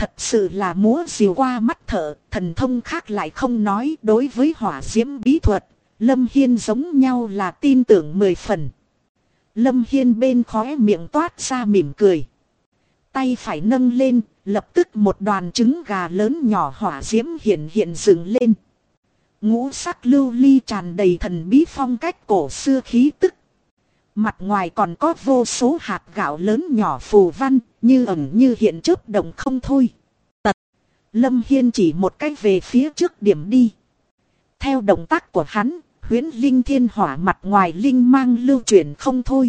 thật sự là múa rìu qua mắt thợ, thần thông khác lại không nói. Đối với hỏa diễm bí thuật, Lâm Hiên giống nhau là tin tưởng 10 phần. Lâm Hiên bên khóe miệng toát ra mỉm cười. Tay phải nâng lên, lập tức một đoàn trứng gà lớn nhỏ hỏa diễm hiện dựng lên. Ngũ sắc lưu ly tràn đầy thần bí phong cách cổ xưa khí tức. Mặt ngoài còn có vô số hạt gạo lớn nhỏ phù văn, như ẩn như hiện chớp động không thôi. Tật. Lâm Hiên chỉ một cách về phía trước điểm đi. Theo động tác của hắn, huyễn linh thiên hỏa mặt ngoài linh mang lưu chuyển không thôi.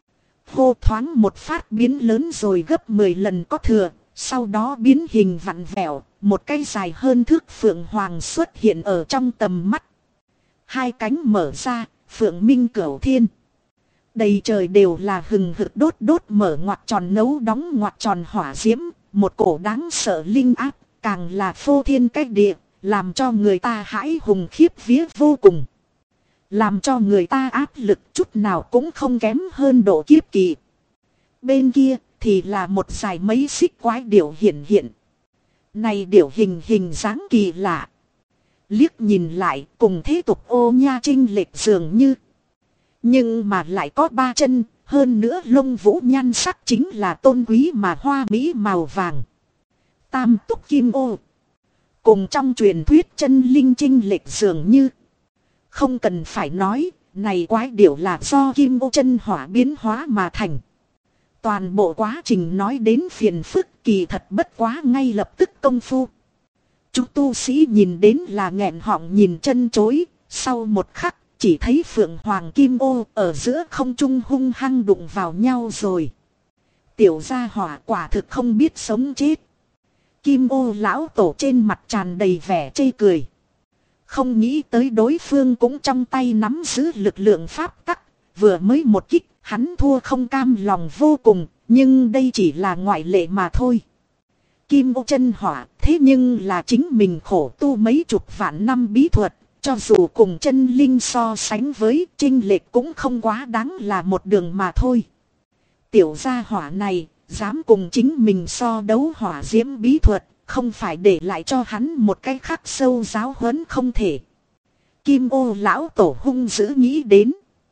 Hô thoáng một phát biến lớn rồi gấp 10 lần có thừa, sau đó biến hình vặn vẹo, một cây dài hơn thước phượng hoàng xuất hiện ở trong tầm mắt. Hai cánh mở ra, phượng minh cửu thiên. Đầy trời đều là hừng hực đốt mở ngoặt tròn nấu đóng ngoặt tròn hỏa diễm, một cổ đáng sợ linh áp, càng là phô thiên cách địa, làm cho người ta hãi hùng khiếp vía vô cùng. Làm cho người ta áp lực chút nào cũng không kém hơn độ kiếp kỳ. Bên kia thì là một dải mấy xích quái điểu hiện. Này điểu hình dáng kỳ lạ. Liếc nhìn lại cùng thế tục ô nha trinh lệch dường như. Nhưng mà lại có 3 chân, hơn nữa lông vũ nhan sắc chính là tôn quý mà hoa mỹ màu vàng. Tam túc kim ô. Cùng trong truyền thuyết chân linh trinh lệch dường như. Không cần phải nói, này quái điểu là do kim ô chân hỏa biến hóa mà thành. Toàn bộ quá trình nói đến phiền phức kỳ thật bất quá ngay lập tức công phu. Chúng tu sĩ nhìn đến là nghẹn họng nhìn chân chối, sau một khắc chỉ thấy phượng hoàng kim ô ở giữa không trung hung hăng đụng vào nhau rồi. Tiểu gia hỏa quả thực không biết sống chết. Kim ô lão tổ trên mặt tràn đầy vẻ chê cười. Không nghĩ tới đối phương cũng trong tay nắm giữ lực lượng pháp tắc, vừa mới một kích, hắn thua không cam lòng vô cùng, nhưng đây chỉ là ngoại lệ mà thôi. Kim ô chân hỏa, thế nhưng là chính mình khổ tu mấy chục vạn năm bí thuật, cho dù cùng chân linh so sánh với chênh lệch cũng không quá đáng là một đường mà thôi. Tiểu gia hỏa này, dám cùng chính mình so đấu hỏa diễm bí thuật, không phải để lại cho hắn một cái khắc sâu giáo huấn không thể. Kim ô lão tổ hung dữ nghĩ đến.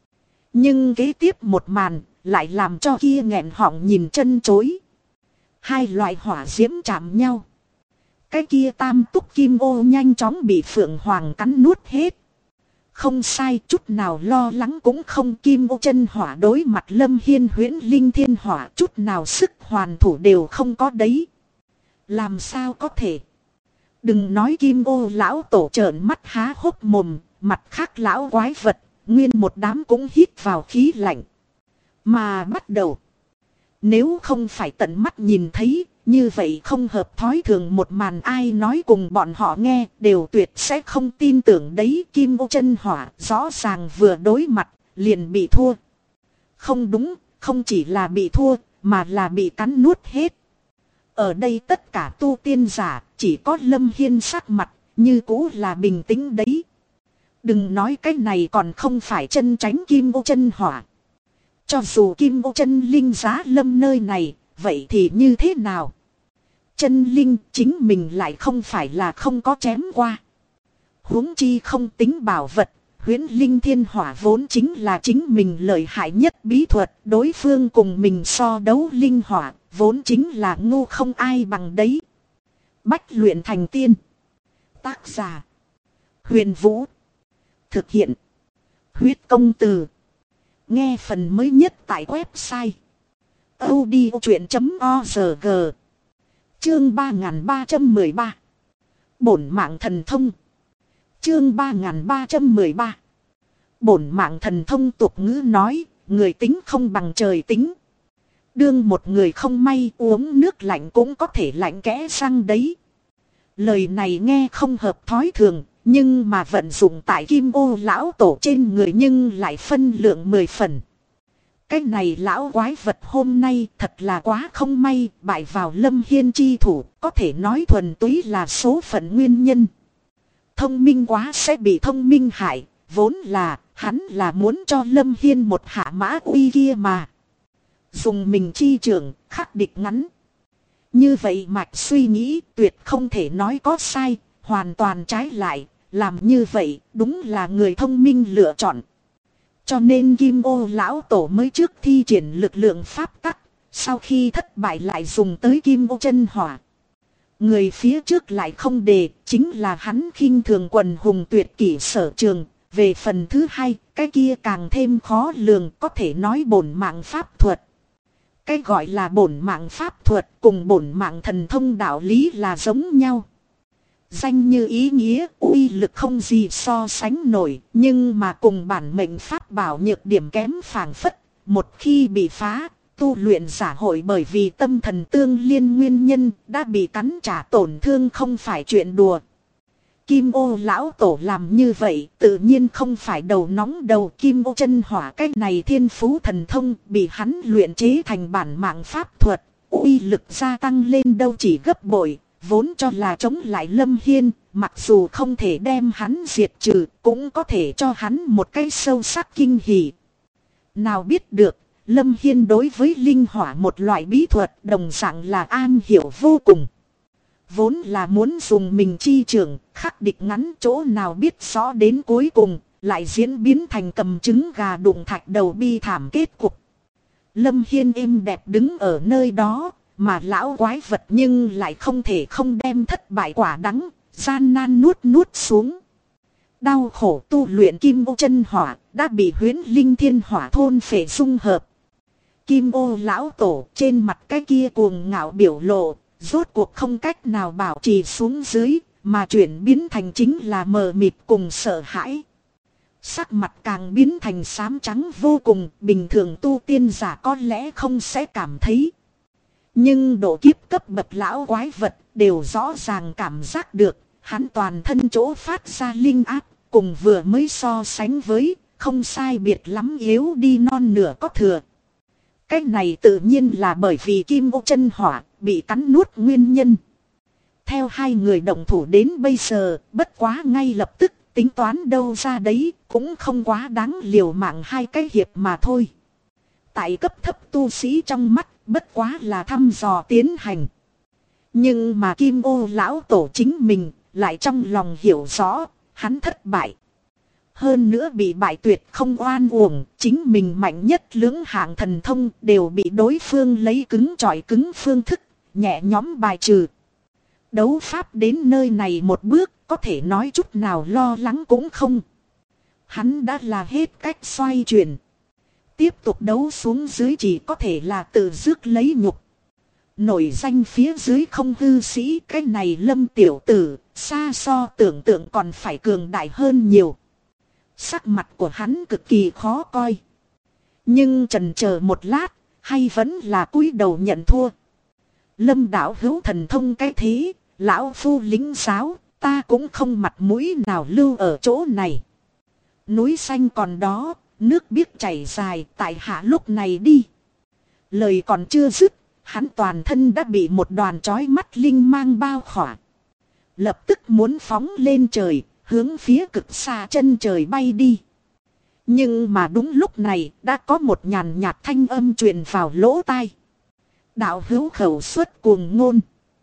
Nhưng kế tiếp một màn, lại làm cho kia nghẹn họng nhìn chân chối. Hai loại hỏa diễm chạm nhau. Cái kia tam túc kim ô nhanh chóng bị phượng hoàng cắn nuốt hết. Không sai chút nào lo lắng cũng không. Kim ô chân hỏa đối mặt Lâm Hiên huyễn linh thiên hỏa chút nào sức hoàn thủ đều không có đấy. Làm sao có thể? Đừng nói kim ô lão tổ trợn mắt há hốc mồm, mặt khác lão quái vật, nguyên một đám cũng hít vào khí lạnh. Mà bắt đầu, nếu không phải tận mắt nhìn thấy, như vậy không hợp thói thường một màn ai nói cùng bọn họ nghe đều tuyệt sẽ không tin tưởng đấy. Kim ô chân hỏa rõ ràng vừa đối mặt, liền bị thua. Không đúng, không chỉ là bị thua, mà là bị cắn nuốt hết. Ở đây tất cả tu tiên giả, chỉ có Lâm Hiên sắc mặt, như cũ là bình tĩnh đấy. Đừng nói cái này còn không phải chân tránh kim ô chân hỏa. Cho dù kim ô chân linh giá lâm nơi này, vậy thì như thế nào? Chân linh chính mình lại không phải là không có chém qua. Huống chi không tính bảo vật, huyễn linh thiên hỏa vốn chính là chính mình lợi hại nhất bí thuật. Đối phương cùng mình so đấu linh hỏa, vốn chính là ngu không ai bằng đấy. Bách luyện thành tiên. Tác giả: Huyền Vũ. Thực hiện: Huyết Công Từ. Nghe phần mới nhất tại website audiochuyện.org. Chương 3313. Bổn mạng thần thông. Chương 3313. Bổn mạng thần thông tục ngữ nói, người tính không bằng trời tính. Đương một người không may uống nước lạnh cũng có thể lạnh kẽ răng đấy. Lời này nghe không hợp thói thường, nhưng mà vận dụng tại kim ô lão tổ trên người nhưng lại phân lượng 10 phần. Cái này lão quái vật hôm nay thật là quá không may, bại vào Lâm Hiên chi thủ, có thể nói thuần túy là số phận nguyên nhân. Thông minh quá sẽ bị thông minh hại, vốn là hắn là muốn cho Lâm Hiên một hạ mã uy kia mà. Dùng mình chi trưởng, khắc địch ngắn. Như vậy mạch suy nghĩ tuyệt không thể nói có sai, hoàn toàn trái lại, làm như vậy đúng là người thông minh lựa chọn. Cho nên Kim Ô lão tổ mới trước thi triển lực lượng pháp tắc, sau khi thất bại lại dùng tới Kim Ô chân hỏa. Người phía trước lại không đề, chính là hắn khinh thường quần hùng tuyệt kỷ Sở Trường. Về phần thứ hai, cái kia càng thêm khó lường, có thể nói bổn mạng pháp thuật. Cái gọi là bổn mạng pháp thuật cùng bổn mạng thần thông đạo lý là giống nhau. Danh như ý nghĩa, uy lực không gì so sánh nổi, nhưng mà cùng bản mệnh pháp bảo nhược điểm kém phảng phất, một khi bị phá, tu luyện giả hội bởi vì tâm thần tương liên nguyên nhân đã bị cắn trả tổn thương không phải chuyện đùa. Kim Ô lão tổ làm như vậy tự nhiên không phải đầu nóng đầu. Kim Ô chân hỏa cái này thiên phú thần thông bị hắn luyện chế thành bản mạng pháp thuật, uy lực gia tăng lên đâu chỉ gấp bội, vốn cho là chống lại Lâm Hiên, mặc dù không thể đem hắn diệt trừ, cũng có thể cho hắn một cái sâu sắc kinh hỉ. Nào biết được, Lâm Hiên đối với linh hỏa một loại bí thuật đồng dạng là an hiểu vô cùng. Vốn là muốn dùng mình chi trưởng, khắc địch ngắn chỗ nào biết rõ đến cuối cùng, lại diễn biến thành cầm trứng gà đụng thạch đầu bi thảm kết cục. Lâm Hiên êm đẹp đứng ở nơi đó, mà lão quái vật nhưng lại không thể không đem thất bại quả đắng, gian nan nuốt xuống. Đau khổ tu luyện Kim Ô chân hỏa, đã bị huyễn linh thiên hỏa thôn phệ dung hợp. Kim Ô lão tổ trên mặt cái kia cuồng ngạo biểu lộ, rốt cuộc không cách nào bảo trì xuống dưới, mà chuyển biến thành chính là mờ mịt cùng sợ hãi. Sắc mặt càng biến thành xám trắng vô cùng, bình thường tu tiên giả có lẽ không sẽ cảm thấy. Nhưng độ kiếp cấp bậc lão quái vật đều rõ ràng cảm giác được, hắn toàn thân chỗ phát ra linh áp, cùng vừa mới so sánh với, không sai biệt lắm yếu đi non nửa có thừa. Cái này tự nhiên là bởi vì Kim Ô chân hỏa bị cắn nuốt nguyên nhân. Theo hai người động thủ đến bây giờ, bất quá ngay lập tức tính toán đâu ra đấy, cũng không quá đáng liều mạng hai cái hiệp mà thôi. Tại cấp thấp tu sĩ trong mắt, bất quá là thăm dò tiến hành. Nhưng mà Kim Ô lão tổ chính mình, lại trong lòng hiểu rõ, hắn thất bại. Hơn nữa bị bại tuyệt không oan uổng, chính mình mạnh nhất lưỡng hạng thần thông đều bị đối phương lấy cứng chọi cứng phương thức, nhẹ nhõm bài trừ. Đấu pháp đến nơi này một bước, có thể nói chút nào lo lắng cũng không. Hắn đã là hết cách xoay chuyển. Tiếp tục đấu xuống dưới chỉ có thể là tự rước lấy nhục. Nổi danh phía dưới không hư sĩ, cái này Lâm tiểu tử, xa so tưởng tượng còn phải cường đại hơn nhiều. Sắc mặt của hắn cực kỳ khó coi. Nhưng chần chờ một lát, hay vẫn là cúi đầu nhận thua. Lâm đạo hữu thần thông cái thế, lão phu lính giáo, ta cũng không mặt mũi nào lưu ở chỗ này. Núi xanh còn đó, nước biếc chảy dài, tại hạ lúc này đi. Lời còn chưa dứt, hắn toàn thân đã bị một đoàn chói mắt linh mang bao khỏa. Lập tức muốn phóng lên trời, hướng phía cực xa chân trời bay đi. Nhưng mà đúng lúc này, đã có một nhàn nhạt thanh âm truyền vào lỗ tai. Đạo hữu khẩu xuất cuồng ngôn.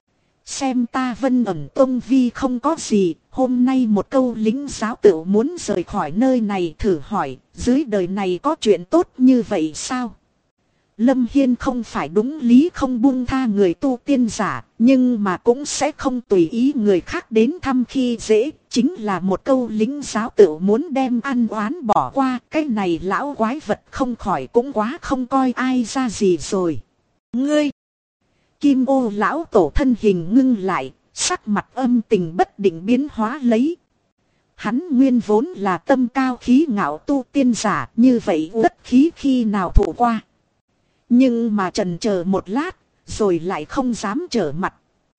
Xem ta Vân Ẩn Tông Vi không có gì, hôm nay một câu lính giáo tự muốn rời khỏi nơi này, thử hỏi, dưới đời này có chuyện tốt như vậy sao? Lâm Hiên không phải đúng lý không buông tha người tu tiên giả, nhưng mà cũng sẽ không tùy ý người khác đến thăm khi dễ, chính là một câu lính giáo tự muốn đem ăn oán bỏ qua, cái này lão quái vật không khỏi cũng quá không coi ai ra gì rồi. Ngươi! Kim Ô lão tổ thân hình ngưng lại, sắc mặt âm tình bất định biến hóa lấy. Hắn nguyên vốn là tâm cao khí ngạo tu tiên giả, như vậy đất khí khi nào thụ qua. Nhưng mà chần chờ một lát, rồi lại không dám trở mặt.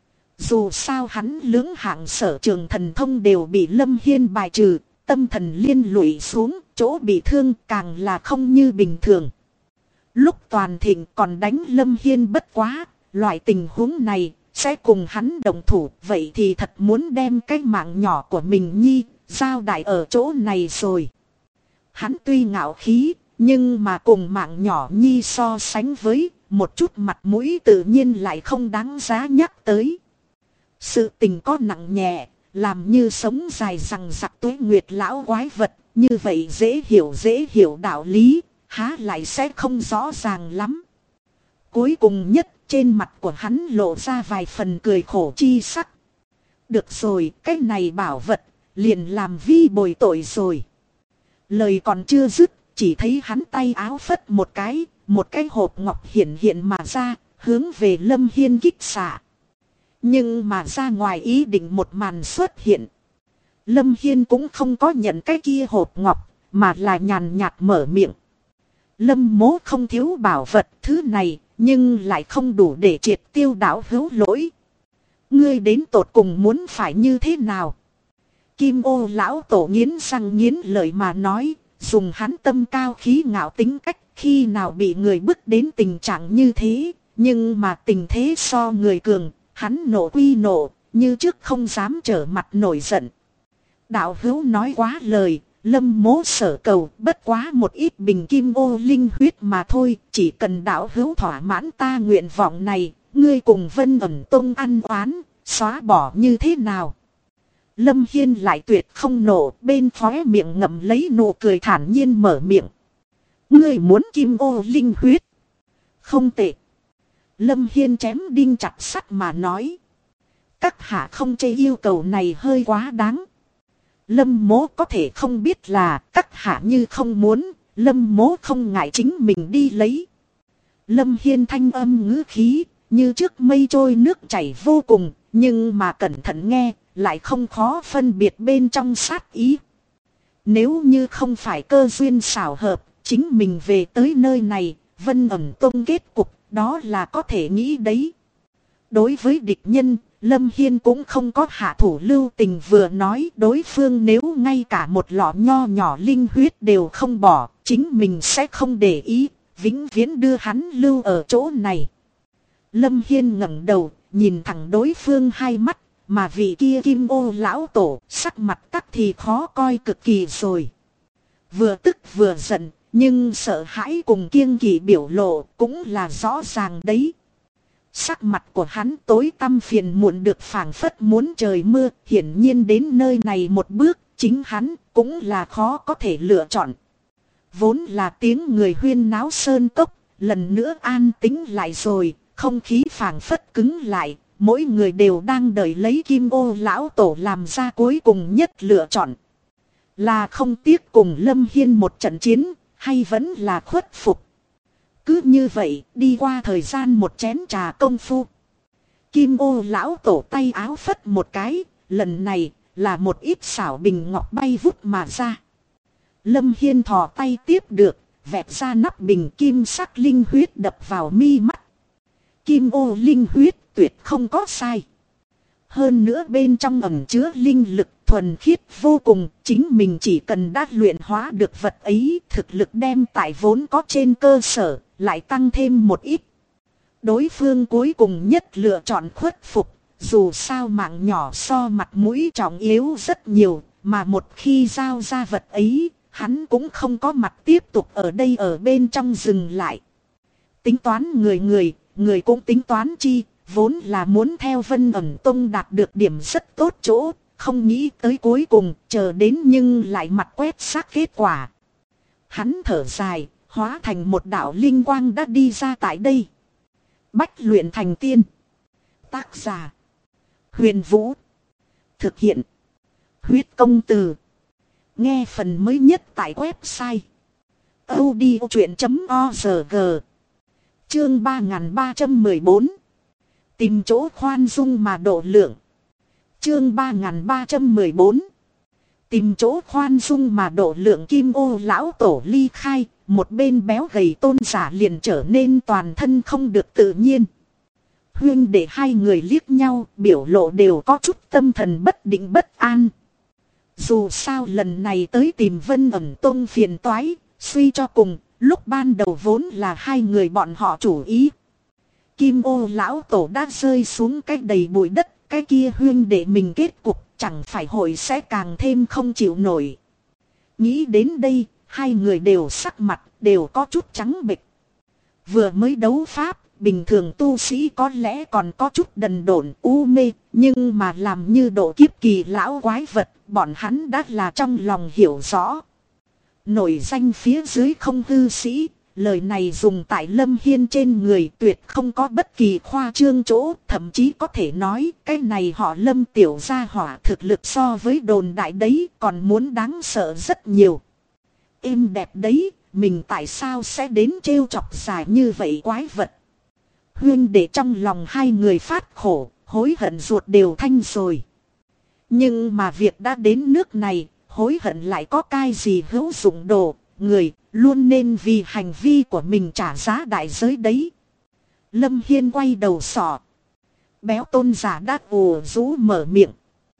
Dù sao hắn lưỡng hạng sở trường thần thông đều bị Lâm Hiên bài trừ, tâm thần liên lụy xuống, chỗ bị thương càng là không như bình thường. Lúc toàn thịnh còn đánh Lâm Hiên bất quá, loại tình huống này sẽ cùng hắn đồng thủ, vậy thì thật muốn đem cái mạng nhỏ của mình nhi giao đại ở chỗ này rồi. Hắn tuy ngạo khí, nhưng mà cùng mạng nhỏ nhi so sánh với, một chút mặt mũi tự nhiên lại không đáng giá nhắc tới. Sự tình có nặng nhẹ, làm như sống dài rằng giặc tuế nguyệt lão quái vật, như vậy dễ hiểu đạo lý, há lại sẽ không rõ ràng lắm. Cuối cùng nhất, trên mặt của hắn lộ ra vài phần cười khổ chi sắc. Được rồi, cái này bảo vật, liền làm vi bồi tội rồi. Lời còn chưa dứt, chỉ thấy hắn tay áo phất một cái hộp ngọc hiện mà ra, hướng về Lâm Hiên kích xạ. Nhưng mà ra ngoài ý định một màn xuất hiện. Lâm Hiên cũng không có nhận cái kia hộp ngọc, mà là nhàn nhạt mở miệng. Lâm mố không thiếu bảo vật thứ này, nhưng lại không đủ để triệt tiêu đảo hữu lỗi. Ngươi đến tột cùng muốn phải như thế nào? Kim ô lão tổ nghiến răng nghiến lợi mà nói, dùng hắn tâm cao khí ngạo tính cách, khi nào bị người bức đến tình trạng như thế, nhưng mà tình thế so người cường, hắn nộ quy nộ, như trước không dám trở mặt nổi giận. Đạo hữu nói quá lời, Lâm mố sở cầu bất quá một ít bình kim ô linh huyết mà thôi, chỉ cần đạo hữu thỏa mãn ta nguyện vọng này, ngươi cùng Vân Ẩn Tông ăn oán, xóa bỏ như thế nào? Lâm Hiên lại tuyệt không nổ, bên khóe miệng ngậm lấy nụ cười thản nhiên mở miệng. Ngươi muốn kim ô linh huyết? Không tệ. Lâm Hiên chém đinh chặt sắt mà nói. Các hạ không chê yêu cầu này hơi quá đáng. Lâm mố có thể không biết là các hạ như không muốn, Lâm mố không ngại chính mình đi lấy. Lâm Hiên thanh âm ngữ khí, như trước mây trôi nước chảy vô cùng, nhưng mà cẩn thận nghe, lại không khó phân biệt bên trong sát ý. Nếu như không phải cơ duyên xảo hợp, chính mình về tới nơi này, Vân Ẩn Tông kết cục, đó là có thể nghĩ đấy. Đối với địch nhân, Lâm Hiên cũng không có hạ thủ lưu tình, vừa nói đối phương nếu ngay cả một lọ nho nhỏ linh huyết đều không bỏ, chính mình sẽ không để ý, vĩnh viễn đưa hắn lưu ở chỗ này. Lâm Hiên ngẩng đầu, nhìn thẳng đối phương hai mắt, mà vị kia kim ô lão tổ, sắc mặt tắc thì khó coi cực kỳ rồi. Vừa tức vừa giận, nhưng sợ hãi cùng kiêng kỵ biểu lộ cũng là rõ ràng đấy. Sắc mặt của hắn tối tăm phiền muộn được phảng phất muốn trời mưa, hiển nhiên đến nơi này một bước, chính hắn cũng là khó có thể lựa chọn. Vốn là tiếng người huyên náo sơn cốc, lần nữa an tĩnh lại rồi, không khí phảng phất cứng lại, mỗi người đều đang đợi lấy kim ô lão tổ làm ra cuối cùng nhất lựa chọn. Là không tiếc cùng Lâm Hiên một trận chiến, hay vẫn là khuất phục. Cứ như vậy, đi qua thời gian một chén trà công phu. Kim ô lão tổ tay áo phất một cái, lần này là một ít xảo bình ngọc bay vút mà ra. Lâm Hiên thò tay tiếp được, vẹt ra nắp bình kim sắc linh huyết đập vào mi mắt. Kim ô linh huyết tuyệt không có sai. Hơn nữa bên trong ẩn chứa linh lực thuần khiết vô cùng, chính mình chỉ cần đã luyện hóa được vật ấy, thực lực đem tại vốn có trên cơ sở, lại tăng thêm một ít. Đối phương cuối cùng nhất lựa chọn khuất phục, dù sao mạng nhỏ so mặt mũi trọng yếu rất nhiều, mà một khi giao ra vật ấy, hắn cũng không có mặt tiếp tục ở đây ở bên trong dừng lại. Tính toán người cũng tính toán chi, vốn là muốn theo Vân Ẩn Tông đạt được điểm rất tốt chỗ, không nghĩ tới cuối cùng chờ đến nhưng lại mặt quét xác kết quả. Hắn thở dài, hóa thành một đạo linh quang đã đi ra tại đây. Bách luyện thành tiên. Tác giả: Huyền Vũ. Thực hiện: Huyết Công Từ. Nghe phần mới nhất tại website audiochuyện.org. Chương 3314. Tìm chỗ khoan dung mà độ lượng. Chương 3314. Tìm chỗ khoan dung mà độ lượng. Kim ô lão tổ ly khai, một bên béo gầy tôn giả liền trở nên toàn thân không được tự nhiên. Huynh đệ hai người liếc nhau, biểu lộ đều có chút tâm thần bất định bất an. Dù sao lần này tới tìm Vân Ẩn Tông phiền toái, suy cho cùng, lúc ban đầu vốn là hai người bọn họ chủ ý. Kim ô lão tổ đã rơi xuống cái đầy bụi đất, cái kia huynh đệ mình kết cục chẳng phải hội sẽ càng thêm không chịu nổi. Nghĩ đến đây, hai người đều sắc mặt, đều có chút trắng bệch. Vừa mới đấu pháp, bình thường tu sĩ có lẽ còn có chút đần độn u mê, nhưng mà làm như độ kiếp kỳ lão quái vật, bọn hắn đã là trong lòng hiểu rõ. Nổi danh phía dưới không hư sĩ, lời này dùng tại Lâm Hiên trên người tuyệt không có bất kỳ khoa trương chỗ, thậm chí có thể nói cái này họ Lâm tiểu gia hỏa thực lực so với đồn đại đấy còn muốn đáng sợ rất nhiều. Êm đẹp đấy, mình tại sao sẽ đến trêu chọc dài như vậy quái vật. Huyên để trong lòng hai người phát khổ, hối hận ruột đều thanh rồi. Nhưng mà việc đã đến nước này, hối hận lại có cái gì hữu dụng đồ, người luôn nên vì hành vi của mình trả giá đại giới đấy. Lâm Hiên quay đầu sọ. Béo tôn giả đã ù rũ mở miệng.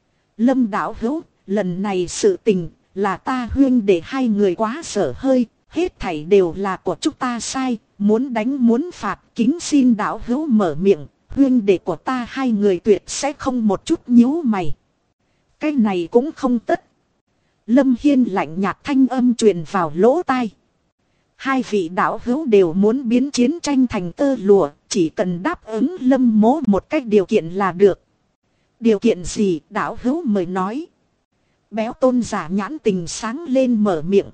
Lâm đạo hữu, lần này sự tình là ta huyên để hai người quá sở hơi, hết thảy đều là của chúng ta sai, muốn đánh muốn phạt, kính xin đạo hữu mở miệng, huyên đệ của ta hai người tuyệt sẽ không một chút nhíu mày. Cái này cũng không tất. Lâm Hiên lạnh nhạt thanh âm truyền vào lỗ tai. Hai vị đạo hữu đều muốn biến chiến tranh thành tơ lụa, chỉ cần đáp ứng Lâm mỗ một cách điều kiện là được. Điều kiện gì đạo hữu mời nói. Béo tôn giả nhãn tình sáng lên mở miệng.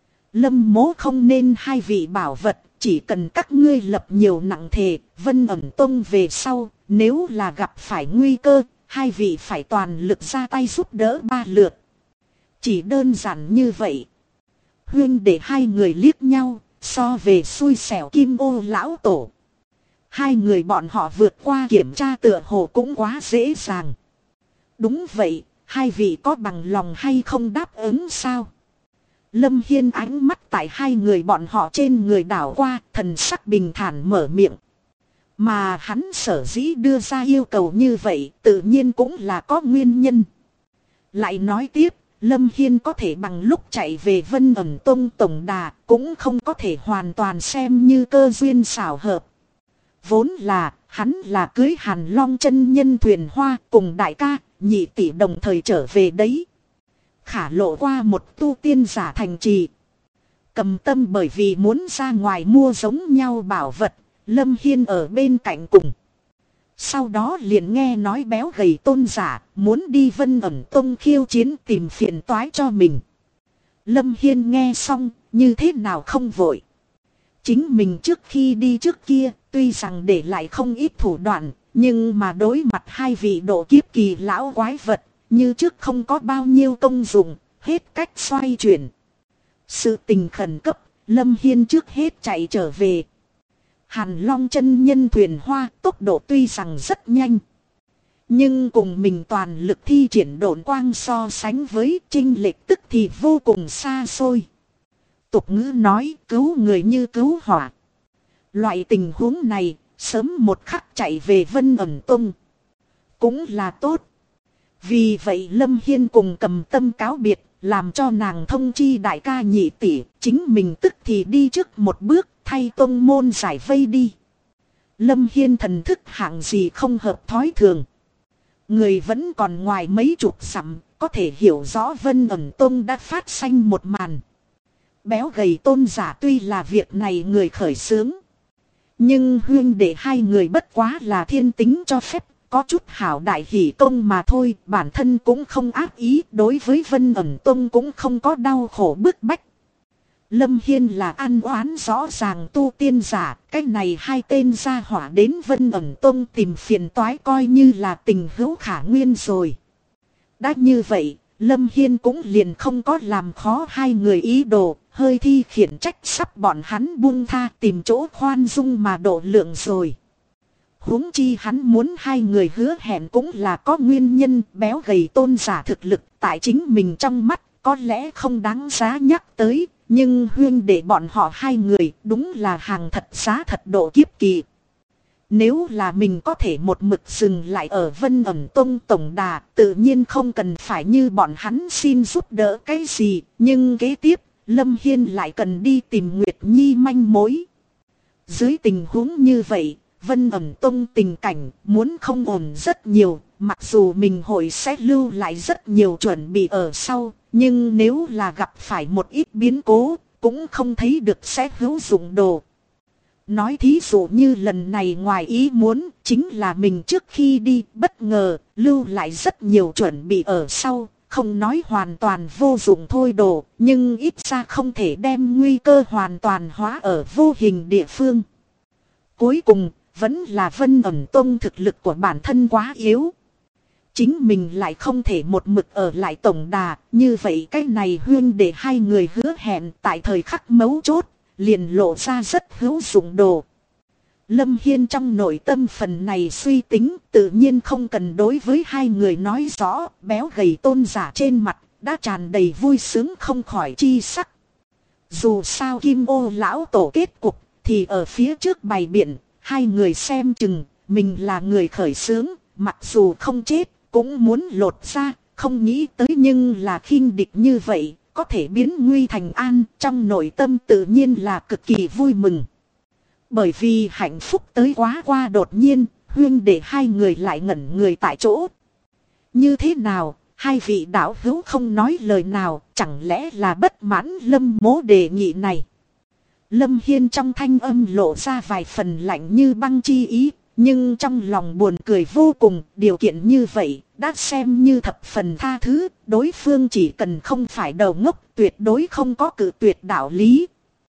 Lâm mỗ không nên hai vị bảo vật, chỉ cần các ngươi lập nhiều nặng thề, Vân ẩn tông về sau, nếu là gặp phải nguy cơ, hai vị phải toàn lực ra tay giúp đỡ ba lượt. Chỉ đơn giản như vậy. Huyên để hai người liếc nhau, so về xui xẻo kim ô lão tổ. Hai người bọn họ vượt qua kiểm tra tựa hồ cũng quá dễ dàng. Đúng vậy, hai vị có bằng lòng hay không đáp ứng sao? Lâm Hiên ánh mắt tại hai người bọn họ trên người đảo qua, thần sắc bình thản mở miệng. Mà hắn sở dĩ đưa ra yêu cầu như vậy, tự nhiên cũng là có nguyên nhân. Lại nói tiếp, Lâm Hiên có thể bằng lúc chạy về Vân ẩn tông tổng đà, cũng không có thể hoàn toàn xem như cơ duyên xảo hợp. Vốn là, hắn là cưới Hàn Long chân nhân thuyền hoa cùng đại ca, nhị tỷ đồng thời trở về đấy. Khả lộ qua một tu tiên giả thành trì. Cầm tâm bởi vì muốn ra ngoài mua giống nhau bảo vật, Lâm Hiên ở bên cạnh cùng. Sau đó liền nghe nói béo gầy tôn giả muốn đi Vân ẩn tông khiêu chiến tìm phiền toái cho mình. Lâm Hiên nghe xong, như thế nào không vội. Chính mình trước khi đi trước kia, tuy rằng để lại không ít thủ đoạn, nhưng mà đối mặt hai vị độ kiếp kỳ lão quái vật, như trước không có bao nhiêu công dụng, hết cách xoay chuyển. Sự tình khẩn cấp, Lâm Hiên trước hết chạy trở về. Hàn Long chân nhân thuyền hoa tốc độ tuy rằng rất nhanh, nhưng cùng mình toàn lực thi triển độn quang so sánh với chênh lệch tức thì vô cùng xa xôi. Tục ngữ nói cứu người như cứu hỏa. Loại tình huống này, sớm một khắc chạy về Vân ẩn tông cũng là tốt. Vì vậy Lâm Hiên cùng Cầm Tâm cáo biệt, làm cho nàng thông chi đại ca nhị tỷ, chính mình tức thì đi trước một bước, thay tông môn giải vây đi. Lâm Hiên thần thức hạng gì không hợp thói thường. Người vẫn còn ngoài mấy chục dặm, có thể hiểu rõ Vân ẩn tông đã phát sanh một màn. Béo gầy tôn giả tuy là việc này người khởi xướng, nhưng huyên để hai người bất quá là thiên tính cho phép. Có chút hảo đại hỷ công mà thôi, bản thân cũng không ác ý, đối với Vân ẩn tông cũng không có đau khổ bức bách. Lâm Hiên là ăn oán rõ ràng tu tiên giả, cái này hai tên gia hỏa đến Vân ẩn tông tìm phiền toái coi như là tình hữu khả nguyên rồi. Đã như vậy, Lâm Hiên cũng liền không có làm khó hai người ý đồ, hơi thi khiển trách sắp bọn hắn buông tha tìm chỗ khoan dung mà độ lượng rồi. Huống chi hắn muốn hai người hứa hẹn cũng là có nguyên nhân. Béo gầy tôn giả thực lực tại chính mình trong mắt có lẽ không đáng giá nhắc tới, nhưng huyên để bọn họ hai người đúng là hàng thật giá thật độ kiếp kỳ. Nếu là mình có thể một mực dừng lại ở Vân ẩn tông tổng đà, tự nhiên không cần phải như bọn hắn xin giúp đỡ cái gì, nhưng kế tiếp Lâm Hiên lại cần đi tìm Nguyệt Nhi manh mối. Dưới tình huống như vậy, Vân ẩn tông tình cảnh muốn không ổn rất nhiều, mặc dù mình hội sẽ lưu lại rất nhiều chuẩn bị ở sau, nhưng nếu là gặp phải một ít biến cố, cũng không thấy được sẽ hữu dụng đồ. nói thí dụ như lần này ngoài ý muốn, chính là mình trước khi đi bất ngờ, lưu lại rất nhiều chuẩn bị ở sau, không nói hoàn toàn vô dụng thôi đồ, nhưng ít ra không thể đem nguy cơ hoàn toàn hóa ở vô hình địa phương. Cuối cùng, vẫn là Vân Ẩn Tông thực lực của bản thân quá yếu. Chính mình lại không thể một mực ở lại tổng đà, như vậy cái này huyên để hai người hứa hẹn tại thời khắc mấu chốt, liền lộ ra rất hữu dụng đồ. Lâm Hiên trong nội tâm phần này suy tính, tự nhiên không cần đối với hai người nói rõ, béo gầy tôn giả trên mặt, đã tràn đầy vui sướng không khỏi chi sắc. Dù sao Kim Ô lão tổ kết cục, thì ở phía trước bày biện, hai người xem chừng, mình là người khởi xướng, mặc dù không chết, cũng muốn lột ra, không nghĩ tới nhưng là khinh địch như vậy, có thể biến nguy thành an, trong nội tâm tự nhiên là cực kỳ vui mừng. Bởi vì hạnh phúc tới quá qua đột nhiên, huyên để hai người lại ngẩn người tại chỗ. Như thế nào, hai vị đạo hữu không nói lời nào, chẳng lẽ là bất mãn Lâm Mỗ đề nghị này? Lâm Hiên trong thanh âm lộ ra vài phần lạnh như băng chi ý, nhưng trong lòng buồn cười vô cùng, điều kiện như vậy, đã xem như thập phần tha thứ, đối phương chỉ cần không phải đầu ngốc, tuyệt đối không có cự tuyệt đạo lý.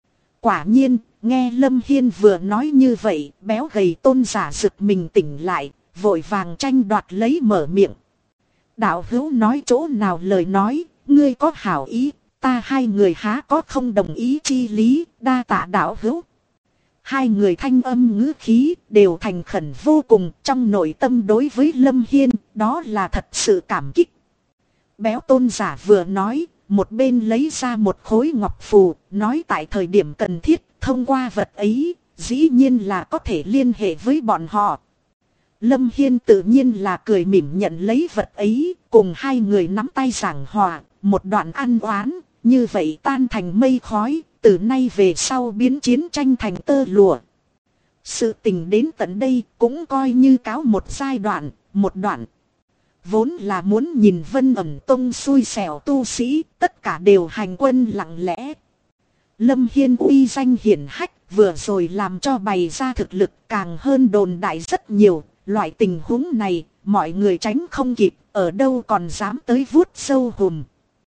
Quả nhiên, nghe Lâm Hiên vừa nói như vậy, béo gầy tôn giả giật mình tỉnh lại, vội vàng tranh đoạt lấy mở miệng. Đạo hữu nói chỗ nào lời nói, ngươi có hảo ý, ta hai người há có không đồng ý chi lý, đa tạ đạo hữu. Hai người thanh âm ngữ khí đều thành khẩn vô cùng, trong nội tâm đối với Lâm Hiên, đó là thật sự cảm kích. Béo tôn giả vừa nói, một bên lấy ra một khối ngọc phù, nói tại thời điểm cần thiết, thông qua vật ấy, dĩ nhiên là có thể liên hệ với bọn họ. Lâm Hiên tự nhiên là cười mỉm nhận lấy vật ấy, cùng hai người nắm tay giảng hòa, một đoạn ăn oán, như vậy tan thành mây khói, từ nay về sau biến chiến tranh thành tơ lụa. Sự tình đến tận đây cũng coi như cáo một giai đoạn, một đoạn. Vốn là muốn nhìn Vân Ẩn Tông xui xẻo tu sĩ, tất cả đều hành quân lặng lẽ. Lâm Hiên uy danh hiển hách, vừa rồi làm cho bày ra thực lực càng hơn đồn đại rất nhiều. Loại tình huống này, mọi người tránh không kịp, ở đâu còn dám tới vuốt sâu hùm.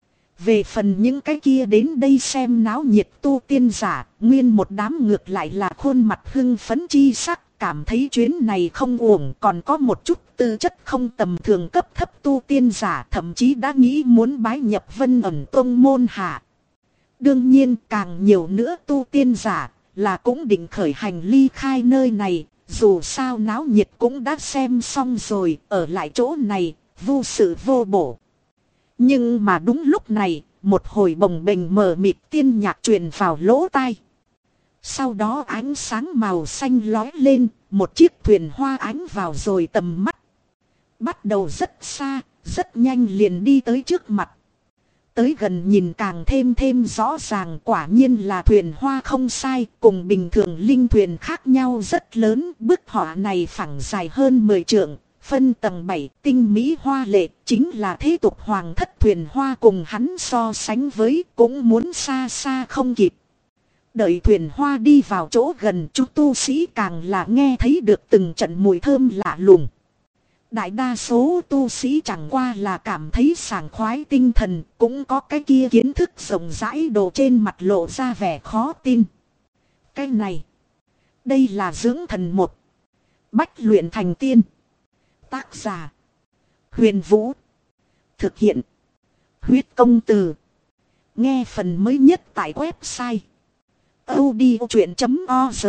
Về phần những cái kia đến đây xem náo nhiệt tu tiên giả, nguyên một đám ngược lại là khuôn mặt hưng phấn chi sắc, cảm thấy chuyến này không uổng, còn có một chút tư chất không tầm thường cấp thấp tu tiên giả, thậm chí đã nghĩ muốn bái nhập Vân Ẩn Tông môn hạ. Đương nhiên càng nhiều nữa tu tiên giả là cũng định khởi hành ly khai nơi này, dù sao náo nhiệt cũng đã xem xong rồi, ở lại chỗ này, vô sự vô bổ. Nhưng mà đúng lúc này, một hồi bồng bềnh mờ mịt tiên nhạc truyền vào lỗ tai. Sau đó ánh sáng màu xanh lói lên, một chiếc thuyền hoa ánh vào rồi tầm mắt. Bắt đầu rất xa, rất nhanh liền đi tới trước mặt. Tới gần nhìn càng thêm rõ ràng, quả nhiên là thuyền hoa không sai, cùng bình thường linh thuyền khác nhau rất lớn. Bức họa này phẳng dài hơn 10 trượng, phân tầng 7, tinh mỹ hoa lệ, chính là thế tục hoàng thất thuyền hoa, cùng hắn so sánh với cũng muốn xa xa không kịp. Đợi thuyền hoa đi vào chỗ gần, chú tu sĩ càng là nghe thấy được từng trận mùi thơm lạ lùng. Đại đa số tu sĩ chẳng qua là cảm thấy sảng khoái tinh thần, cũng có cái kia kiến thức rộng rãi đồ trên mặt lộ ra vẻ khó tin. Cái này, đây là dưỡng thần một, bách luyện thành tiên. Tác giả, Huyền Vũ. Thực hiện, Huyết Công Từ. Nghe phần mới nhất tại website audiochuyện.org.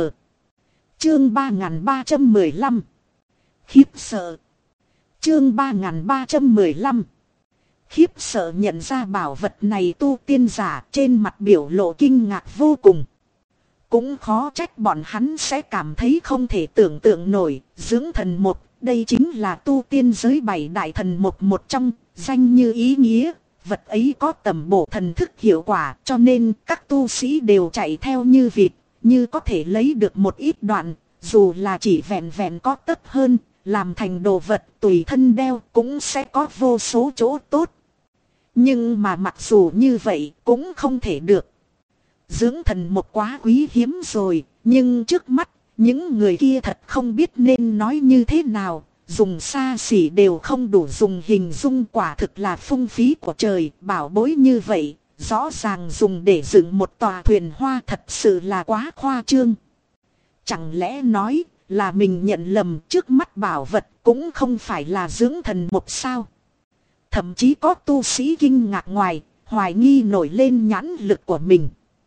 Chương 3315. Khiếp sợ. Chương 3315. Khiếp sợ nhận ra bảo vật này tu tiên giả, trên mặt biểu lộ kinh ngạc vô cùng. Cũng khó trách bọn hắn sẽ cảm thấy không thể tưởng tượng nổi. Dưỡng thần một, đây chính là tu tiên giới 7 đại thần một trong, danh như ý nghĩa. Vật ấy có tầm bổ thần thức hiệu quả, cho nên các tu sĩ đều chạy theo như vịt, như có thể lấy được một ít đoạn, dù là chỉ vẹn vẹn có tấc hơn, làm thành đồ vật tùy thân đeo cũng sẽ có vô số chỗ tốt. Nhưng mà mặc dù như vậy cũng không thể được. Dưỡng thần một quá quý hiếm rồi, Nhưng trước mắt, những người kia thật không biết nên nói như thế nào. Dùng xa xỉ đều không đủ dùng hình dung, quả thực là phung phí của trời. Bảo bối như vậy, rõ ràng dùng để dựng một tòa thuyền hoa, thật sự là quá khoa trương. Chẳng lẽ nói là mình nhận lầm, trước mắt bảo vật cũng không phải là dưỡng thần mục sao? Thậm chí có tu sĩ kinh ngạc ngoài, hoài nghi nổi lên nhãn lực của mình.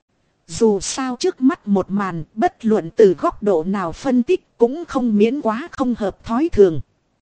Dù sao trước mắt một màn, bất luận từ góc độ nào phân tích cũng không miễn quá không hợp thói thường.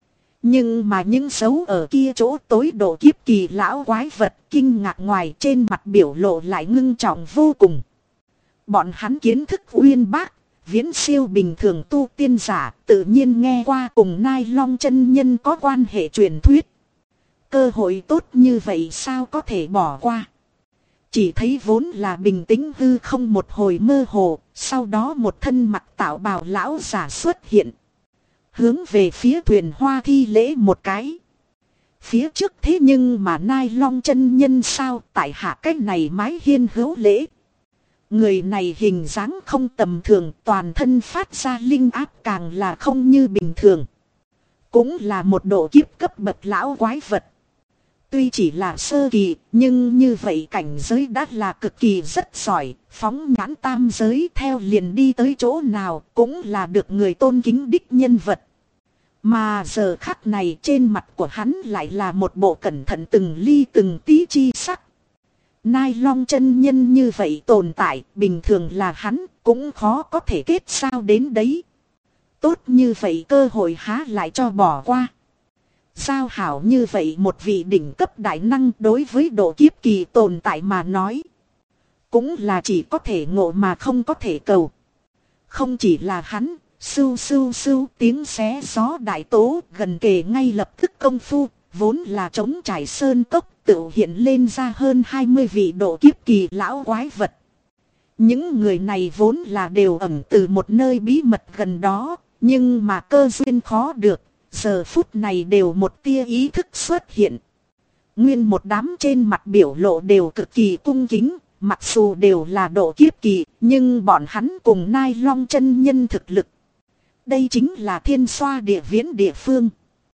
Nhưng mà những dấu ở kia chỗ tối độ kiếp kỳ lão quái vật kinh ngạc ngoài, trên mặt biểu lộ lại ngưng trọng vô cùng. Bọn hắn kiến thức uyên bác, viễn siêu bình thường tu tiên giả, tự nhiên nghe qua cùng Nai Long chân nhân có quan hệ truyền thuyết. Cơ hội tốt như vậy sao có thể bỏ qua. Chỉ thấy vốn là bình tĩnh hư không một hồi mơ hồ, sau đó một thân mặc tạo bào lão giả xuất hiện. Hướng về phía thuyền hoa thi lễ một cái. Phía trước thế nhưng mà Nai Long chân nhân sao, tại hạ cái này mái hiên hữu lễ. Người này hình dáng không tầm thường, toàn thân phát ra linh áp càng là không như bình thường. Cũng là một độ kiếp cấp bậc lão quái vật. Tuy chỉ là sơ kỳ, nhưng như vậy cảnh giới đã là cực kỳ rất giỏi, phóng nhãn tam giới theo liền đi tới chỗ nào cũng là được người tôn kính đích nhân vật. Mà giờ khắc này trên mặt của hắn lại là một bộ cẩn thận từng ly từng tí chi sắc. Nai Long chân nhân như vậy tồn tại, bình thường là hắn cũng khó có thể kết sao đến đấy. Tốt như vậy cơ hội há lại cho bỏ qua. Giao hảo như vậy một vị đỉnh cấp đại năng đối với độ kiếp kỳ tồn tại mà nói. Cũng là chỉ có thể ngộ mà không có thể cầu. Không chỉ là hắn, sưu sưu sưu tiếng xé gió đại tố gần kề ngay lập tức công phu, vốn là trống trải sơn cốc tự hiện lên ra hơn 20 vị độ kiếp kỳ lão quái vật. Những người này vốn là đều ẩn từ một nơi bí mật gần đó, nhưng mà cơ duyên khó được. Giờ phút này đều một tia ý thức xuất hiện. Nguyên một đám trên mặt biểu lộ đều cực kỳ cung kính. Mặc dù đều là độ kiếp kỳ, nhưng bọn hắn cùng Nai Long chân nhân thực lực. Đây chính là thiên xoa địa viễn địa phương.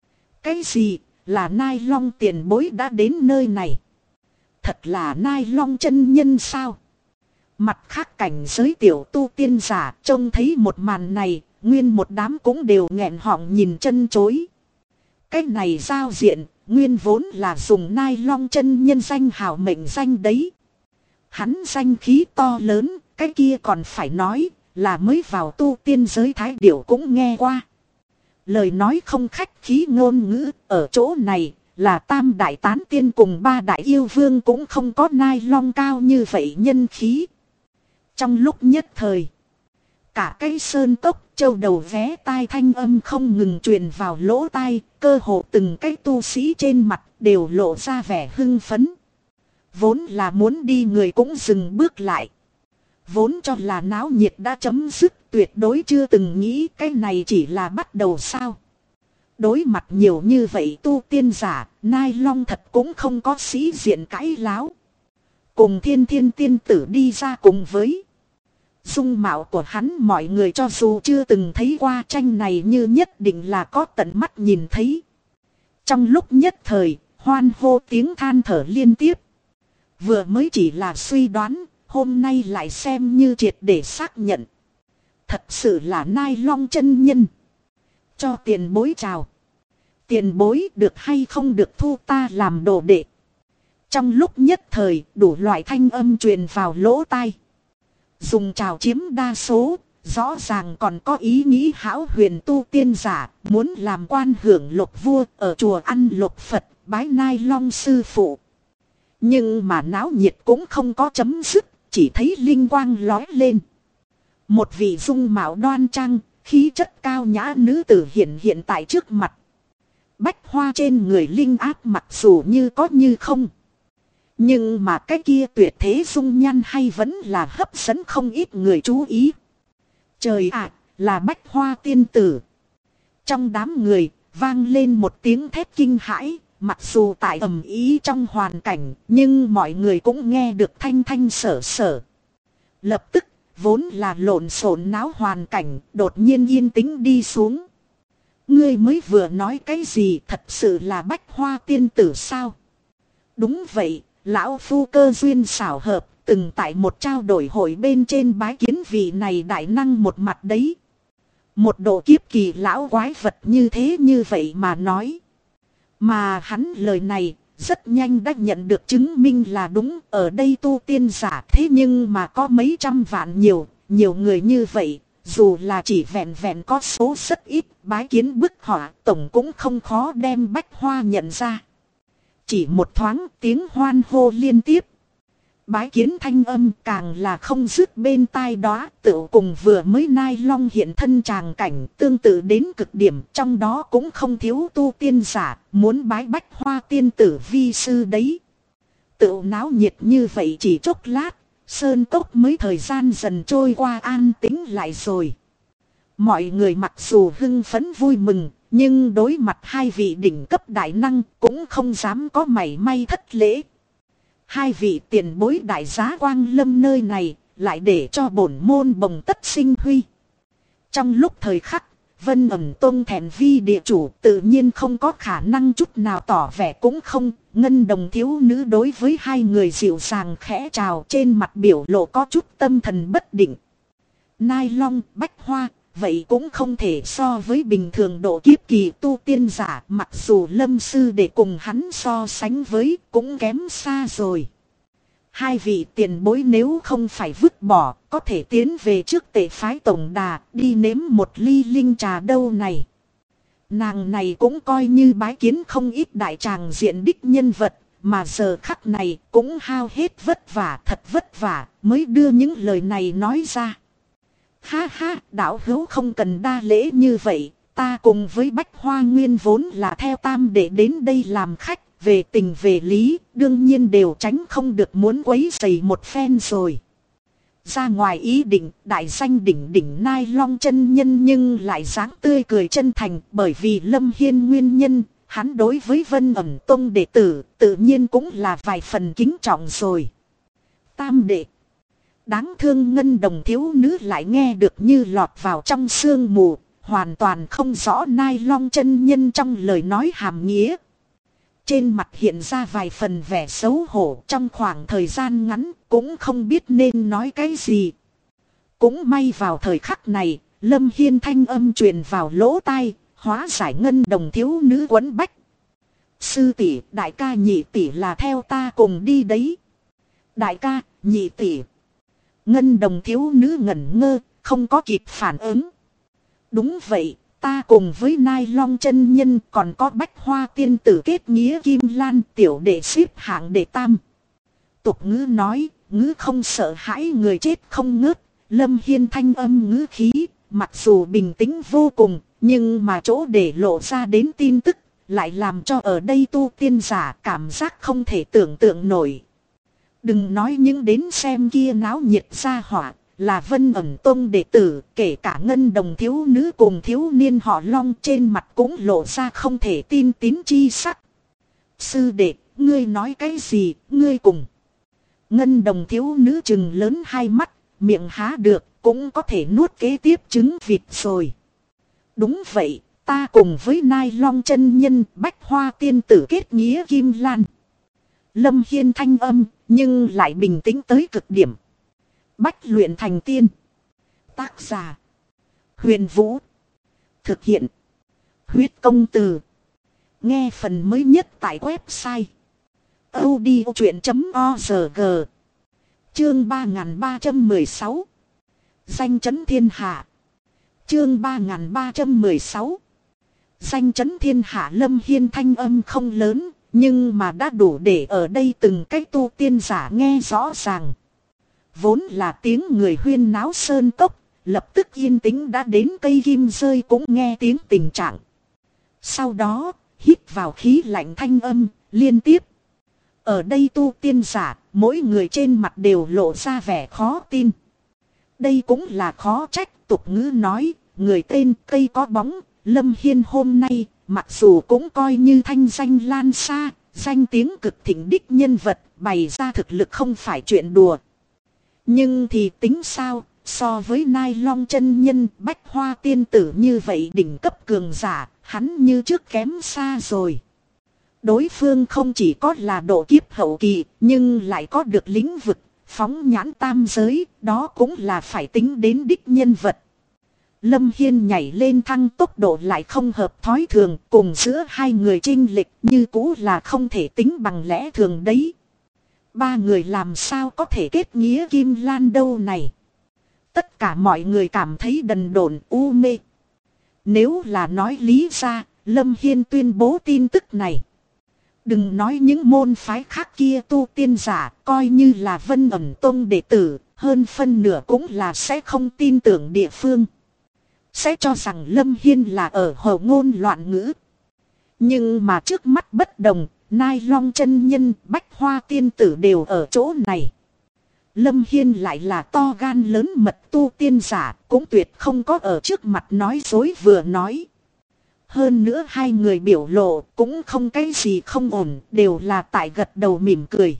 Cái gì là Nai Long tiền bối đã đến nơi này? Thật là Nai Long chân nhân sao? Mặt khác cảnh giới tiểu tu tiên giả trông thấy một màn này. Nguyên một đám cũng đều nghẹn họng nhìn chân chối. Cái này giao diện, nguyên vốn là dùng Nai Long chân nhân danh hào mệnh danh đấy. Hắn danh khí to lớn, cái kia còn phải nói là mới vào tu tiên giới thái điểu cũng nghe qua. Lời nói không khách khí ngôn ngữ, ở chỗ này là tam đại tán tiên cùng ba đại yêu vương cũng không có Nai Long cao như vậy nhân khí. Trong lúc nhất thời, cả cái sơn cốc châu đầu vé tai thanh âm không ngừng truyền vào lỗ tai, cơ hồ từng cái tu sĩ trên mặt đều lộ ra vẻ hưng phấn. Vốn là muốn đi người cũng dừng bước lại. Vốn cho là náo nhiệt đã chấm dứt, tuyệt đối chưa từng nghĩ cái này chỉ là bắt đầu sao. Đối mặt nhiều như vậy tu tiên giả, Nai Long thật cũng không có sĩ diện cãi láo. Cùng thiên thiên tiên tử đi ra cùng với dung mạo của hắn, mọi người cho dù chưa từng thấy qua tranh này như nhất định là có tận mắt nhìn thấy. Trong lúc nhất thời, hoan hô tiếng than thở liên tiếp. Vừa mới chỉ là suy đoán, hôm nay lại xem như triệt để xác nhận. Thật sự là Nai Long chân nhân. Cho tiền bối chào. Tiền bối được hay không được thu ta làm đồ đệ. Trong lúc nhất thời, đủ loại thanh âm truyền vào lỗ tai. Dùng chào chiếm đa số, rõ ràng còn có ý nghĩ hão huyền tu tiên giả, muốn làm quan hưởng lục vua ở chùa ăn lục Phật, bái Nai Long sư phụ. Nhưng mà náo nhiệt cũng không có chấm dứt, chỉ thấy linh quang lói lên. Một vị dung mạo đoan trang, khí chất cao nhã nữ tử hiện tại trước mặt. Bách hoa trên người linh áp mặc dù như có như không. Nhưng mà cái kia tuyệt thế dung nhan hay vẫn là hấp dẫn không ít người chú ý. Trời ạ, là bách hoa tiên tử. Trong đám người, vang lên một tiếng thét kinh hãi. Mặc dù tại ầm ý trong hoàn cảnh, nhưng mọi người cũng nghe được thanh thanh sở sở. Lập tức, vốn là lộn xộn náo hoàn cảnh, đột nhiên yên tĩnh đi xuống. Ngươi mới vừa nói cái gì, thật sự là Bách Hoa tiên tử sao? Đúng vậy, lão phu cơ duyên xảo hợp, từng tại một trao đổi hội bên trên bái kiến vị này đại năng một mặt đấy. Một độ kiếp kỳ lão quái vật như thế như vậy mà nói. Mà hắn lời này rất nhanh đã nhận được chứng minh là đúng. Ở đây tu tiên giả thế nhưng mà có mấy trăm vạn nhiều người như vậy. Dù là chỉ vẹn vẹn có số rất ít, bái kiến bức họa tổng cũng không khó đem Bách Hoa nhận ra. Chỉ một thoáng tiếng hoan hô liên tiếp. Bái kiến thanh âm càng là không dứt bên tai đó, tựu cùng vừa mới Nai Long hiện thân tràng cảnh tương tự đến cực điểm, trong đó cũng không thiếu tu tiên giả, muốn bái Bách Hoa tiên tử vi sư đấy. Tựu náo nhiệt như vậy chỉ chốc lát, sơn cốc mới thời gian dần trôi qua an tĩnh lại rồi. Mọi người mặc dù hưng phấn vui mừng, nhưng đối mặt hai vị đỉnh cấp đại năng cũng không dám có mảy may thất lễ. Hai vị tiền bối đại giá quang lâm nơi này, lại để cho bổn môn bồng tất sinh huy. Trong lúc thời khắc, Vân Ẩn Tông thẹn vi địa chủ tự nhiên không có khả năng chút nào tỏ vẻ cũng không. Ngân Đồng thiếu nữ đối với hai người dịu dàng khẽ chào, trên mặt biểu lộ có chút tâm thần bất định. Nai Long, Bách Hoa, vậy cũng không thể so với bình thường độ kiếp kỳ tu tiên giả, mặc dù Lâm sư để cùng hắn so sánh với cũng kém xa rồi. Hai vị tiền bối nếu không phải vứt bỏ, có thể tiến về trước Tệ phái tổng đà, đi nếm một ly linh trà đâu này. Nàng này cũng coi như bái kiến không ít đại tràng diện đích nhân vật, mà giờ khắc này cũng hao hết vất vả, thật vất vả mới đưa những lời này nói ra. Ha ha, đạo hữu không cần đa lễ như vậy, ta cùng với Bách Hoa Nguyên vốn là theo tam để đến đây làm khách, về tình về lý, đương nhiên đều tránh không được muốn quấy rầy một phen rồi. Ra ngoài ý định, đại danh đỉnh đỉnh Nai Long chân nhân nhưng lại dáng tươi cười chân thành, bởi vì Lâm Hiên nguyên nhân, hắn đối với Vân Ẩn Tông đệ tử, tự nhiên cũng là vài phần kính trọng rồi. Tam đệ. Đáng thương Ngân Đồng thiếu nữ lại nghe được như lọt vào trong sương mù, hoàn toàn không rõ Nai Long chân nhân trong lời nói hàm nghĩa. Trên mặt hiện ra vài phần vẻ xấu hổ, trong khoảng thời gian ngắn cũng không biết nên nói cái gì. Cũng may vào thời khắc này, Lâm Hiên thanh âm truyền vào lỗ tai, hóa giải Ngân Đồng thiếu nữ quấn bách. Sư tỷ, đại ca nhị tỷ là theo ta cùng đi đấy. Đại ca, nhị tỷ. Ngân Đồng thiếu nữ ngẩn ngơ, không có kịp phản ứng. Đúng vậy, ta cùng với Nai Long chân nhân còn có Bách Hoa tiên tử kết nghĩa Kim Lan tiểu đệ xếp hạng đệ tam. Tục ngữ nói, ngữ không sợ hãi người chết không ngớt. Lâm Hiên thanh âm ngữ khí, mặc dù bình tĩnh vô cùng, nhưng mà chỗ để lộ ra đến tin tức, lại làm cho ở đây tu tiên giả cảm giác không thể tưởng tượng nổi. Đừng nói những đến xem kia náo nhiệt ra hỏa, là Vân Ẩn Tông đệ tử, kể cả Ngân Đồng thiếu nữ cùng thiếu niên họ Long trên mặt cũng lộ ra không thể tin tín chi sắc. Sư đệ, ngươi nói cái gì, ngươi cùng. Ngân Đồng thiếu nữ trừng lớn hai mắt, miệng há được, cũng có thể nuốt kế tiếp trứng vịt rồi. Đúng vậy, ta cùng với Nai Long chân nhân Bách Hoa tiên tử kết nghĩa Kim Lan. Lâm Hiên thanh âm, nhưng lại bình tĩnh tới cực điểm. Bách luyện thành tiên. Tác giả. Huyền Vũ. Thực hiện. Huyết công từ. Nghe phần mới nhất tại website. audiochuyện.org. Chương 3316. Danh chấn thiên hạ. Chương 3316. Danh chấn thiên hạ. Lâm Hiên thanh âm không lớn, nhưng mà đã đủ để ở đây từng cái tu tiên giả nghe rõ ràng. Vốn là tiếng người huyên náo sơn cốc, lập tức yên tĩnh đã đến cây kim rơi cũng nghe tiếng tình trạng. Sau đó, hít vào khí lạnh thanh âm, liên tiếp. Ở đây tu tiên giả, mỗi người trên mặt đều lộ ra vẻ khó tin. Đây cũng là khó trách, tục ngữ nói, người tên cây có bóng. Lâm Hiên hôm nay, mặc dù cũng coi như thanh danh lan xa, danh tiếng cực thịnh đích nhân vật, bày ra thực lực không phải chuyện đùa. Nhưng thì tính sao, So với Nai Long chân nhân, Bách Hoa tiên tử như vậy đỉnh cấp cường giả, hắn như trước kém xa rồi. Đối phương không chỉ có là độ kiếp hậu kỳ, nhưng lại có được lĩnh vực, phóng nhãn tam giới, đó cũng là phải tính đến đích nhân vật. Lâm Hiên nhảy lên thăng tốc độ lại không hợp thói thường, cùng giữa hai người chênh lệch như cũ là không thể tính bằng lẽ thường đấy. Ba người làm sao có thể kết nghĩa kim lan đâu này. Tất cả mọi người cảm thấy đần độn u mê. Nếu là nói lý ra, Lâm Hiên tuyên bố tin tức này. Đừng nói những môn phái khác kia tu tiên giả, coi như là Vân Ẩn Tông đệ tử, hơn phân nửa cũng là sẽ không tin tưởng địa phương. Sẽ cho rằng Lâm Hiên là ở hồ ngôn loạn ngữ. Nhưng mà trước mắt bất đồng, Nai Long chân nhân, Bách Hoa tiên tử đều ở chỗ này. Lâm Hiên lại là to gan lớn mật tu tiên giả, cũng tuyệt không có ở trước mặt nói dối vừa nói. Hơn nữa hai người biểu lộ cũng không cái gì không ổn, đều là tại gật đầu mỉm cười.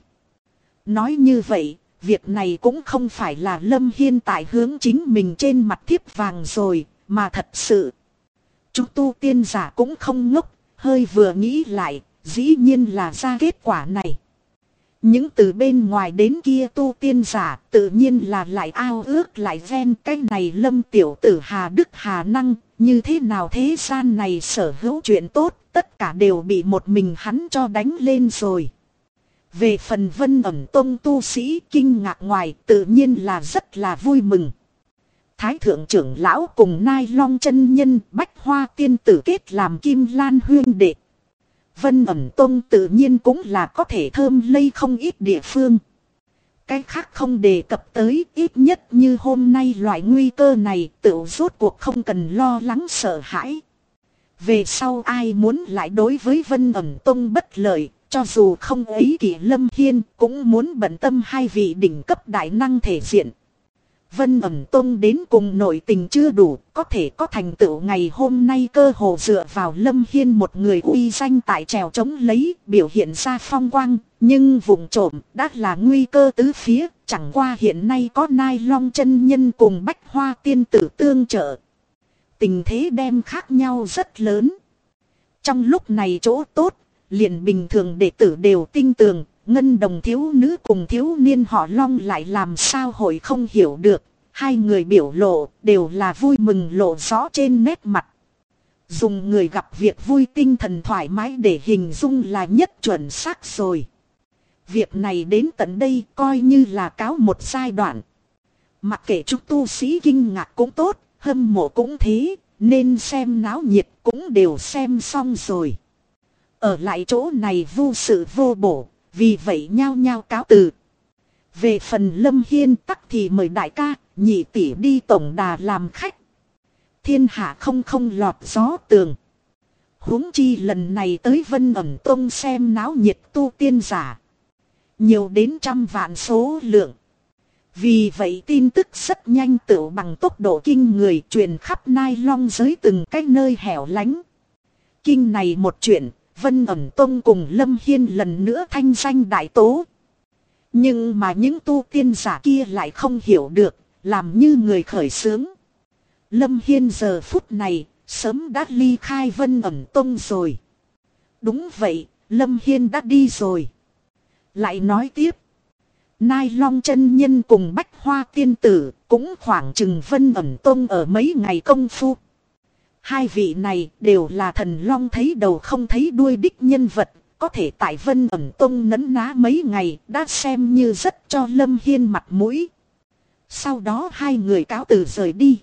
Nói như vậy, việc này cũng không phải là Lâm Hiên tại hướng chính mình trên mặt thiếp vàng rồi, mà thật sự. Chúng tu tiên giả cũng không ngốc, hơi vừa nghĩ lại, dĩ nhiên là ra kết quả này. Những từ bên ngoài đến kia tu tiên giả tự nhiên là lại ao ước lại ven cái này Lâm tiểu tử Hà Đức Hà Năng, như thế nào thế gian này sở hữu chuyện tốt, tất cả đều bị một mình hắn cho đánh lên rồi. Về phần Vân Ẩn Tông tu sĩ kinh ngạc ngoài tự nhiên là rất là vui mừng. Thái thượng trưởng lão cùng Nai Long chân nhân, Bách Hoa tiên tử kết làm Kim Lan huyên đệ. Vân Ẩn Tông tự nhiên cũng là có thể thơm lây không ít địa phương. Cái khác không đề cập tới, ít nhất như hôm nay loại nguy cơ này tự rốt cuộc không cần lo lắng sợ hãi. Về sau ai muốn lại đối với Vân Ẩn Tông bất lợi, cho dù không ấy kỷ Lâm Hiên cũng muốn bận tâm hai vị đỉnh cấp đại năng thể diện. Vân Ẩn Tông đến cùng nội tình chưa đủ, có thể có thành tựu ngày hôm nay cơ hồ dựa vào Lâm Hiên một người uy danh tại trèo chống lấy, biểu hiện ra phong quang, nhưng vùng trộm đã là nguy cơ tứ phía, chẳng qua hiện nay có Nai Long chân nhân cùng Bách Hoa tiên tử tương trợ. Tình thế đem khác nhau rất lớn. Trong lúc này chỗ tốt, liền bình thường đệ tử đều tin tưởng. Ngân Đồng thiếu nữ cùng thiếu niên họ Long lại làm sao hội không hiểu được. Hai người biểu lộ đều là vui mừng lộ rõ trên nét mặt. Dùng người gặp việc vui tinh thần thoải mái để hình dung là nhất chuẩn xác rồi. Việc này đến tận đây coi như là cáo một giai đoạn. Mặc kệ chúng tu sĩ kinh ngạc cũng tốt, hâm mộ cũng thế, nên xem náo nhiệt cũng đều xem xong rồi. Ở lại chỗ này vô sự vô bổ. Vì vậy nhao nhao cáo từ. Về phần Lâm Hiên tắc thì mời đại ca, nhị tỷ đi tổng đà làm khách. Thiên hạ không lọt gió tường. Huống chi lần này tới Vân Ẩn Tông xem náo nhiệt tu tiên giả. Nhiều đến trăm vạn số lượng. Vì vậy tin tức rất nhanh tựu bằng tốc độ kinh người truyền khắp Nai Long giới từng cái nơi hẻo lánh. Kinh này một chuyện. Vân Ẩn Tông cùng Lâm Hiên lần nữa thanh danh đại tố. Nhưng mà những tu tiên giả kia lại không hiểu được, làm như người khởi xướng. Lâm Hiên giờ phút này, sớm đã ly khai Vân Ẩn Tông rồi. Đúng vậy, Lâm Hiên đã đi rồi. Lại nói tiếp. Nai Long chân nhân cùng Bách Hoa tiên tử, cũng khoảng chừng Vân Ẩn Tông ở mấy ngày công phu. Hai vị này đều là thần long thấy đầu không thấy đuôi đích nhân vật, có thể tại Vân Ẩn Tông nấn ná mấy ngày đã xem như rất cho Lâm Hiên mặt mũi. Sau đó hai người cáo từ rời đi.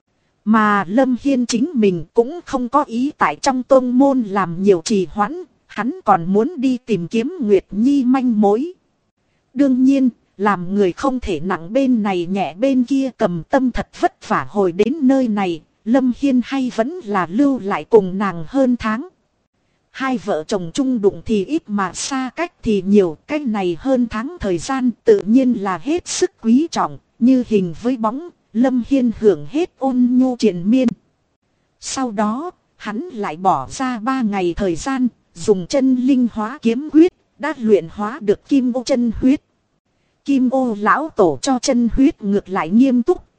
Mà Lâm Hiên chính mình cũng không có ý tại trong tông môn làm nhiều trì hoãn, hắn còn muốn đi tìm kiếm Nguyệt Nhi manh mối. Đương nhiên, làm người không thể nặng bên này nhẹ bên kia, cầm tâm thật vất vả hồi đến nơi này. Lâm Hiên hay vẫn là lưu lại cùng nàng hơn tháng. Hai vợ chồng chung đụng thì ít mà xa cách thì nhiều. Cái này hơn tháng thời gian tự nhiên là hết sức quý trọng. Như hình với bóng, Lâm Hiên hưởng hết ôn nhu triền miên. Sau đó, hắn lại bỏ ra 3 ngày thời gian, dùng chân linh hóa kiếm huyết, đã luyện hóa được kim ô chân huyết. Kim ô lão tổ cho chân huyết ngược lại nghiêm túc,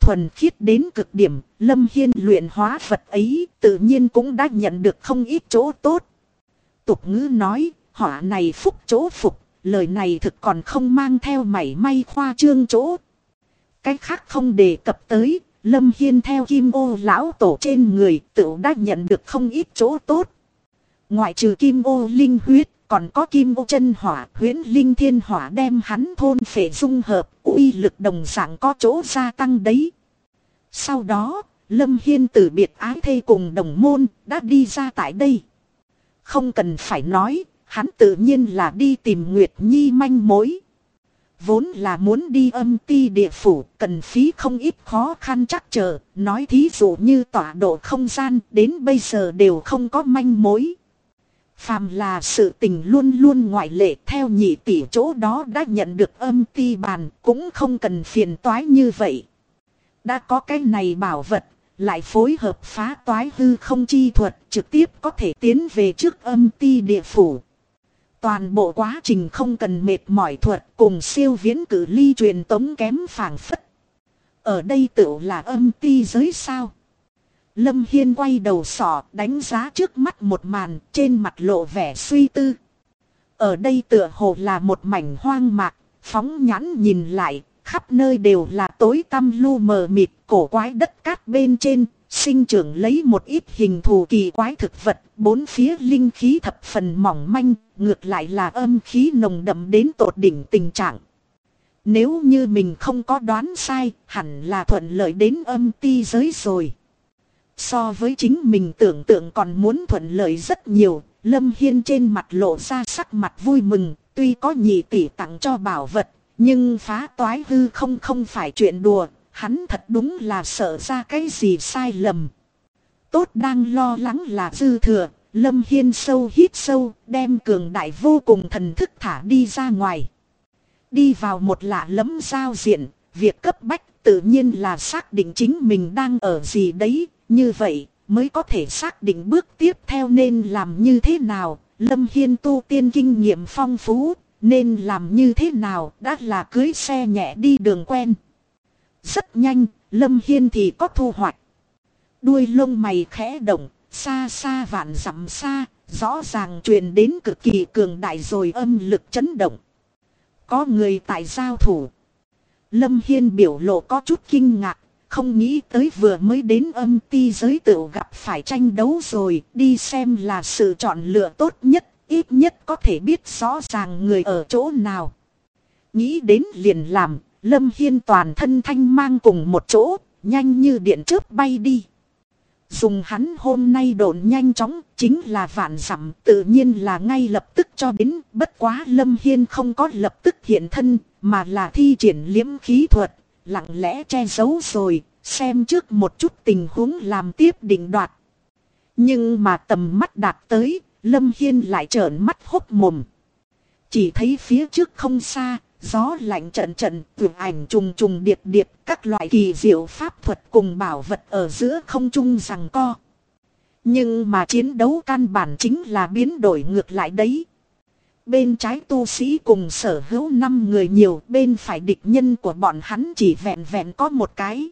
thuần khiết đến cực điểm, Lâm Hiên luyện hóa vật ấy tự nhiên cũng đã nhận được không ít chỗ tốt. Tục ngữ nói, họa này phúc chỗ phục, lời này thực còn không mang theo mảy may khoa trương chỗ. Cái khác không đề cập tới, Lâm Hiên theo Kim Ô lão tổ trên người tự đã nhận được không ít chỗ tốt. Ngoại trừ Kim Ô linh huyết, còn có Kim Ô chân hỏa, huyễn linh thiên hỏa đem hắn thôn phệ dung hợp, uy lực đồng dạng có chỗ gia tăng đấy. Sau đó, Lâm Hiên từ biệt ái thê cùng đồng môn, đã đi ra tại đây. Không cần phải nói, hắn tự nhiên là đi tìm Nguyệt Nhi manh mối. Vốn là muốn đi âm ti địa phủ, cần phí không ít khó khăn trắc trở, nói thí dụ như tọa độ không gian, đến bây giờ đều không có manh mối. Phàm là sự tình luôn luôn ngoại lệ, theo nhị tỷ chỗ đó đã nhận được âm ti bàn, cũng không cần phiền toái như vậy. Đã có cái này bảo vật, lại phối hợp phá toái hư không chi thuật, trực tiếp có thể tiến về trước âm ti địa phủ. Toàn bộ quá trình không cần mệt mỏi thuật, cùng siêu viễn cử ly truyền tống kém phảng phất. Ở đây tựu là âm ti giới sao? Lâm Hiên quay đầu sọ, đánh giá trước mắt một màn, trên mặt lộ vẻ suy tư. Ở đây tựa hồ là một mảnh hoang mạc, phóng nhãn nhìn lại, khắp nơi đều là tối tăm lu mờ mịt, cổ quái đất cát bên trên, sinh trưởng lấy một ít hình thù kỳ quái thực vật, bốn phía linh khí thập phần mỏng manh, ngược lại là âm khí nồng đậm đến tột đỉnh tình trạng. Nếu như mình không có đoán sai, hẳn là thuận lợi đến âm ti giới rồi. So với chính mình tưởng tượng còn muốn thuận lợi rất nhiều, Lâm Hiên trên mặt lộ ra sắc mặt vui mừng, tuy có nhị tỷ tặng cho bảo vật, nhưng phá toái hư không phải chuyện đùa, hắn thật đúng là sợ ra cái gì sai lầm. Tốt đang lo lắng là dư thừa, Lâm Hiên sâu hít sâu, đem cường đại vô cùng thần thức thả đi ra ngoài. Đi vào một lạ lẫm giao diện, việc cấp bách tự nhiên là xác định chính mình đang ở gì đấy, như vậy mới có thể xác định bước tiếp theo nên làm như thế nào. Lâm Hiên tu tiên kinh nghiệm phong phú, nên làm như thế nào đã là cưới xe nhẹ đi đường quen. Rất nhanh, Lâm Hiên thì có thu hoạch. Đuôi lông mày khẽ động, xa xa vạn dặm xa, rõ ràng truyền đến cực kỳ cường đại rồi âm lực chấn động. Có người tại giao thủ. Lâm Hiên biểu lộ có chút kinh ngạc, không nghĩ tới vừa mới đến âm ti giới tự gặp phải tranh đấu rồi, đi xem là sự chọn lựa tốt nhất, ít nhất có thể biết rõ ràng người ở chỗ nào. Nghĩ đến liền làm, Lâm Hiên toàn thân thanh mang cùng một chỗ, nhanh như điện chớp bay đi. Dùng hắn hôm nay độn nhanh chóng, chính là vạn dặm, tự nhiên là ngay lập tức cho đến, bất quá Lâm Hiên không có lập tức hiện thân, mà là thi triển liễm khí thuật, lặng lẽ che giấu rồi, xem trước một chút tình huống làm tiếp định đoạt. Nhưng mà tầm mắt đạt tới, Lâm Hiên lại trợn mắt hốc mồm. Chỉ thấy phía trước không xa, gió lạnh trận trận, vượt ảnh trùng trùng điệp điệp, các loại kỳ diệu pháp thuật cùng bảo vật ở giữa không trung giằng co. Nhưng mà chiến đấu căn bản chính là biến đổi ngược lại đấy. Bên trái tu sĩ cùng sở hữu 5 người nhiều, bên phải địch nhân của bọn hắn chỉ vẹn vẹn có một cái.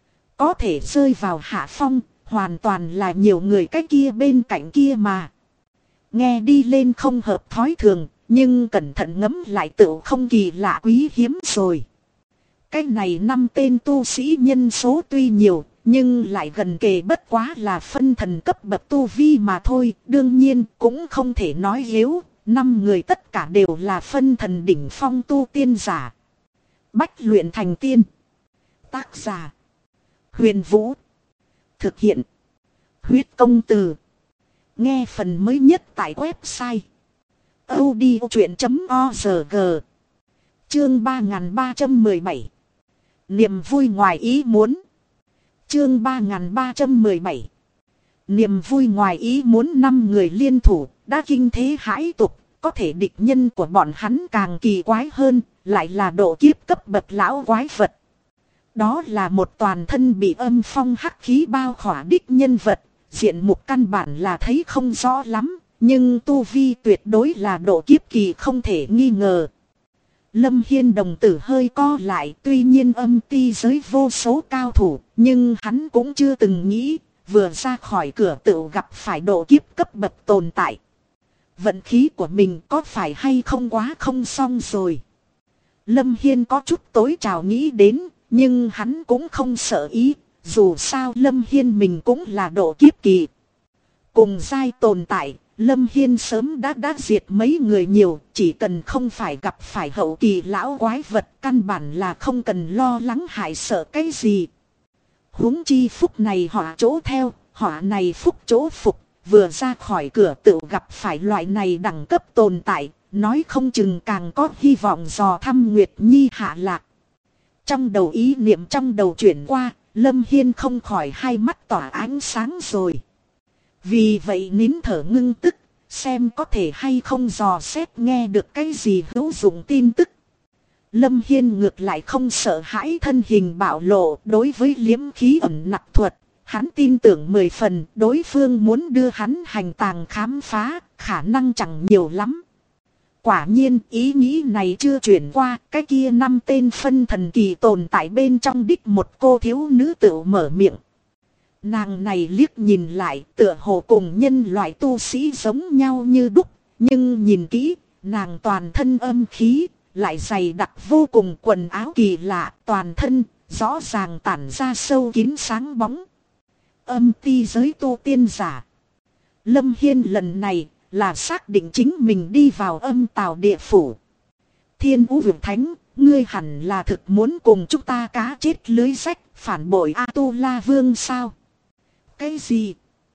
Có thể rơi vào hạ phong, hoàn toàn là nhiều người cái kia bên cạnh kia mà. Nghe đi lên không hợp thói thường, nhưng cẩn thận ngẫm lại tựu không kỳ lạ quý hiếm rồi. Cái này 5 tên tu sĩ nhân số tuy nhiều, nhưng lại gần kề bất quá là phân thần cấp bậc tu vi mà thôi. Đương nhiên cũng không thể nói yếu, 5 người tất cả đều là phân thần đỉnh phong tu tiên giả. Bách luyện thành tiên. Tác giả Huyền Vũ. Thực hiện Huyết Công Từ. Nghe phần mới nhất tại website audiochuyện.org. Chương 3317. Niềm vui ngoài ý muốn. Chương 3317. Niềm vui ngoài ý muốn. 5 người liên thủ đã kinh thế hãi tục, có thể địch nhân của bọn hắn càng kỳ quái hơn, lại là độ kiếp cấp bậc lão quái vật. Đó là một toàn thân bị âm phong hắc khí bao khỏa đích nhân vật, diện mục căn bản là thấy không rõ lắm, nhưng tu vi tuyệt đối là độ kiếp kỳ không thể nghi ngờ. Lâm Hiên đồng tử hơi co lại, tuy nhiên âm ti giới vô số cao thủ, nhưng hắn cũng chưa từng nghĩ, vừa ra khỏi cửa tự gặp phải độ kiếp cấp bậc tồn tại. Vận khí của mình có phải hay không quá không xong rồi. Lâm Hiên có chút tối trào nghĩ đến, nhưng hắn cũng không sợ ý, dù sao Lâm Hiên mình cũng là độ kiếp kỳ. Cùng giai tồn tại, Lâm Hiên sớm đã diệt mấy người nhiều, chỉ cần không phải gặp phải hậu kỳ lão quái vật, căn bản là không cần lo lắng hại sợ cái gì. Huống chi phúc này họa chỗ theo, họa này phúc chỗ phục, vừa ra khỏi cửa tự gặp phải loại này đẳng cấp tồn tại, nói không chừng càng có hy vọng dò thăm Nguyệt Nhi hạ lạc. Trong đầu ý niệm trong đầu chuyển qua, Lâm Hiên không khỏi hai mắt tỏa ánh sáng rồi. Vì vậy nín thở ngưng tức, xem có thể hay không dò xét nghe được cái gì hữu dụng tin tức. Lâm Hiên ngược lại không sợ hãi thân hình bạo lộ, đối với liếm khí ẩn nặc thuật, hắn tin tưởng 10 phần đối phương muốn đưa hắn hành tàng khám phá, khả năng chẳng nhiều lắm. Quả nhiên ý nghĩ này chưa chuyển qua, cái kia 5 tên phân thần kỳ tồn tại bên trong đích một cô thiếu nữ tự mở miệng. Nàng này liếc nhìn lại tựa hồ cùng nhân loại tu sĩ giống nhau như đúc, nhưng nhìn kỹ, nàng toàn thân âm khí, lại dày đặc vô cùng, quần áo kỳ lạ, toàn thân, rõ ràng tản ra sâu kín sáng bóng. Âm ti giới tu tiên giả. Lâm Hiên lần này là xác định chính mình đi vào âm tào địa phủ. Thiên Vũ Vực Thánh, ngươi hẳn là thực muốn cùng chúng ta cá chết lưới rách, phản bội A-tu-la Vương sao? Cái gì?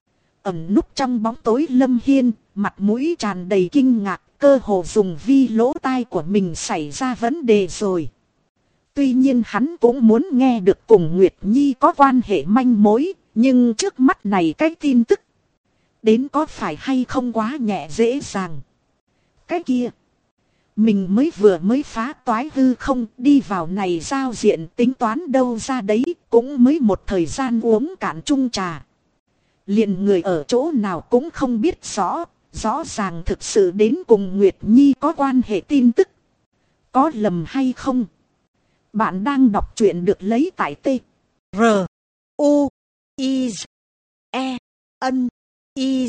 Ẩn núp trong bóng tối Lâm Hiên, mặt mũi tràn đầy kinh ngạc, cơ hồ dùng vi lỗ tai của mình xảy ra vấn đề rồi. Tuy nhiên hắn cũng muốn nghe được cùng Nguyệt Nhi có quan hệ manh mối, nhưng trước mắt này cái tin tức đến có phải hay không quá nhẹ dễ dàng. Cái kia, mình mới phá toái hư không, đi vào này giao diện tính toán đâu ra đấy, cũng mới một thời gian uống cạn chung trà. Liền người ở chỗ nào cũng không biết rõ, rõ ràng thực sự đến cùng Nguyệt Nhi có quan hệ tin tức. Có lầm hay không? Bạn đang đọc truyện được lấy tại T. R. U. I. E. N. I.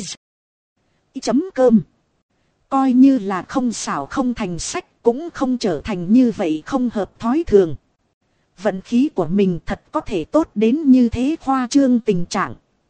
Chấm cơm. Coi như là không xảo không thành sách, cũng không trở thành như vậy không hợp thói thường. Vận khí của mình thật có thể tốt đến như thế khoa trương tình trạng.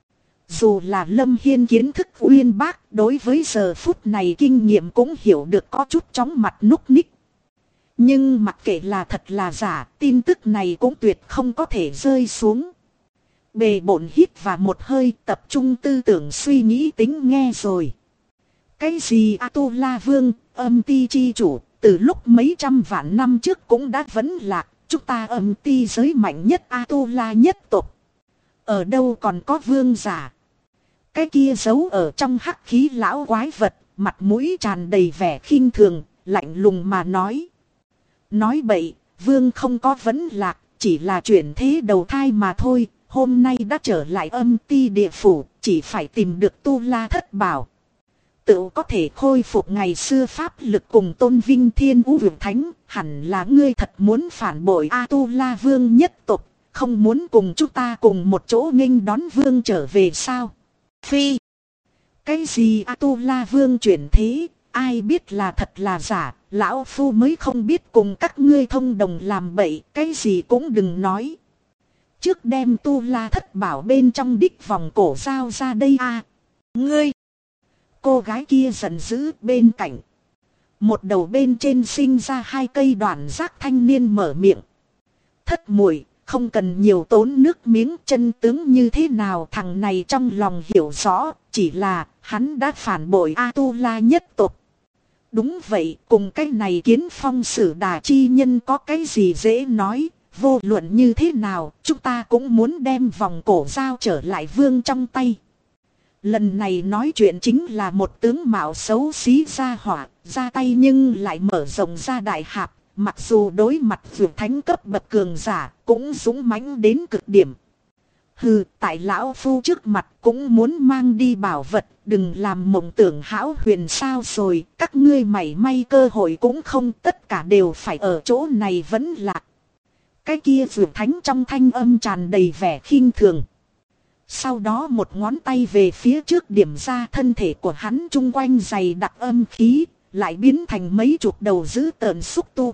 Dù là Lâm Hiên kiến thức uyên bác, đối với giờ phút này kinh nghiệm cũng hiểu được có chút chóng mặt núc ních. Nhưng mặc kệ là thật là giả, tin tức này cũng tuyệt không có thể rơi xuống. Bề bộn hít vào một hơi, tập trung tư tưởng suy nghĩ tính nghe rồi. Cái gì A-tu-la Vương, âm ti chi chủ, từ lúc mấy trăm vạn năm trước cũng đã vấn lạc, chúng ta âm ti giới mạnh nhất A-tu-la nhất tộc. Ở đâu còn có vương giả? Cái kia giấu ở trong hắc khí lão quái vật, mặt mũi tràn đầy vẻ khinh thường, lạnh lùng mà nói. Nói bậy, vương không có vấn lạc, chỉ là chuyển thế đầu thai mà thôi, hôm nay đã trở lại âm ti địa phủ, chỉ phải tìm được tu la thất bảo. Tự có thể khôi phục ngày xưa pháp lực cùng tôn vinh Thiên Vũ Vực Thánh, hẳn là ngươi thật muốn phản bội A-tu-la Vương nhất tộc, không muốn cùng chúng ta cùng một chỗ nghênh đón Vương trở về sao? Phi! Cái gì A-tu-la Vương chuyển thế, ai biết là thật là giả, lão phu mới không biết cùng các ngươi thông đồng làm bậy, cái gì cũng đừng nói. Trước đem tu la thất bảo bên trong đích vòng cổ giao ra đây a. Ngươi! Cô gái kia giận dữ bên cạnh. Một đầu bên trên sinh ra hai cây đoạn giác thanh niên mở miệng. Thất muội, không cần nhiều tốn nước miếng, chân tướng như thế nào thằng này trong lòng hiểu rõ, chỉ là hắn đã phản bội A-tu-la nhất tộc. Đúng vậy, cùng cái này Kiến Phong Sử Đà chi nhân có cái gì dễ nói, vô luận như thế nào, chúng ta cũng muốn đem vòng cổ giao trở lại Vương trong tay. Lần này nói chuyện chính là một tướng mạo xấu xí ra hỏa, ra tay nhưng lại mở rộng ra đại hạp, mặc dù đối mặt vượt thánh cấp bậc cường giả, cũng dũng mãnh đến cực điểm. Hừ, tại lão phu trước mặt cũng muốn mang đi bảo vật, đừng làm mộng tưởng hão huyền sao rồi, các ngươi mảy may cơ hội cũng không, tất cả đều phải ở chỗ này vẫn lạc. Cái kia Dược Thánh trong thanh âm tràn đầy vẻ khinh thường. Sau đó một ngón tay về phía trước điểm ra, thân thể của hắn chung quanh dày đặc âm khí, lại biến thành mấy chục đầu dữ tợn xúc tu.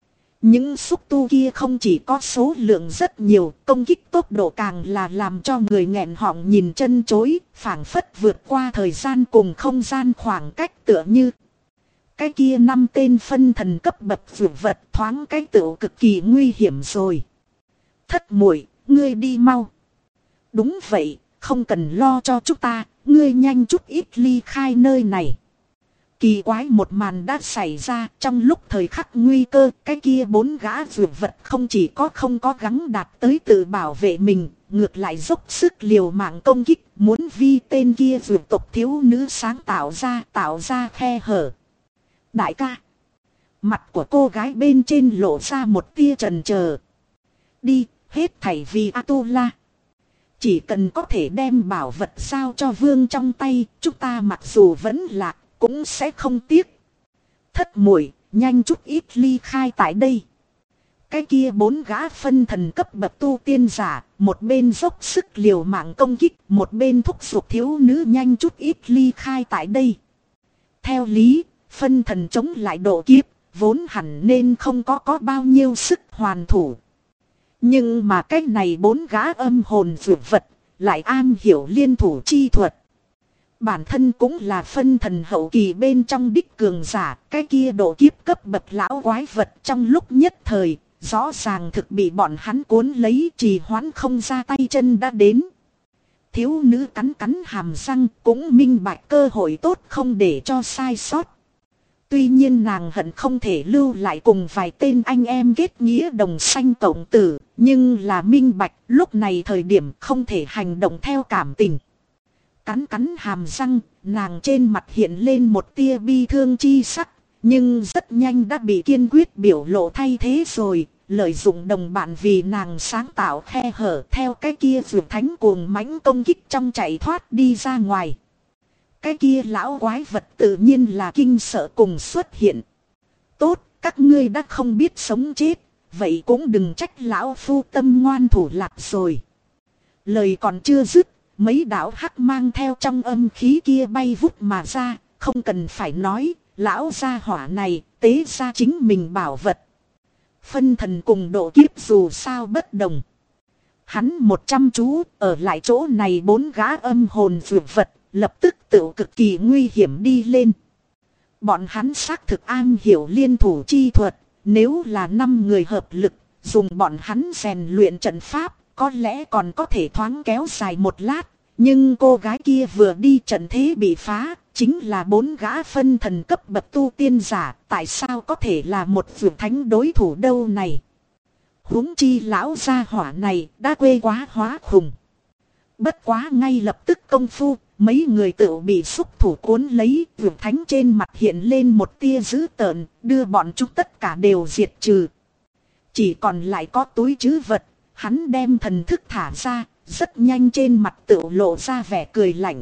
Những xúc tu kia không chỉ có số lượng rất nhiều, công kích tốc độ càng là làm cho người nghẹn họng nhìn chân chối, phảng phất vượt qua thời gian cùng không gian khoảng cách, tựa như cái kia 5 tên phân thần cấp bậc dược vật thoáng cái tựu cực kỳ nguy hiểm rồi. Thất muội, ngươi đi mau. Đúng vậy, không cần lo cho chúng ta, ngươi nhanh chút ít ly khai nơi này. Kỳ quái một màn đã xảy ra, trong lúc thời khắc nguy cơ, cái kia 4 gã dược vật không chỉ không có gắng đạt tới tự bảo vệ mình, ngược lại dốc sức liều mạng công kích, muốn vi tên kia dược tộc thiếu nữ sáng tạo ra khe hở. Đại ca, mặt của cô gái bên trên lộ ra một tia chần chờ. Đi, hết thảy vì Atula. Chỉ cần có thể đem bảo vật giao cho vương trong tay, chúng ta mặc dù vẫn lạc, cũng sẽ không tiếc. Thất muội, nhanh chút ít ly khai tại đây. Cái kia 4 gã phân thần cấp bậc tu tiên giả, một bên dốc sức liều mạng công kích, một bên thúc giục thiếu nữ nhanh chút ít ly khai tại đây. Theo lý, phân thần chống lại độ kiếp, vốn hẳn nên không có bao nhiêu sức hoàn thủ. Nhưng mà cái này 4 gã âm hồn dược vật, lại am hiểu liên thủ chi thuật. Bản thân cũng là phân thần hậu kỳ bên trong đích cường giả, cái kia độ kiếp cấp bậc lão quái vật trong lúc nhất thời, rõ ràng thực bị bọn hắn cuốn lấy, trì hoãn không ra tay chân đã đến. Thiếu nữ cắn cắn hàm răng, cũng minh bạch cơ hội tốt không để cho sai sót. Tuy nhiên nàng hận không thể lưu lại cùng vài tên anh em kết nghĩa đồng sanh cộng tử, nhưng là minh bạch lúc này thời điểm không thể hành động theo cảm tình. Cắn cắn hàm răng, nàng trên mặt hiện lên một tia bi thương chi sắc, nhưng rất nhanh đã bị kiên quyết biểu lộ thay thế rồi, lợi dụng đồng bạn vì nàng sáng tạo khe hở, theo cái kia Dược Thánh cuồng mãnh công kích trong chạy thoát đi ra ngoài. Cái kia lão quái vật tự nhiên là kinh sợ cùng xuất hiện. Tốt, các ngươi đã không biết sống chết, vậy cũng đừng trách lão phu tâm ngoan thủ lạc rồi. Lời còn chưa dứt, mấy đạo hắc mang theo trong âm khí kia bay vút mà ra, không cần phải nói, lão gia hỏa này tế ra chính mình bảo vật. Phân thần cùng độ kiếp dù sao bất đồng. Hắn 100 chú ở lại chỗ này 4 gã âm hồn dược vật, lập tức tự cực kỳ nguy hiểm đi lên. Bọn hắn xác thực an hiểu liên thủ chi thuật, nếu là 5 người hợp lực, dùng bọn hắn rèn luyện trận pháp, có lẽ còn có thể thoáng kéo dài một lát. Nhưng cô gái kia vừa đi trận thế bị phá, chính là 4 gã phân thần cấp bậc tu tiên giả, tại sao có thể là một Dược Thánh đối thủ đâu này. Huống chi lão gia hỏa này đã quê quá hóa khùng. Bất quá ngay lập tức công phu, mấy người tự bị xúc thủ cuốn lấy, Dược Thánh trên mặt hiện lên một tia dữ tợn, đưa bọn chúng tất cả đều diệt trừ. Chỉ còn lại có túi trữ vật, hắn đem thần thức thả ra, rất nhanh trên mặt tự lộ ra vẻ cười lạnh.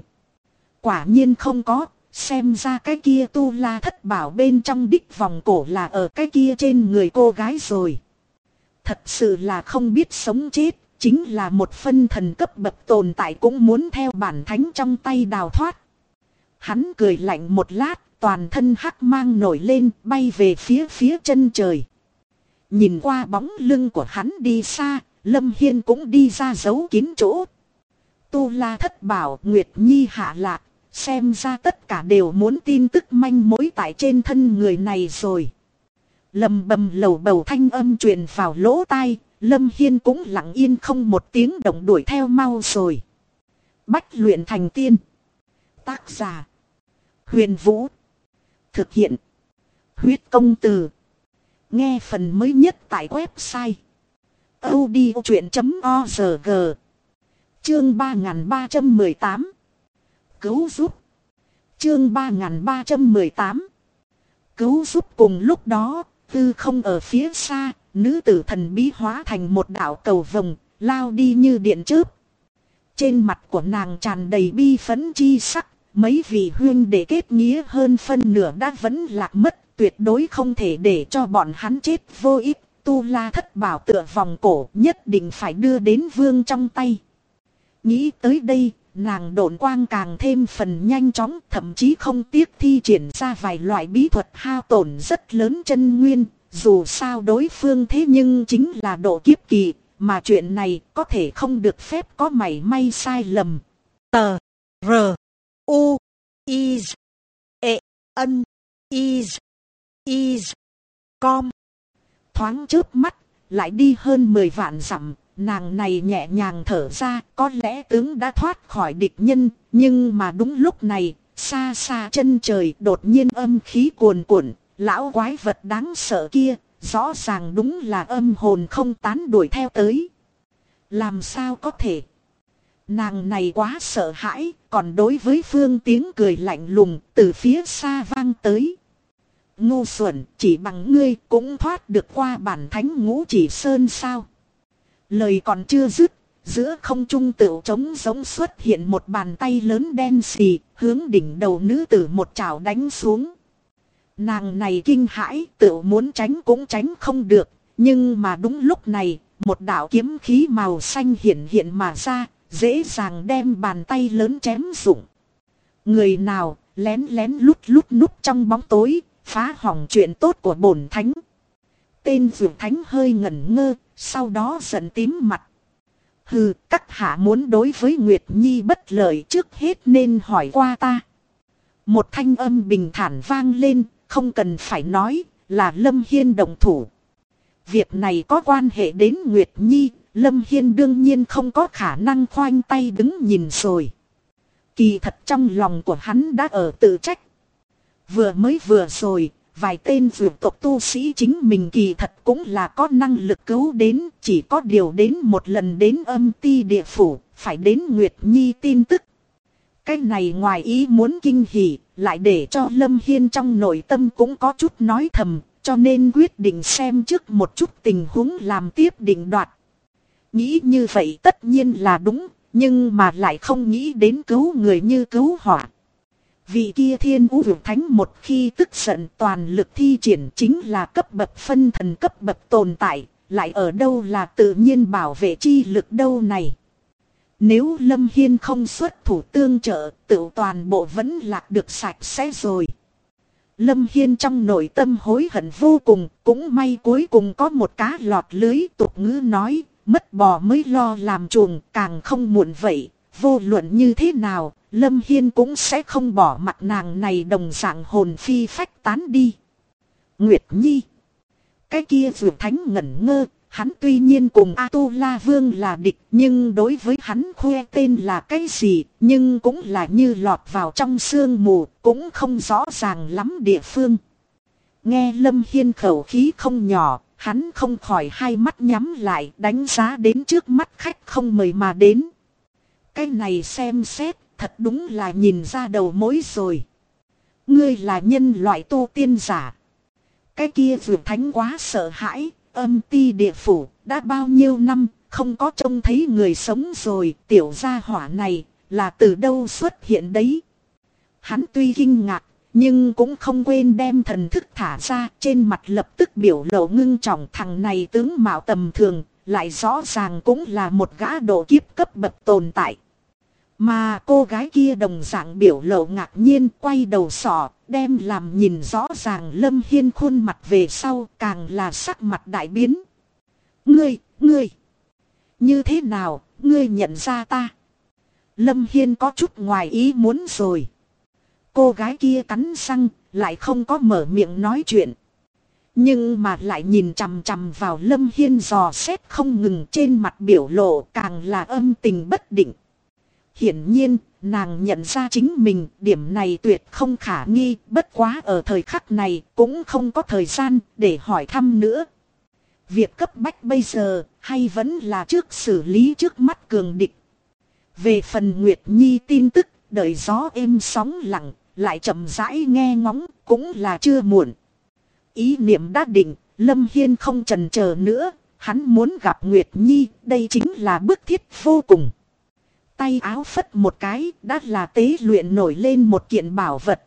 Quả nhiên không có, xem ra cái kia tu la thất bảo bên trong đích vòng cổ là ở cái kia trên người cô gái rồi. Thật sự là không biết sống chết, chính là một phân thần cấp bậc tồn tại cũng muốn theo bản thánh trong tay đào thoát. Hắn cười lạnh một lát, toàn thân hắc mang nổi lên, bay về phía chân trời. Nhìn qua bóng lưng của hắn đi xa, Lâm Hiên cũng đi ra giấu kín chỗ. Tu la thất bảo Nguyệt Nhi hạ lạc, xem ra tất cả đều muốn tin tức manh mối tại trên thân người này rồi. Lầm bầm lầu bầu thanh âm truyền vào lỗ tai, Lâm Hiên cũng lặng yên không một tiếng động đuổi theo mau rồi. Bách luyện thành tiên. Tác giả: Huyền Vũ. Thực hiện: Huyết Công Từ. Nghe phần mới nhất tại website audiochuyện.org. Chương 3318. Cứu giúp. Chương 3318. Cứu giúp. Cùng lúc đó, tư không ở phía xa, nữ tử thần bí hóa thành một đạo cầu vồng, lao đi như điện chớp. Trên mặt của nàng tràn đầy bi phẫn chi sắc. Mấy vị huynh đệ kết nghĩa hơn phân nửa đã vẫn lạc mất. Tuyệt đối không thể để cho bọn hắn chết vô ích. Tu La thất bảo tựa vòng cổ nhất định phải đưa đến vương trong tay. Nghĩ tới đây, nàng độn quang càng thêm phần nhanh chóng, thậm chí không tiếc thi triển ra vài loại bí thuật hao tổn rất lớn chân nguyên. Dù sao đối phương thế nhưng chính là độ kiếp kỳ, mà chuyện này có thể không được phép có mảy may sai lầm. Tờ R U I E N I Com. Thoáng chớp mắt, lại đi hơn 10 vạn dặm, nàng này nhẹ nhàng thở ra, có lẽ tướng đã thoát khỏi địch nhân, nhưng mà đúng lúc này, xa xa chân trời đột nhiên âm khí cuồn cuộn, lão quái vật đáng sợ kia, rõ ràng đúng là âm hồn không tán đuổi theo tới. Làm sao có thể? Nàng này quá sợ hãi, còn đối với Phương tiếng cười lạnh lùng từ phía xa vang tới. Ngu xuẩn, chỉ bằng ngươi cũng thoát được qua bản thánh Ngũ Chỉ Sơn sao? Lời còn chưa dứt, giữa không trung tựu trống giống xuất hiện một bàn tay lớn đen xì, hướng đỉnh đầu nữ tử một chảo đánh xuống. Nàng này kinh hãi, tựu muốn tránh cũng tránh không được, nhưng mà đúng lúc này, một đạo kiếm khí màu xanh hiện mà ra, dễ dàng đem bàn tay lớn chém rụng. Người nào lén lén lút núp trong bóng tối, phá hỏng chuyện tốt của bổn thánh. Tên Dược Thánh hơi ngẩn ngơ, sau đó giận tím mặt. Hừ, các hạ muốn đối với Nguyệt Nhi bất lợi, trước hết nên hỏi qua ta. Một thanh âm bình thản vang lên, không cần phải nói, là Lâm Hiên động thủ. Việc này có quan hệ đến Nguyệt Nhi, Lâm Hiên đương nhiên không có khả năng khoanh tay đứng nhìn rồi. Kỳ thật trong lòng của hắn đã ở tự trách. Vừa rồi, vài tên vượt tộc tu sĩ chính mình kỳ thật cũng là có năng lực cứu đến, chỉ có điều đến một lần đến âm ti địa phủ, phải đến Nguyệt Nhi tin tức. Cái này ngoài ý muốn kinh hỉ, lại để cho Lâm Hiên trong nội tâm cũng có chút nói thầm, cho nên quyết định xem trước một chút tình huống làm tiếp định đoạt. Nghĩ như vậy tất nhiên là đúng, nhưng mà lại không nghĩ đến cứu người như cứu họa. Vị kia Thiên Vũ Vực Thánh một khi tức giận toàn lực thi triển chính là cấp bậc phân thần cấp bậc tồn tại, lại ở đâu là tự nhiên bảo vệ chi lực đâu này. Nếu Lâm Hiên không xuất thủ tương trợ, tự toàn bộ vẫn lạc được sạch sẽ rồi. Lâm Hiên trong nội tâm hối hận vô cùng, cũng may cuối cùng có một cá lọt lưới. Tục ngữ nói, mất bò mới lo làm chuồng, càng không muộn vậy. Vô luận như thế nào, Lâm Hiên cũng sẽ không bỏ mặt nàng này đồng dạng hồn phi phách tán đi. Nguyệt Nhi. Cái kia Dược Thánh ngẩn ngơ, hắn tuy nhiên cùng A-tu-la Vương là địch, nhưng đối với hắn khoe tên là cái gì, nhưng cũng là như lọt vào trong sương mù, cũng không rõ ràng lắm địa phương. Nghe Lâm Hiên khẩu khí không nhỏ, hắn không khỏi hai mắt nhắm lại, đánh giá đến trước mắt khách không mời mà đến. Cái này xem xét, thật đúng là nhìn ra đầu mối rồi. Ngươi là nhân loại tu tiên giả. Cái kia Dược Thánh quá sợ hãi, âm ti địa phủ, đã bao nhiêu năm, không có trông thấy người sống rồi, tiểu gia hỏa này, là từ đâu xuất hiện đấy. Hắn tuy kinh ngạc, nhưng cũng không quên đem thần thức thả ra, trên mặt lập tức biểu lộ ngưng trọng. Thằng này tướng mạo tầm thường, lại rõ ràng cũng là một gã độ kiếp cấp bậc tồn tại. Mà cô gái kia đồng dạng biểu lộ ngạc nhiên, quay đầu sọ, đem làm nhìn rõ ràng Lâm Hiên khuôn mặt về sau, càng là sắc mặt đại biến. Ngươi, như thế nào, ngươi nhận ra ta? Lâm Hiên có chút ngoài ý muốn rồi. Cô gái kia cắn răng, lại không có mở miệng nói chuyện. Nhưng mà lại nhìn chằm chằm vào Lâm Hiên dò xét không ngừng, trên mặt biểu lộ càng là âm tình bất định. Hiển nhiên, nàng nhận ra chính mình, điểm này tuyệt không khả nghi, bất quá ở thời khắc này cũng không có thời gian để hỏi thăm nữa. Việc cấp bách bây giờ, hay vẫn là trước xử lý trước mắt cường địch. Về phần Nguyệt Nhi tin tức, đợi gió êm sóng lặng, lại chậm rãi nghe ngóng, cũng là chưa muộn. Ý niệm đã định, Lâm Hiên không chần chờ nữa, hắn muốn gặp Nguyệt Nhi, đây chính là bước thiết vô cùng. Tay áo phất một cái, đã là tế luyện nổi lên một kiện bảo vật.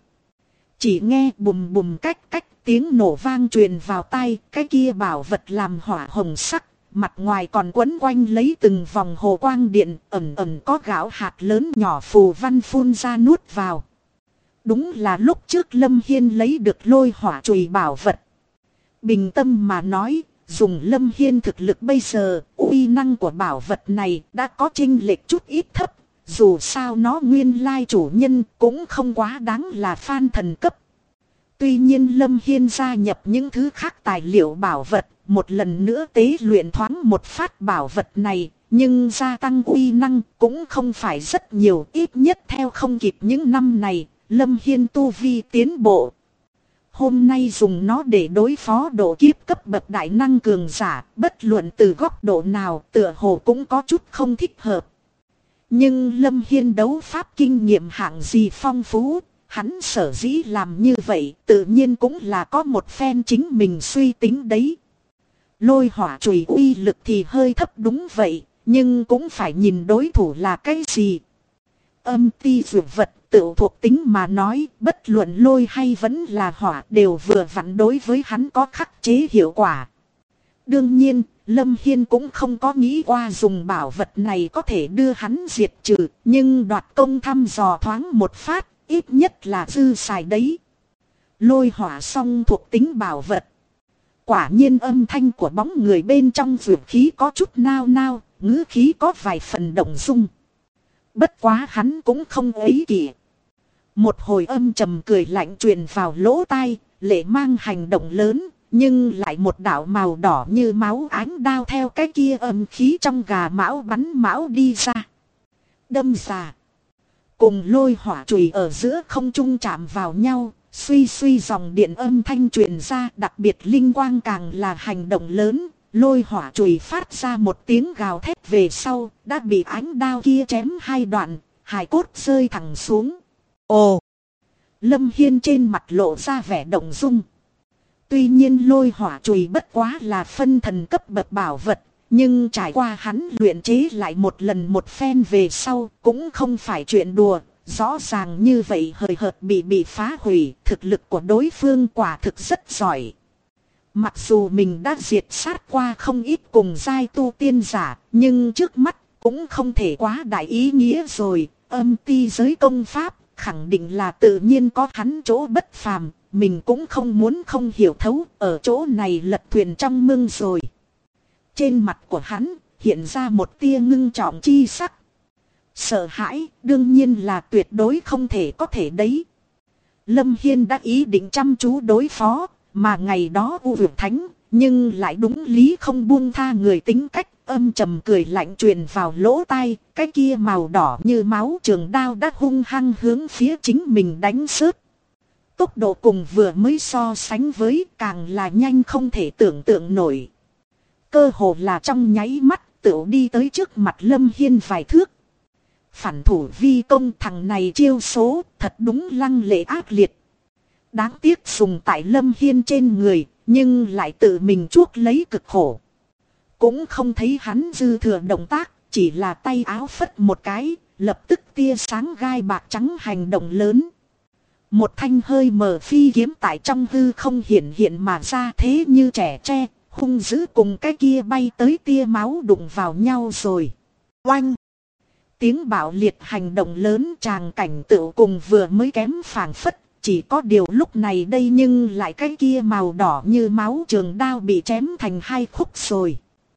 Chỉ nghe bùm bùm cách cách tiếng nổ vang truyền vào tai, cái kia bảo vật làm hỏa hồng sắc, mặt ngoài còn quấn quanh lấy từng vòng hồ quang điện, ẩn ẩn có gạo hạt lớn nhỏ phù văn phun ra nuốt vào. Đúng là lúc trước Lâm Hiên lấy được lôi hỏa chùy bảo vật. Bình tâm mà nói, dùng Lâm Hiên thực lực bây giờ, uy năng của bảo vật này đã có chênh lệch chút ít thấp. Dù sao nó nguyên lai chủ nhân cũng không quá đáng là phan thần cấp. Tuy nhiên Lâm Hiên gia nhập những thứ khác tài liệu bảo vật, một lần nữa tế luyện thoáng một phát bảo vật này, nhưng gia tăng uy năng cũng không phải rất nhiều, ít nhất theo không kịp những năm này, Lâm Hiên tu vi tiến bộ. Hôm nay dùng nó để đối phó độ kiếp cấp bậc đại năng cường giả, bất luận từ góc độ nào tựa hồ cũng có chút không thích hợp. Nhưng Lâm Hiên đấu pháp kinh nghiệm hạng gì phong phú, hắn sở dĩ làm như vậy tự nhiên cũng là có một phen chính mình suy tính đấy. Lôi hỏa chùy uy lực thì hơi thấp đúng vậy, nhưng cũng phải nhìn đối thủ là cái gì. Âm ti dược vật tự thuộc tính mà nói, bất luận lôi hay vẫn là hỏa đều vừa vặn đối với hắn có khắc chế hiệu quả. Đương nhiên, Lâm Hiên cũng không có nghĩ qua dùng bảo vật này có thể đưa hắn diệt trừ, nhưng đoạt công thăm dò thoáng một phát, ít nhất là dư xài đấy. Lôi hỏa song thuộc tính bảo vật. Quả nhiên âm thanh của bóng người bên trong dược khí có chút nao nao, ngữ khí có vài phần động dung. Bất quá hắn cũng không ấy kìa. Một hồi âm trầm cười lạnh truyền vào lỗ tai, lệ mang hành động lớn, nhưng lại một đạo màu đỏ như máu ánh đao theo cái kia âm khí trong gà mão bắn mão đi ra. Đâm ra. Cùng lôi hỏa chùy ở giữa không trung chạm vào nhau, suy suy dòng điện âm thanh truyền ra, đặc biệt linh quang càng là hành động lớn. Lôi hỏa chùy phát ra một tiếng gào thét về sau, đã bị ánh đao kia chém hai đoạn, hài cốt rơi thẳng xuống. Ồ! Lâm Hiên trên mặt lộ ra vẻ động dung. Tuy nhiên lôi hỏa chùy bất quá là phân thần cấp bậc bảo vật, nhưng trải qua hắn luyện chế lại một lần một phen về sau, cũng không phải chuyện đùa. Rõ ràng như vậy hời hợt bị phá hủy, thực lực của đối phương quả thực rất giỏi. Mặc dù mình đã diệt sát qua không ít cùng giai tu tiên giả, nhưng trước mắt cũng không thể quá đại ý nghĩa rồi. Âm ti giới công pháp khẳng định là tự nhiên có hắn chỗ bất phàm, mình cũng không muốn không hiểu thấu, ở chỗ này lật thuyền trong mương rồi. Trên mặt của hắn hiện ra một tia ngưng trọng chi sắc. Sợ hãi đương nhiên là tuyệt đối không thể có thể đấy. Lâm Hiên đã ý định chăm chú đối phó, mà ngày đó U Vượt Thánh, nhưng lại đúng lý không buông tha người tính cách, âm trầm cười lạnh truyền vào lỗ tai, cái kia màu đỏ như máu trường đao đã hung hăng hướng phía chính mình đánh sớt. Tốc độ cùng vừa mới so sánh với càng là nhanh không thể tưởng tượng nổi. Cơ hồ là trong nháy mắt tựu đi tới trước mặt Lâm Hiên vài thước. Phản thủ vi công, thằng này chiêu số thật đúng lăng lệ ác liệt. Đáng tiếc dùng tại Lâm Hiên trên người, nhưng lại tự mình chuốc lấy cực khổ. Cũng không thấy hắn dư thừa động tác, chỉ là tay áo phất một cái, lập tức tia sáng gai bạc trắng hành động lớn. Một thanh hơi mờ phi kiếm tại trong hư không hiện hiện mà ra, thế như trẻ tre, hung dữ cùng cái kia bay tới tia máu đụng vào nhau rồi. Oanh! Tiếng bạo liệt hành động lớn, tràng cảnh tựu cùng vừa mới kém phảng phất. Chỉ có điều lúc này đây nhưng lại cái kia màu đỏ như máu trường đao bị chém thành hai khúc rồi.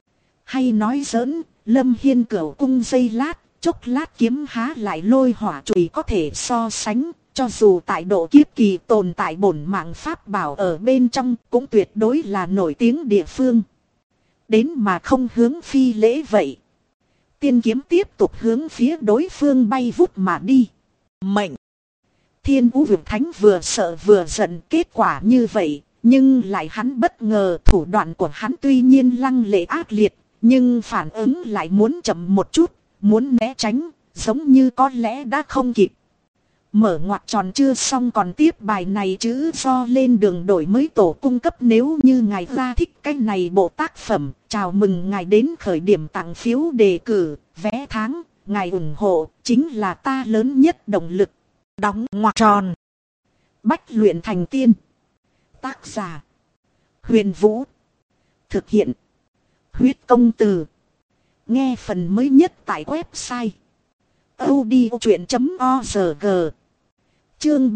Hay nói giỡn, Lâm Hiên cửu cung dây lát, chốc lát kiếm há lại lôi hỏa chùy có thể so sánh. Cho dù tại độ kiếp kỳ tồn tại bổn mạng pháp bảo ở bên trong cũng tuyệt đối là nổi tiếng địa phương. Đến mà không hướng phi lễ vậy. Tiên kiếm tiếp tục hướng phía đối phương bay vút mà đi. Mệnh! Thiên Vũ Vượt Thánh vừa sợ vừa giận, kết quả như vậy, nhưng lại hắn bất ngờ thủ đoạn của hắn tuy nhiên lăng lệ ác liệt, nhưng phản ứng lại muốn chậm một chút, muốn né tránh, giống như có lẽ đã không kịp. Mở ngoặc tròn chưa xong còn tiếp bài này chữ do lên đường đổi mới tổ cung cấp, nếu như ngài ra thích cái này bộ tác phẩm, chào mừng ngài đến khởi điểm tặng phiếu đề cử, vé tháng, ngài ủng hộ chính là ta lớn nhất động lực. Đóng ngoặc tròn. Bách luyện thành tiên. Tác giả Huyền Vũ. Thực hiện Huyết Công Từ. Nghe phần mới nhất tại website audiochuyện.org. Chương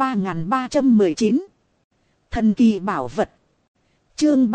3319. Thần kỳ bảo vật. Chương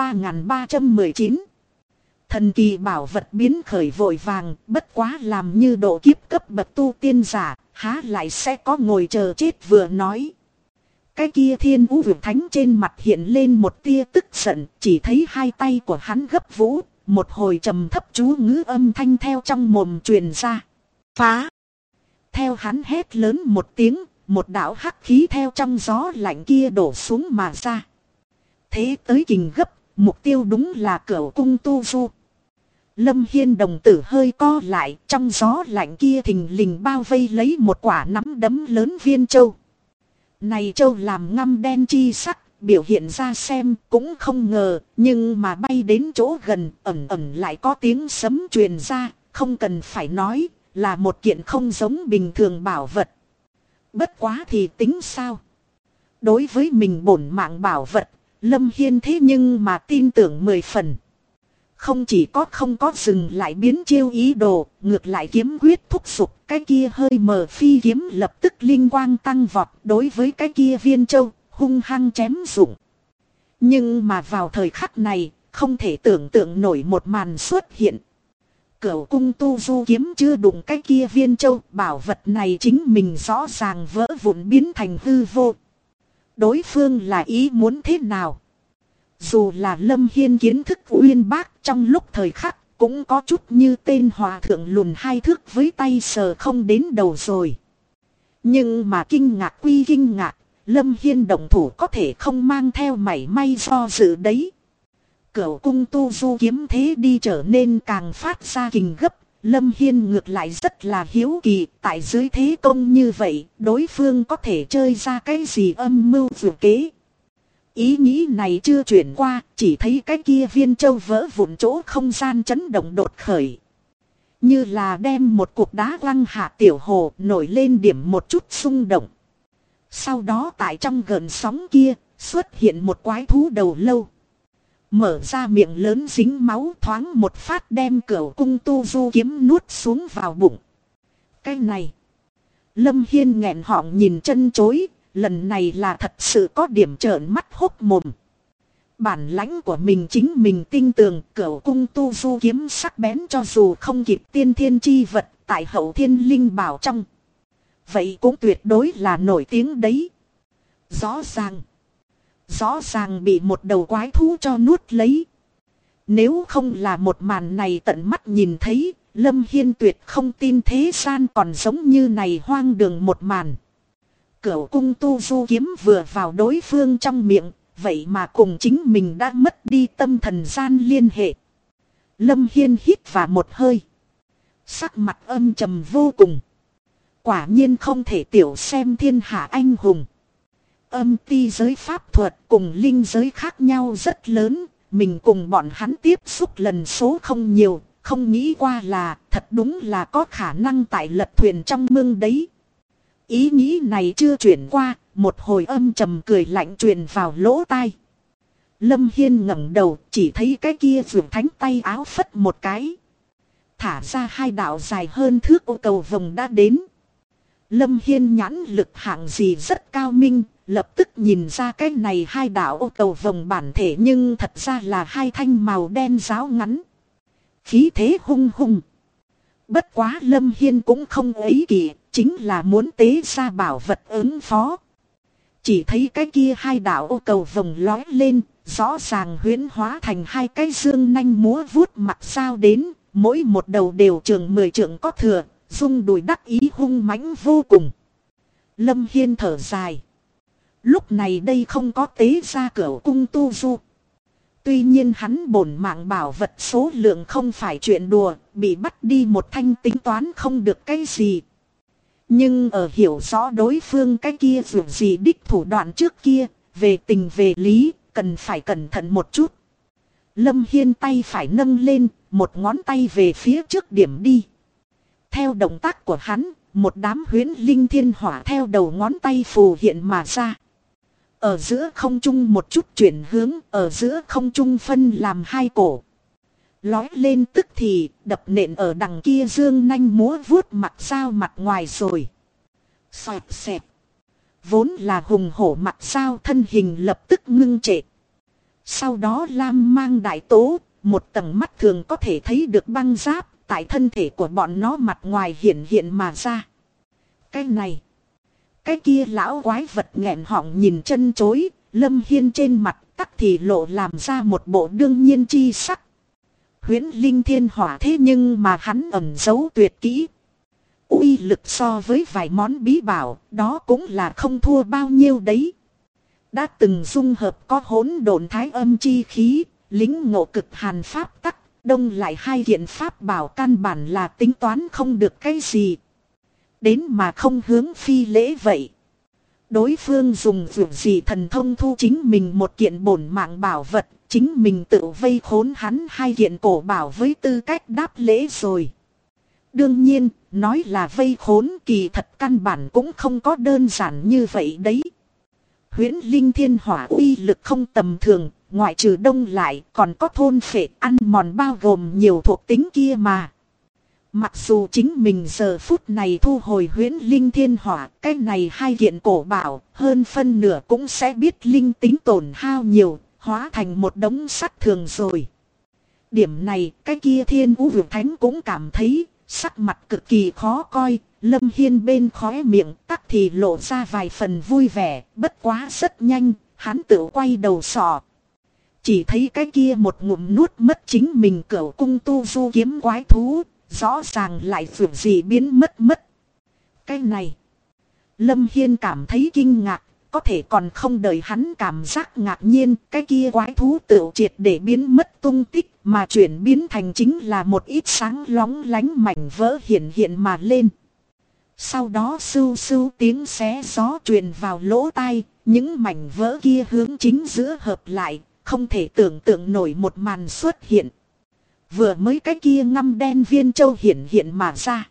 3319. Thần kỳ bảo vật biến khởi vội vàng, bất quá làm như độ kiếp cấp bậc tu tiên giả, há lại sẽ có ngồi chờ chết vừa nói. Cái kia Thiên Vũ Vực Thánh trên mặt hiện lên một tia tức giận, chỉ thấy hai tay của hắn gấp vũ, một hồi trầm thấp chú ngữ âm thanh theo trong mồm truyền ra. Phá! Theo hắn hét lớn một tiếng, một đạo hắc khí theo trong gió lạnh kia đổ xuống mà ra. Thế tới kình gấp, mục tiêu đúng là Cửu Cung Tu Du. Lâm Hiên đồng tử hơi co lại, trong gió lạnh kia thình lình bao vây lấy một quả nắm đấm lớn viên châu. Này châu làm ngăm đen chi sắc, biểu hiện ra xem cũng không ngờ, nhưng mà bay đến chỗ gần ẩn ẩn lại có tiếng sấm truyền ra, không cần phải nói, là một kiện không giống bình thường bảo vật. Bất quá thì tính sao? Đối với mình bổn mạng bảo vật, Lâm Hiên thế nhưng mà tin tưởng 10 phần. Không chỉ có không có dừng lại biến chiêu ý đồ, ngược lại kiếm quyết thúc giục, cái kia hơi mờ phi kiếm lập tức linh quang tăng vọt đối với cái kia viên châu, hung hăng chém dụng. Nhưng mà vào thời khắc này, không thể tưởng tượng nổi một màn xuất hiện. Cửu Cung Tu Du kiếm chưa đụng cái kia viên châu, bảo vật này chính mình rõ ràng vỡ vụn biến thành hư vô. Đối phương là ý muốn thế nào? Dù là Lâm Hiên kiến thức uyên bác trong lúc thời khắc cũng có chút như tên hòa thượng lùn hai thước với tay sờ không đến đầu rồi. Nhưng mà kinh ngạc quy kinh ngạc, Lâm Hiên động thủ có thể không mang theo mảy may do dự đấy. Cửu Cung Tu Du kiếm thế đi trở nên càng phát ra kình gấp, Lâm Hiên ngược lại rất là hiếu kỳ, tại dưới thế công như vậy, đối phương có thể chơi ra cái gì âm mưu dự kế. Ý nghĩ này chưa chuyển qua, chỉ thấy cái kia viên châu vỡ vụn chỗ không gian chấn động đột khởi. Như là đem một cục đá lăng hạ tiểu hồ nổi lên điểm một chút xung động. Sau đó tại trong gợn sóng kia, xuất hiện một quái thú đầu lâu. Mở ra miệng lớn dính máu thoáng một phát đem Cửu Cung Tu Du kiếm nuốt xuống vào bụng. Cái này, Lâm Hiên nghẹn họng nhìn chân chối. Lần này là thật sự có điểm trợn mắt hốc mồm. Bản lãnh của mình chính mình tin tưởng, Cửu Cung Tu Du kiếm sắc bén cho dù không kịp tiên thiên chi vật tại Hậu Thiên Linh Bảo trong. Vậy cũng tuyệt đối là nổi tiếng đấy. Rõ ràng bị một đầu quái thú cho nuốt lấy. Nếu không là một màn này tận mắt nhìn thấy, Lâm Hiên tuyệt không tin thế gian còn giống như này hoang đường một màn. Cửu Cung Tu Du kiếm vừa vào đối phương trong miệng, vậy mà cùng chính mình đã mất đi tâm thần gian liên hệ. Lâm Hiên hít vào một hơi. Sắc mặt âm trầm vô cùng. Quả nhiên không thể tiểu xem thiên hạ anh hùng. Âm ti giới pháp thuật cùng linh giới khác nhau rất lớn, mình cùng bọn hắn tiếp xúc lần số không nhiều, không nghĩ qua là thật đúng là có khả năng tại lật thuyền trong mương đấy. Ý nghĩ này chưa chuyển qua, một hồi âm trầm cười lạnh truyền vào lỗ tai. Lâm Hiên ngẩng đầu, chỉ thấy cái kia vượt thánh tay áo phất một cái. Thả ra hai đạo dài hơn thước ô cầu vồng đã đến. Lâm Hiên nhãn lực hạng gì rất cao minh, lập tức nhìn ra cái này hai đạo ô cầu vồng bản thể nhưng thật ra là hai thanh màu đen giáo ngắn. Khí thế hung hung. Bất quá Lâm Hiên cũng không ấy kỳ, chính là muốn tế ra bảo vật ứng phó. Chỉ thấy cái kia hai đạo ô cầu vồng lói lên, rõ ràng huyễn hóa thành hai cái dương nanh múa vuốt mặt sao đến, mỗi một đầu đều trường 10 trượng có thừa, rung đùi đắc ý hung mãnh vô cùng. Lâm Hiên thở dài. Lúc này đây không có tế ra Cửu Cung Tu Du. Tuy nhiên hắn bổn mạng bảo vật số lượng không phải chuyện đùa, bị bắt đi một thanh tính toán không được cái gì. Nhưng ở hiểu rõ đối phương cái kia dù gì đích thủ đoạn trước kia, về tình về lý, cần phải cẩn thận một chút. Lâm Hiên tay phải nâng lên, một ngón tay về phía trước điểm đi. Theo động tác của hắn, một đám huyễn linh thiên hỏa theo đầu ngón tay phù hiện mà ra. Ở giữa không trung một chút chuyển hướng, ở giữa không trung phân làm hai cổ. Lói lên tức thì đập nện ở đằng kia dương nanh múa vuốt mặt dao mặt ngoài rồi. Xoẹt xẹt. Vốn là hùng hổ mặt dao thân hình lập tức ngưng trệ. Sau đó lam mang đại tố, một tầng mắt thường có thể thấy được băng giáp tại thân thể của bọn nó mặt ngoài hiện hiện mà ra. Cái này, cái kia lão quái vật nghẹn họng nhìn chân chối, Lâm Hiên trên mặt tắc thì lộ làm ra một bộ đương nhiên chi sắc. Huyễn linh thiên hỏa thế nhưng mà hắn ẩn giấu tuyệt kỹ. Uy lực so với vài món bí bảo, đó cũng là không thua bao nhiêu đấy. Đã từng dung hợp có hỗn độn thái âm chi khí, lính ngộ cực hàn pháp tắc, đông lại hai kiện pháp bảo căn bản là tính toán không được cái gì. Đến mà không hướng phi lễ vậy. Đối phương dùng vượt gì thần thông thu chính mình một kiện bổn mạng bảo vật, chính mình tự vây khốn hắn hai kiện cổ bảo với tư cách đáp lễ rồi. Đương nhiên, nói là vây khốn kỳ thật căn bản cũng không có đơn giản như vậy đấy. Huyễn linh thiên hỏa uy lực không tầm thường, ngoại trừ đông lại còn có thôn phệ ăn mòn bao gồm nhiều thuộc tính kia mà. Mặc dù chính mình giờ phút này thu hồi huyễn linh thiên hỏa, cái này hai kiện cổ bảo, hơn phân nửa cũng sẽ biết linh tính tổn hao nhiều, hóa thành một đống sắt thường rồi. Điểm này, cái kia Thiên Vũ Vực Thánh cũng cảm thấy, sắc mặt cực kỳ khó coi, Lâm Hiên bên khóe miệng tắc thì lộ ra vài phần vui vẻ, bất quá rất nhanh, hắn tự quay đầu sọ. Chỉ thấy cái kia một ngụm nuốt mất chính mình cửu cung tu du kiếm quái thú, rõ ràng lại vượt gì biến mất. Cái này, Lâm Hiên cảm thấy kinh ngạc, có thể còn không đợi hắn cảm giác ngạc nhiên, cái kia quái thú tự triệt để biến mất tung tích, mà chuyển biến thành chính là một ít sáng lóng lánh mảnh vỡ hiện mà lên. Sau đó sưu sưu tiếng xé gió truyền vào lỗ tai, những mảnh vỡ kia hướng chính giữa hợp lại, không thể tưởng tượng nổi một màn xuất hiện. Vừa mới cái kia ngăm đen viên châu hiện mà ra.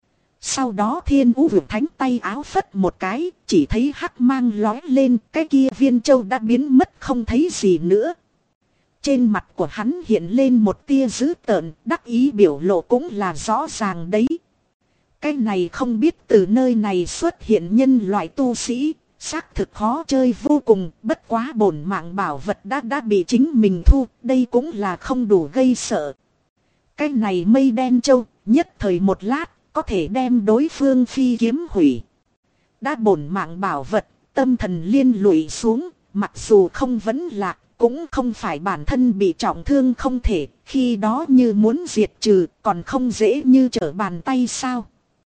Sau đó Thiên Vũ Vực Thánh tay áo phất một cái, chỉ thấy hắc mang lói lên, cái kia viên châu đã biến mất không thấy gì nữa. Trên mặt của hắn hiện lên một tia dữ tợn, đắc ý biểu lộ cũng là rõ ràng đấy. Cái này không biết từ nơi này xuất hiện nhân loại tu sĩ, xác thực khó chơi vô cùng, bất quá bổn mạng bảo vật đã bị chính mình thu, đây cũng là không đủ gây sợ. Cái này mây đen châu, nhất thời một lát, có thể đem đối phương phi kiếm hủy. Đã bổn mạng bảo vật, tâm thần liên lụy xuống, mặc dù không vấn lạc, cũng không phải bản thân bị trọng thương không thể, khi đó như muốn diệt trừ, còn không dễ như trở bàn tay sao.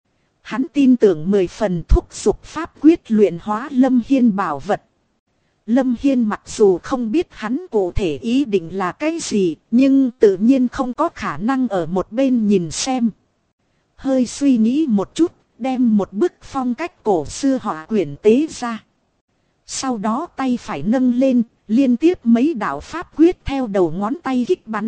Hắn tin tưởng 10 phần thúc giục pháp quyết luyện hóa Lâm Hiên bảo vật. Lâm Hiên mặc dù không biết hắn cụ thể ý định là cái gì, nhưng tự nhiên không có khả năng ở một bên nhìn xem. Hơi suy nghĩ một chút, đem một bức phong cách cổ xưa họa quyển tế ra. Sau đó tay phải nâng lên, liên tiếp mấy đạo pháp quyết theo đầu ngón tay kích bắn.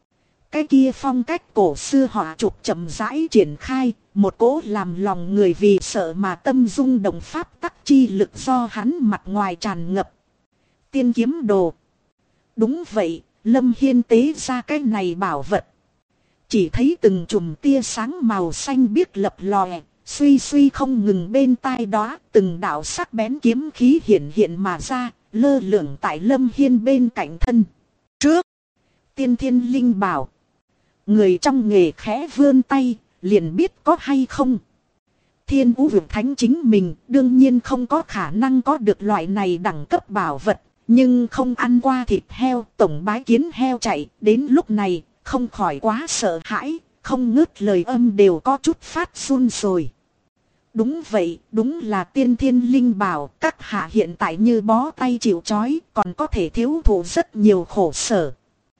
Cái kia phong cách cổ xưa họa trục chậm rãi triển khai, một cỗ làm lòng người vì sợ mà tâm rung động pháp tắc chi lực do hắn mặt ngoài tràn ngập. Tiên kiếm đồ. Đúng vậy, Lâm Hiên tế ra cái này bảo vật. Chỉ thấy từng chùm tia sáng màu xanh biếc lập lòe, suy suy không ngừng bên tai đó, từng đạo sắc bén kiếm khí hiện mà ra, lơ lửng tại Lâm Hiên bên cạnh thân. Trước, tiên thiên linh bảo. Người trong nghề khẽ vươn tay, liền biết có hay không. Thiên Vũ Vực Thánh chính mình đương nhiên không có khả năng có được loại này đẳng cấp bảo vật, nhưng không ăn qua thịt heo, tổng bái kiến heo chạy, đến lúc này không khỏi quá sợ hãi, không ngớt lời âm đều có chút phát run rồi. Đúng vậy, đúng là tiên thiên linh bảo, các hạ hiện tại như bó tay chịu trói, còn có thể thiếu thụ rất nhiều khổ sở.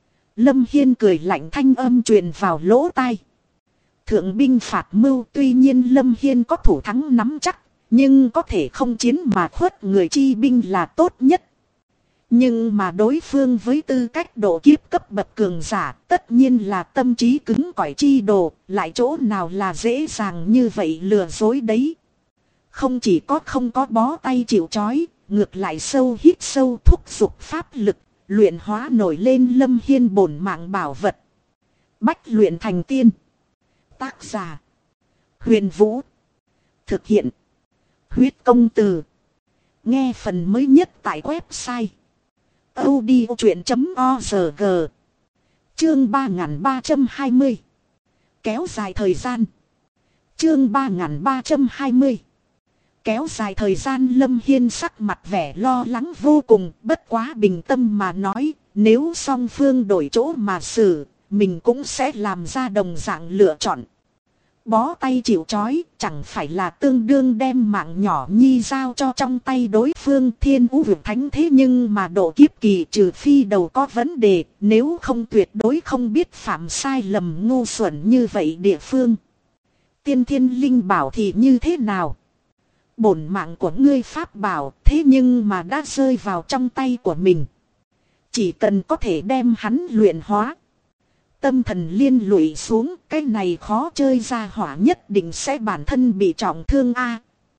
Lâm Hiên cười lạnh thanh âm truyền vào lỗ tai. Thượng binh phạt mưu, tuy nhiên Lâm Hiên có thủ thắng nắm chắc, nhưng có thể không chiến mà khuất người chi binh là tốt nhất. Nhưng mà đối phương với tư cách độ kiếp cấp bậc cường giả, tất nhiên là tâm trí cứng cỏi chi đồ, lại chỗ nào là dễ dàng như vậy lừa dối đấy. Không chỉ có không có bó tay chịu trói, ngược lại sâu hít sâu thúc giục pháp lực, luyện hóa nổi lên Lâm Hiên bổn mạng bảo vật. Bách luyện thành tiên. Tác giả: Huyền Vũ. Thực hiện: Huyết Công Từ. Nghe phần mới nhất tại website audiochuyện.org. Chương 3320. Kéo dài thời gian. Chương 3320. Kéo dài thời gian. Lâm Hiên sắc mặt vẻ lo lắng vô cùng, bất quá bình tâm mà nói, nếu song phương đổi chỗ mà xử, mình cũng sẽ làm ra đồng dạng lựa chọn. Bó tay chịu trói chẳng phải là tương đương đem mạng nhỏ nhi giao cho trong tay đối phương. Thiên Vũ Vực Thánh thế nhưng mà độ kiếp kỳ, trừ phi đầu có vấn đề, nếu không tuyệt đối không biết phạm sai lầm ngu xuẩn như vậy địa phương. Tiên Thiên Linh Bảo thì như thế nào? Bổn mạng của ngươi pháp bảo thế nhưng mà đã rơi vào trong tay của mình. Chỉ cần có thể đem hắn luyện hóa, tâm thần liên lụy xuống, cái này khó chơi ra hỏa nhất định sẽ bản thân bị trọng thương a.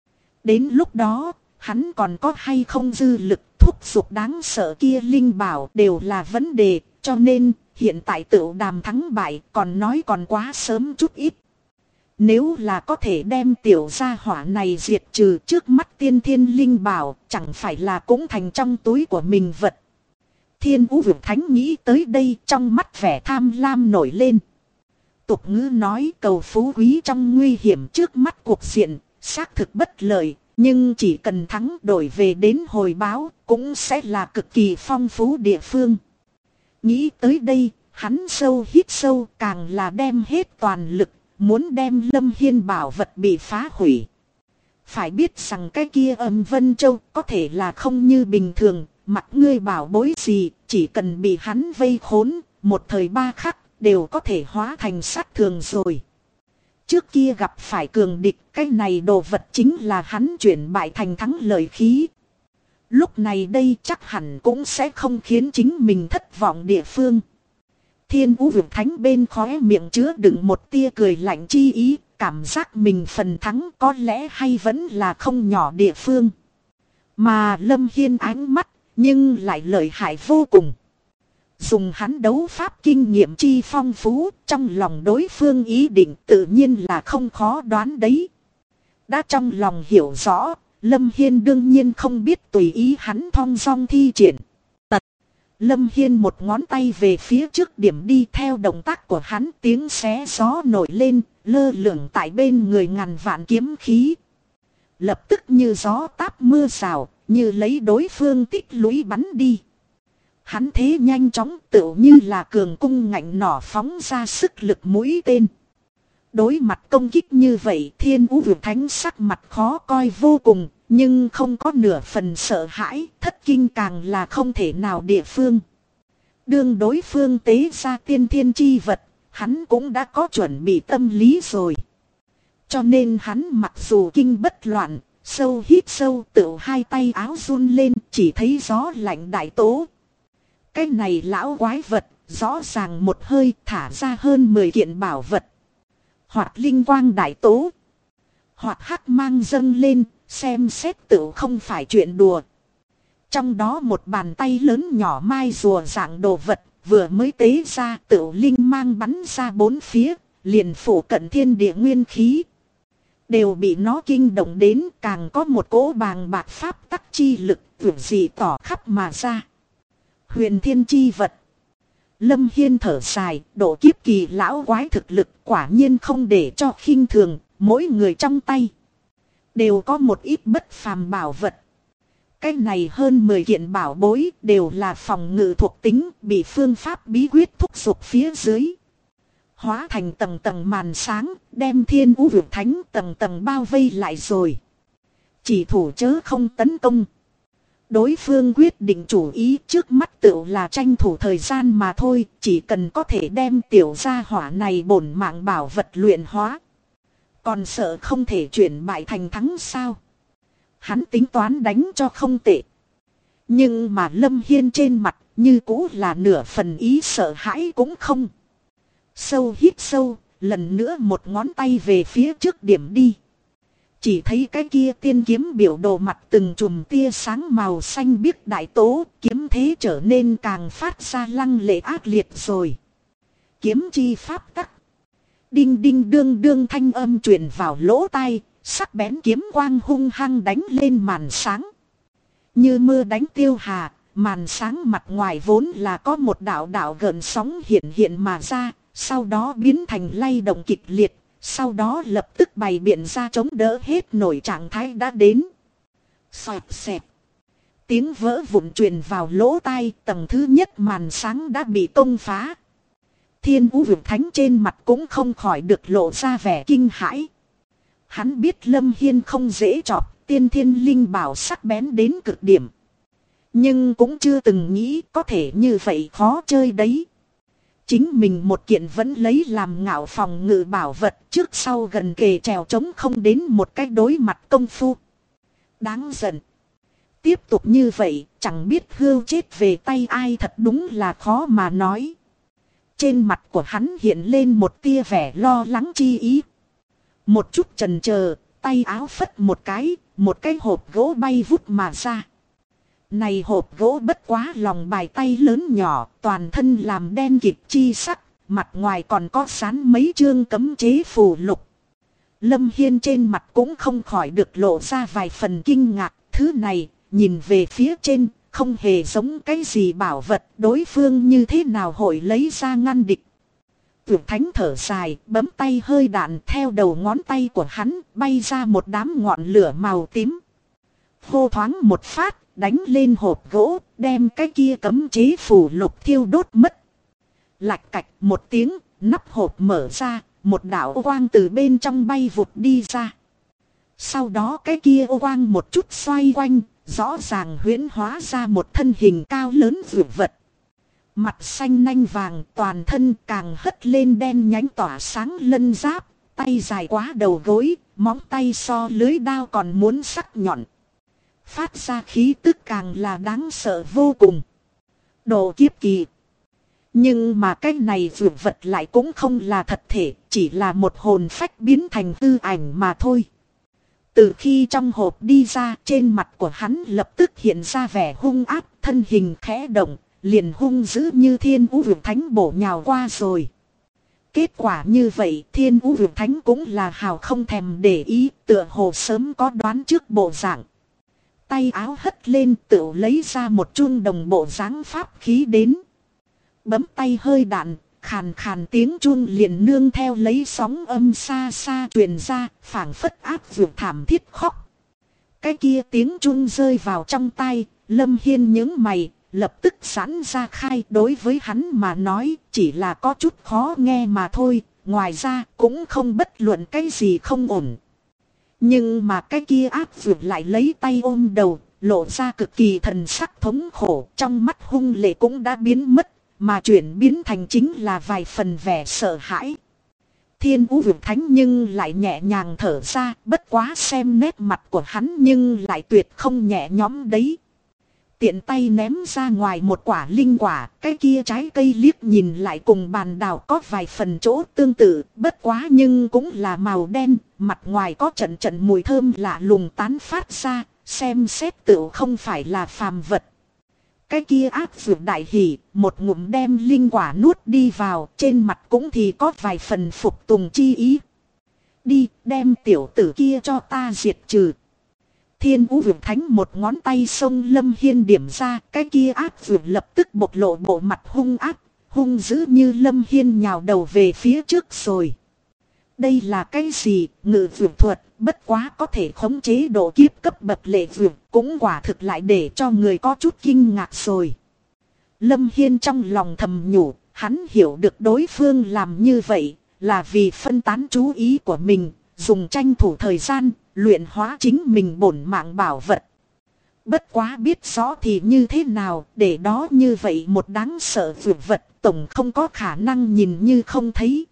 Đến lúc đó, hắn còn có hay không dư lực thúc giục đáng sợ kia linh bảo đều là vấn đề, cho nên hiện tại tựu đàm thắng bại còn nói còn quá sớm chút ít. Nếu là có thể đem tiểu gia hỏa này diệt trừ trước mắt tiên thiên linh bảo, chẳng phải là cũng thành trong túi của mình vật. Thiên Vũ Vực Thánh nghĩ tới đây, trong mắt vẻ tham lam nổi lên. Tục ngữ nói cầu phú quý trong nguy hiểm, trước mắt cuộc diện xác thực bất lợi, nhưng chỉ cần thắng đổi về đến hồi báo cũng sẽ là cực kỳ phong phú địa phương. Nghĩ tới đây, hắn sâu hít sâu, càng là đem hết toàn lực, muốn đem Lâm Hiên bảo vật bị phá hủy. Phải biết rằng cái kia Âm Vân Châu có thể là không như bình thường, mặc ngươi bảo bối gì, chỉ cần bị hắn vây khốn, một thời ba khắc đều có thể hóa thành sát thường rồi. Trước kia gặp phải cường địch, cái này đồ vật chính là hắn chuyển bại thành thắng lợi khí. Lúc này đây chắc hẳn cũng sẽ không khiến chính mình thất vọng địa phương. Thiên Vũ Vực Thánh bên khóe miệng chứa đựng một tia cười lạnh chi ý, cảm giác mình phần thắng có lẽ hay vẫn là không nhỏ địa phương. Mà Lâm Hiên ánh mắt nhưng lại lợi hại vô cùng. Dùng hắn đấu pháp kinh nghiệm chi phong phú, trong lòng đối phương ý định tự nhiên là không khó đoán đấy. Đã trong lòng hiểu rõ, Lâm Hiên đương nhiên không biết tùy ý hắn thong dong thi triển. Lâm Hiên một ngón tay về phía trước điểm đi, theo động tác của hắn tiếng xé gió nổi lên, lơ lửng tại bên người ngàn vạn kiếm khí. Lập tức như gió táp mưa rào, như lấy đối phương tích lũy bắn đi. Hắn thế nhanh chóng tựu như là cường cung ngạnh nỏ phóng ra sức lực mũi tên. Đối mặt công kích như vậy, Thiên Vũ Vực Thánh sắc mặt khó coi vô cùng, nhưng không có nửa phần sợ hãi, thất kinh càng là không thể nào địa phương. Đương đối phương tế ra tiên thiên chi vật, hắn cũng đã có chuẩn bị tâm lý rồi. Cho nên hắn mặc dù kinh bất loạn, sâu hít sâu tựu hai tay áo run lên, chỉ thấy gió lạnh đại tố. Cái này lão quái vật, rõ ràng một hơi thả ra hơn 10 kiện bảo vật. Hoặc linh quang đại tố, hoặc hắc mang dâng lên, xem xét tựu không phải chuyện đùa. Trong đó một bàn tay lớn nhỏ mai rùa dạng đồ vật, vừa mới tế ra tựu linh mang bắn ra bốn phía, liền phủ cận thiên địa nguyên khí. Đều bị nó kinh động đến, càng có một cỗ bàng bạc pháp tắc chi lực, vượt dị tỏ khắp mà ra. Huyền thiên chi vật. Lâm Hiên thở dài, độ kiếp kỳ lão quái thực lực quả nhiên không để cho khinh thường, mỗi người trong tay đều có một ít bất phàm bảo vật. Cái này hơn 10 kiện bảo bối đều là phòng ngự thuộc tính, bị phương pháp bí quyết thúc giục phía dưới. Hóa thành tầng tầng màn sáng, đem Thiên Vũ Vực Thánh tầng tầng bao vây lại rồi. Chỉ thủ chớ không tấn công. Đối phương quyết định chủ ý trước mắt tựu là tranh thủ thời gian mà thôi, chỉ cần có thể đem tiểu gia hỏa này bổn mạng bảo vật luyện hóa. Còn sợ không thể chuyển bại thành thắng sao? Hắn tính toán đánh cho không tệ. Nhưng mà Lâm Hiên trên mặt như cũ là nửa phần ý sợ hãi cũng không. Sâu hít sâu, lần nữa một ngón tay về phía trước điểm đi. Chỉ thấy cái kia tiên kiếm biểu đồ mặt từng chùm tia sáng màu xanh biếc đại tố, kiếm thế trở nên càng phát ra lăng lệ ác liệt rồi. Kiếm chi pháp tắc. Đinh đinh đương đương thanh âm truyền vào lỗ tai, sắc bén kiếm quang hung hăng đánh lên màn sáng. Như mưa đánh tiêu hà, màn sáng mặt ngoài vốn là có một đạo đạo gợn sóng hiện hiện mà ra, sau đó biến thành lay động kịch liệt, sau đó lập tức bày biện ra chống đỡ hết nổi trạng thái đã đến. Xoẹt xẹt. Tiếng vỡ vụn truyền vào lỗ tai, tầng thứ nhất màn sáng đã bị công phá. Thiên Vũ Vực Thánh trên mặt cũng không khỏi được lộ ra vẻ kinh hãi. Hắn biết Lâm Hiên không dễ chọc, tiên thiên linh bảo sắc bén đến cực điểm. Nhưng cũng chưa từng nghĩ có thể như vậy khó chơi đấy. Chính mình một kiện vẫn lấy làm ngạo phòng ngự bảo vật, trước sau gần kề trèo trống không đến một cách đối mặt công phu. Đáng giận. Tiếp tục như vậy, chẳng biết hưu chết về tay ai, thật đúng là khó mà nói. Trên mặt của hắn hiện lên một tia vẻ lo lắng chi ý. Một chút chần chờ, tay áo phất một cái hộp gỗ bay vút mà ra. Này hộp gỗ bất quá lòng bài tay lớn nhỏ, toàn thân làm đen kịt chi sắc, mặt ngoài còn có dán mấy chương cấm chế phù lục. Lâm Hiên trên mặt cũng không khỏi được lộ ra vài phần kinh ngạc, thứ này, nhìn về phía trên, không hề giống cái gì bảo vật, đối phương như thế nào hội lấy ra ngăn địch. Tuyệt Thánh thở dài, bấm tay hơi đạn, theo đầu ngón tay của hắn, bay ra một đám ngọn lửa màu tím. Hô thoáng một phát, đánh lên hộp gỗ, đem cái kia cấm chế phù lục thiêu đốt mất. Lạch cạch một tiếng, nắp hộp mở ra, một đạo ô quang từ bên trong bay vụt đi ra. Sau đó cái kia ô quang một chút xoay quanh, rõ ràng huyễn hóa ra một thân hình cao lớn vượt vật. Mặt xanh nanh vàng, toàn thân càng hất lên đen nhánh tỏa sáng lân giáp, tay dài quá đầu gối, móng tay so lưới đao còn muốn sắc nhọn. Phát ra khí tức càng là đáng sợ vô cùng. Đồ kiếp kỳ. Nhưng mà cái này vượt vật lại cũng không là thật thể, chỉ là một hồn phách biến thành hư ảnh mà thôi. Từ khi trong hộp đi ra, trên mặt của hắn lập tức hiện ra vẻ hung ác, thân hình khẽ động, liền hung dữ như Thiên Vũ Vực Thánh bổ nhào qua rồi. Kết quả như vậy, Thiên Vũ Vực Thánh cũng là hào không thèm để ý, tựa hồ sớm có đoán trước bộ dạng. Tay áo hất lên, tự lấy ra một chuông đồng bộ dáng pháp khí đến. Bấm tay hơi đạn, khàn khàn tiếng chuông liền nương theo lấy sóng âm xa xa truyền ra, phảng phất áp vượt thảm thiết khóc. Cái kia tiếng chuông rơi vào trong tay, Lâm Hiên nhướng mày, lập tức sẵn ra khai, đối với hắn mà nói chỉ là có chút khó nghe mà thôi, ngoài ra cũng không bất luận cái gì không ổn. Nhưng mà cái kia áp vượt lại lấy tay ôm đầu, lộ ra cực kỳ thần sắc thống khổ, trong mắt hung lệ cũng đã biến mất, mà chuyển biến thành chính là vài phần vẻ sợ hãi. Thiên Vũ Vực Thánh nhưng lại nhẹ nhàng thở ra, bất quá xem nét mặt của hắn nhưng lại tuyệt không nhẹ nhõm đấy. Tiện tay ném ra ngoài một quả linh quả, cái kia trái cây liếc nhìn lại cùng bàn đào có vài phần chỗ tương tự, bất quá nhưng cũng là màu đen, mặt ngoài có trận trận mùi thơm lạ lùng tán phát ra, xem xét tựu không phải là phàm vật. Cái kia ác vượt đại hỉ, một ngụm đem linh quả nuốt đi vào, trên mặt cũng thì có vài phần phục tùng chi ý. Đi, đem tiểu tử kia cho ta diệt trừ. Thiên Vũ Vực Thánh một ngón tay xông Lâm Hiên điểm ra, cái kia ác vượt lập tức bộc lộ bộ mặt hung ác, hung dữ như Lâm Hiên nhào đầu về phía trước rồi. Đây là cái gì? Ngự vượt thuật, bất quá có thể khống chế độ kiếp cấp bậc lệ vượt, cũng quả thực lại để cho người có chút kinh ngạc rồi. Lâm Hiên trong lòng thầm nhủ, hắn hiểu được đối phương làm như vậy là vì phân tán chú ý của mình, dùng tranh thủ thời gian, luyện hóa chính mình bổn mạng bảo vật. Bất quá biết rõ thì như thế nào, để đó như vậy một đáng sợ vượt vật, tổng không có khả năng nhìn như không thấy.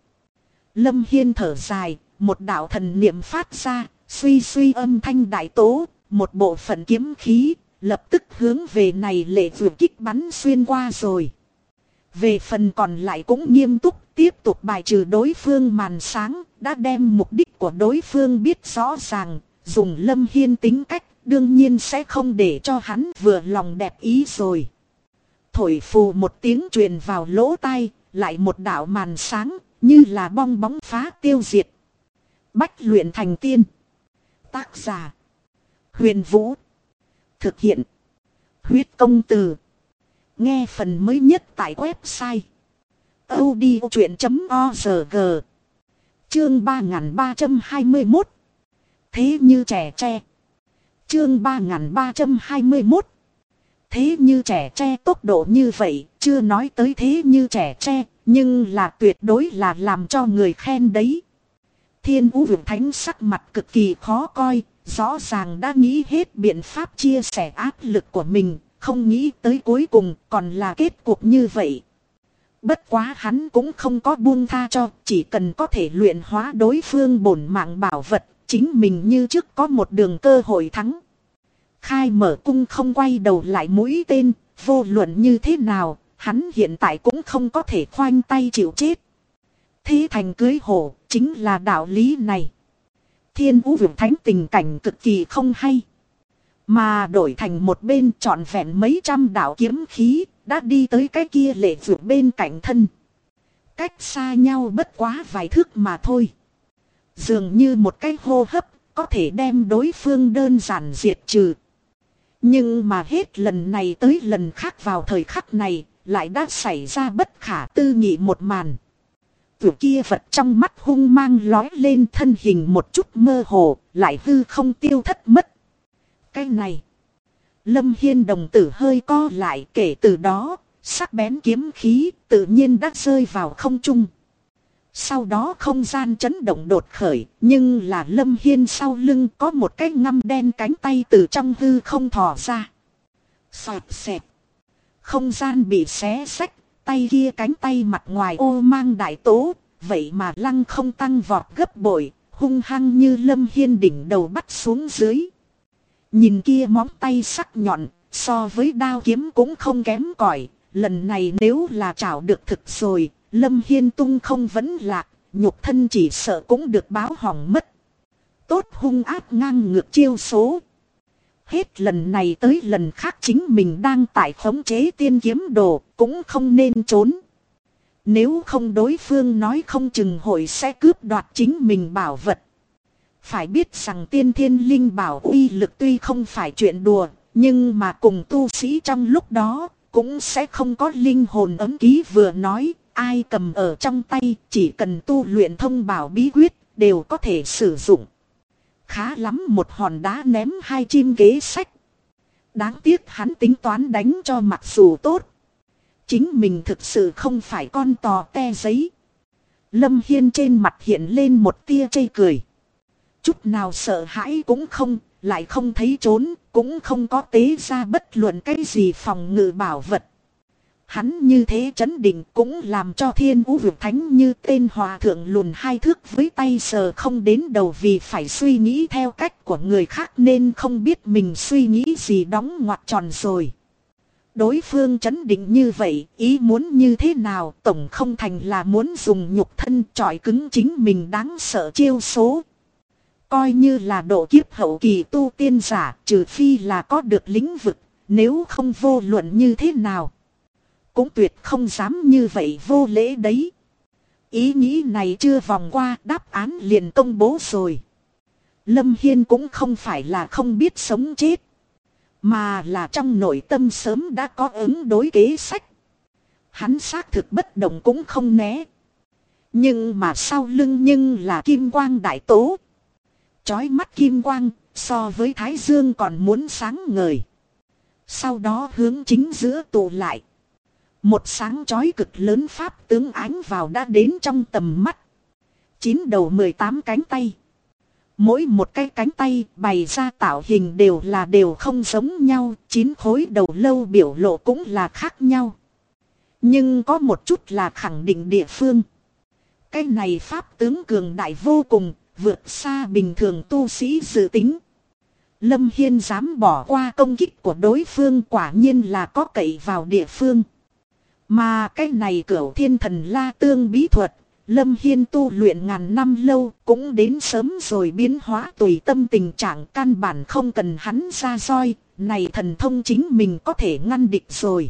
Lâm Hiên thở dài, một đạo thần niệm phát ra, suy suy âm thanh đại tố, một bộ phận kiếm khí, lập tức hướng về này lệ vượt kích bắn xuyên qua rồi. Về phần còn lại cũng nghiêm túc tiếp tục bài trừ đối phương màn sáng, đã đem mục đích của đối phương biết rõ ràng, dùng Lâm Hiên tính cách đương nhiên sẽ không để cho hắn vừa lòng đẹp ý rồi. Thổi phù một tiếng truyền vào lỗ tai, lại một đạo màn sáng, như là bong bóng phá tiêu diệt. Bách luyện thành tiên. Tác giả: Huyền Vũ. Thực hiện: Huyết Công Từ. Nghe phần mới nhất tại website audiochuyện.org. Chương 3321. Thế như trẻ tre. Chương 3321. Thế như trẻ tre, tốc độ như vậy, chưa nói tới thế như trẻ tre, nhưng là tuyệt đối là làm cho người khen đấy. Thiên Vũ Vực Thánh sắc mặt cực kỳ khó coi, rõ ràng đã nghĩ hết biện pháp chia sẻ áp lực của mình, không nghĩ tới cuối cùng còn là kết cục như vậy. Bất quá hắn cũng không có buông tha cho, chỉ cần có thể luyện hóa đối phương bổn mạng bảo vật, chính mình như trước có một đường cơ hội thắng. Khai mở cung không quay đầu lại mũi tên, vô luận như thế nào, hắn hiện tại cũng không có thể khoanh tay chịu chết. Thế thành cưới hổ, chính là đạo lý này. Thiên Vũ Vực Thánh tình cảnh cực kỳ không hay. Mà đổi thành một bên trọn vẹn mấy trăm đạo kiếm khí, đã đi tới cái kia lệ vượt bên cạnh thân. Cách xa nhau bất quá vài thước mà thôi. Dường như một cái hô hấp, có thể đem đối phương đơn giản diệt trừ. Nhưng mà hết lần này tới lần khác vào thời khắc này, lại đã xảy ra bất khả tư nghị một màn. Vượt kia vật trong mắt hung mang lói lên, thân hình một chút mơ hồ, lại hư không tiêu thất mất. Cái này, Lâm Hiên đồng tử hơi co lại, kể từ đó, sắc bén kiếm khí tự nhiên đã rơi vào không trung. Sau đó không gian chấn động đột khởi, nhưng là Lâm Hiên sau lưng có một cái ngăm đen cánh tay từ trong hư không thò ra. Xoẹt xẹt. Không gian bị xé xách, tay kia cánh tay mặt ngoài ô mang đại tố, vậy mà lăng không tăng vọt gấp bội, hung hăng như Lâm Hiên đỉnh đầu bắt xuống dưới. Nhìn kia móng tay sắc nhọn, so với đao kiếm cũng không kém cỏi. Lần này nếu là chảo được thực rồi, Lâm Hiên tung không vẫn lạc, nhục thân chỉ sợ cũng được báo hỏng mất. Tốt hung ác ngang ngược chiêu số. Hết lần này tới lần khác chính mình đang tại khống chế tiên kiếm đồ, cũng không nên trốn. Nếu không đối phương nói không chừng hội sẽ cướp đoạt chính mình bảo vật. Phải biết rằng tiên thiên linh bảo uy lực tuy không phải chuyện đùa, nhưng mà cùng tu sĩ trong lúc đó, cũng sẽ không có linh hồn ấm ký vừa nói, ai cầm ở trong tay, chỉ cần tu luyện thông bảo bí quyết, đều có thể sử dụng. Khá lắm một hòn đá ném hai chim kế sách. Đáng tiếc hắn tính toán đánh cho mặc dù tốt. Chính mình thực sự không phải con tò te giấy. Lâm Hiên trên mặt hiện lên một tia chây cười. Chút nào sợ hãi cũng không, lại không thấy trốn, cũng không có tế ra bất luận cái gì phòng ngự bảo vật. Hắn như thế trấn định cũng làm cho Thiên Vũ Vực Thánh như tên hòa thượng lùn hai thước với tay sờ không đến đầu, vì phải suy nghĩ theo cách của người khác nên không biết mình suy nghĩ gì đóng ngoặc tròn rồi. Đối phương trấn định như vậy, ý muốn như thế nào, tổng không thành là muốn dùng nhục thân trọi cứng chính mình đáng sợ chiêu số. Coi như là độ kiếp hậu kỳ tu tiên giả, trừ phi là có được lĩnh vực, nếu không vô luận như thế nào cũng tuyệt không dám như vậy vô lễ đấy. Ý nghĩ này chưa vòng qua, đáp án liền công bố rồi. Lâm Hiên cũng không phải là không biết sống chết, mà là trong nội tâm sớm đã có ứng đối kế sách. Hắn xác thực bất động cũng không né. Nhưng mà sau lưng nhưng là kim quang đại tố. Chói mắt kim quang, so với thái dương còn muốn sáng ngời. Sau đó hướng chính giữa tụ lại. Một sáng chói cực lớn pháp tướng ánh vào đã đến trong tầm mắt. 9 đầu 18 cánh tay. Mỗi một cái cánh tay bày ra tạo hình đều không giống nhau. 9 khối đầu lâu biểu lộ cũng là khác nhau. Nhưng có một chút là khẳng định địa phương. Cái này pháp tướng cường đại vô cùng, vượt xa bình thường tu sĩ dự tính. Lâm Hiên dám bỏ qua công kích của đối phương quả nhiên là có cậy vào địa phương. Mà cái này Cửu Thiên Thần La Tương bí thuật, Lâm Hiên tu luyện ngàn năm lâu cũng đến sớm rồi biến hóa tùy tâm tình trạng căn bản không cần hắn ra roi, này thần thông chính mình có thể ngăn địch rồi.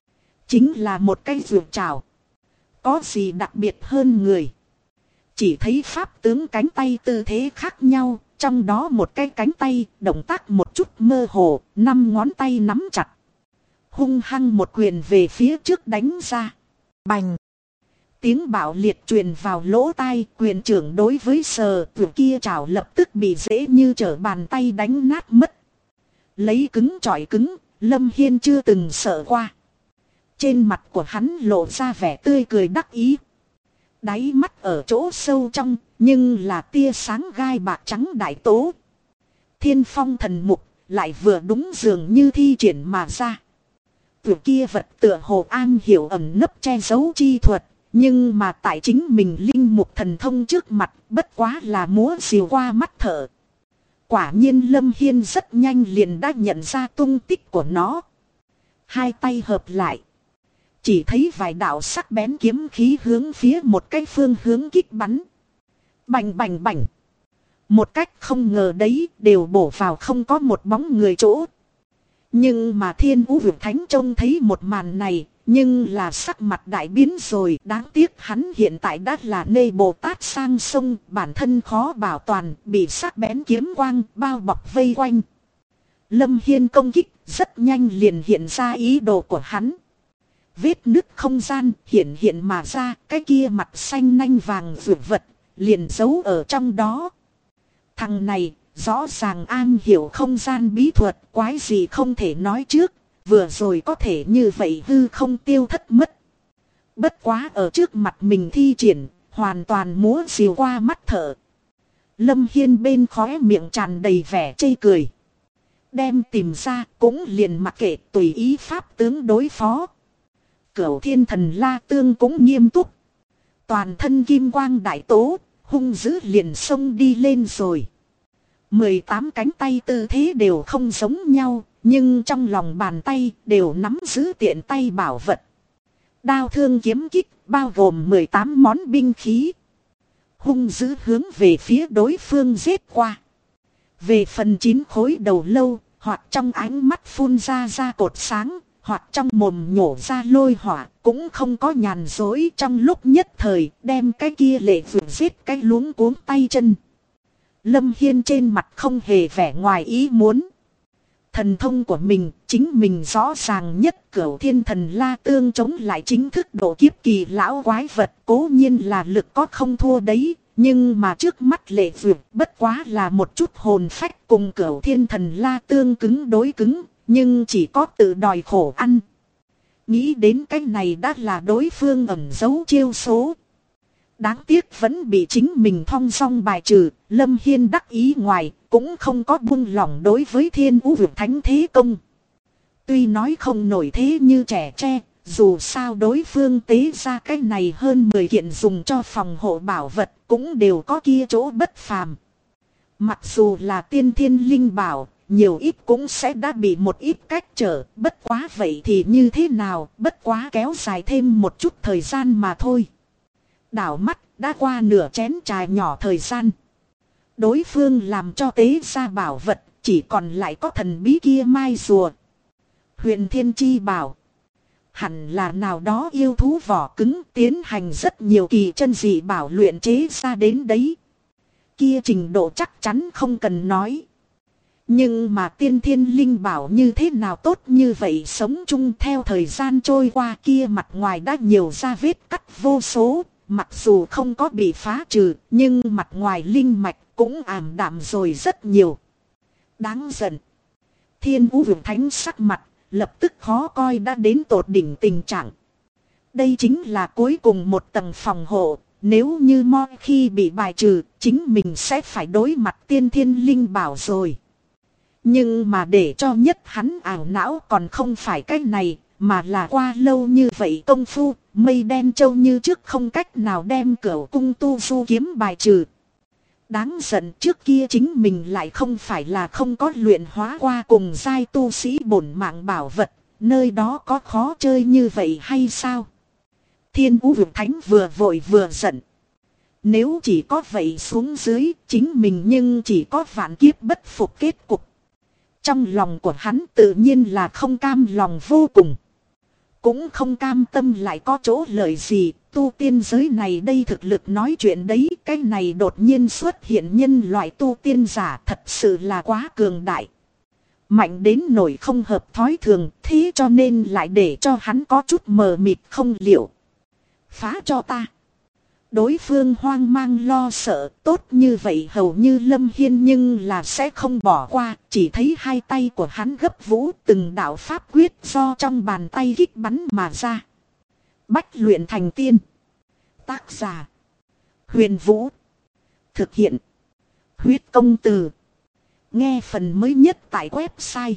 Chính là một cái dược trảo. Có gì đặc biệt hơn người. Chỉ thấy pháp tướng cánh tay tư thế khác nhau, trong đó một cái cánh tay động tác một chút mơ hồ, 5 ngón tay nắm chặt. Hung hăng một quyền về phía trước đánh ra. Bành! Tiếng bạo liệt truyền vào lỗ tai, quyền trưởng đối với sờ vừa kia chảo lập tức bị dễ như trở bàn tay đánh nát mất. Lấy cứng chọi cứng, Lâm Hiên chưa từng sợ qua. Trên mặt của hắn lộ ra vẻ tươi cười đắc ý. Đáy mắt ở chỗ sâu trong, nhưng là tia sáng gai bạc trắng đại tố. Thiên Phong thần mục, lại vừa đúng dường như thi triển mà ra. Vừa kia vật tựa hồ an hiểu ẩn nấp che giấu chi thuật. Nhưng mà tại chính mình linh mục thần thông trước mặt, bất quá là múa rìu qua mắt thở. Quả nhiên Lâm Hiên rất nhanh liền đã nhận ra tung tích của nó. Hai tay hợp lại. Chỉ thấy vài đạo sắc bén kiếm khí hướng phía một cái phương hướng kích bắn. Bành bành bành. Một cách không ngờ đấy đều bổ vào không có một bóng người chỗ. Nhưng mà Thiên Vũ Vực Thánh trông thấy một màn này. Nhưng là sắc mặt đại biến rồi, đáng tiếc hắn hiện tại đã là nê Bồ Tát sang sông, bản thân khó bảo toàn, bị sắc bén kiếm quang bao bọc vây quanh. Lâm Hiên công kích rất nhanh liền hiện ra ý đồ của hắn. Vết nứt không gian hiện mà ra, cái kia mặt xanh nanh vàng vượt vật, liền giấu ở trong đó. Thằng này, rõ ràng an hiểu không gian bí thuật, quái gì không thể nói trước. Vừa rồi có thể như vậy hư không tiêu thất mất. Bất quá ở trước mặt mình thi triển, hoàn toàn múa rìu qua mắt thở. Lâm Hiên bên khóe miệng tràn đầy vẻ chê cười. Đem tìm ra cũng liền mặc kệ tùy ý pháp tướng đối phó. Cửu Thiên Thần La Tương cũng nghiêm túc. Toàn thân kim quang đại tố, hung dữ liền xông đi lên rồi. 18 cánh tay tư thế đều không giống nhau. Nhưng trong lòng bàn tay đều nắm giữ tiện tay bảo vật. Đao thương kiếm kích bao gồm 18 món binh khí. Hung dữ hướng về phía đối phương giết qua. Về phần 9 khối đầu lâu, hoặc trong ánh mắt phun ra cột sáng, hoặc trong mồm nhổ ra lôi hỏa, cũng không có nhàn dối trong lúc nhất thời đem cái kia lệ vượt giết cái luống cuống tay chân. Lâm Hiên trên mặt không hề vẻ ngoài ý muốn. Thần thông của mình, chính mình rõ ràng nhất. Cửu Thiên Thần La Tương chống lại chính thức độ kiếp kỳ lão quái vật, cố nhiên là lực có không thua đấy. Nhưng mà trước mắt lệ vượt bất quá là một chút hồn phách cùng Cửu Thiên Thần La Tương cứng đối cứng, nhưng chỉ có tự đòi khổ ăn. Nghĩ đến cái này đã là đối phương ẩn giấu chiêu số. Đáng tiếc vẫn bị chính mình thong dong bài trừ. Lâm Hiên đắc ý ngoài, cũng không có buông lỏng đối với Thiên Vũ Vực Thánh thế công. Tuy nói không nổi thế như trẻ tre, dù sao đối phương tế ra cái này hơn 10 kiện dùng cho phòng hộ bảo vật, cũng đều có kia chỗ bất phàm. Mặc dù là tiên thiên linh bảo, nhiều ít cũng sẽ đã bị một ít cách trở, bất quá vậy thì như thế nào, bất quá kéo dài thêm một chút thời gian mà thôi. Đảo mắt, đã qua nửa chén trà nhỏ thời gian. Đối phương làm cho tế ra bảo vật, chỉ còn lại có thần bí kia mai rùa. Huyền Thiên Chi bảo. Hẳn là nào đó yêu thú vỏ cứng tiến hành rất nhiều kỳ chân dị bảo luyện chế ra đến đấy. Kia trình độ chắc chắn không cần nói. Nhưng mà tiên thiên linh bảo như thế nào tốt như vậy sống chung theo thời gian trôi qua kia mặt ngoài đã nhiều ra vết cắt vô số. Mặc dù không có bị phá trừ, nhưng mặt ngoài linh mạch cũng ảm đạm rồi rất nhiều. Đáng giận. Thiên Vũ Vực Thánh sắc mặt, lập tức khó coi đã đến tột đỉnh tình trạng. Đây chính là cuối cùng một tầng phòng hộ, nếu như mo khi bị bài trừ, chính mình sẽ phải đối mặt tiên thiên linh bảo rồi. Nhưng mà để cho nhất hắn ảo não còn không phải cái này, mà là qua lâu như vậy công phu, mây đen trâu như trước không cách nào đem Cửu Cung Tu Du kiếm bài trừ. Đáng giận, trước kia chính mình lại không phải là không có luyện hóa qua cùng giai tu sĩ bổn mạng bảo vật, nơi đó có khó chơi như vậy hay sao? Thiên Vũ Vực Thánh vừa vội vừa giận. Nếu chỉ có vậy xuống dưới, chính mình nhưng chỉ có vạn kiếp bất phục kết cục. Trong lòng của hắn tự nhiên là không cam lòng vô cùng. Cũng không cam tâm lại có chỗ lợi gì, tu tiên giới này đây thực lực nói chuyện đấy, cái này đột nhiên xuất hiện nhân loại tu tiên giả thật sự là quá cường đại. Mạnh đến nỗi không hợp thói thường, thế cho nên lại để cho hắn có chút mờ mịt không liệu. Phá cho ta. Đối phương hoang mang lo sợ, tốt như vậy hầu như Lâm Hiên nhưng là sẽ không bỏ qua, chỉ thấy hai tay của hắn gấp vũ từng đạo pháp quyết do trong bàn tay kích bắn mà ra. Bách luyện thành tiên. Tác giả: Huyền Vũ. Thực hiện: Huyết Công Từ. Nghe phần mới nhất tại website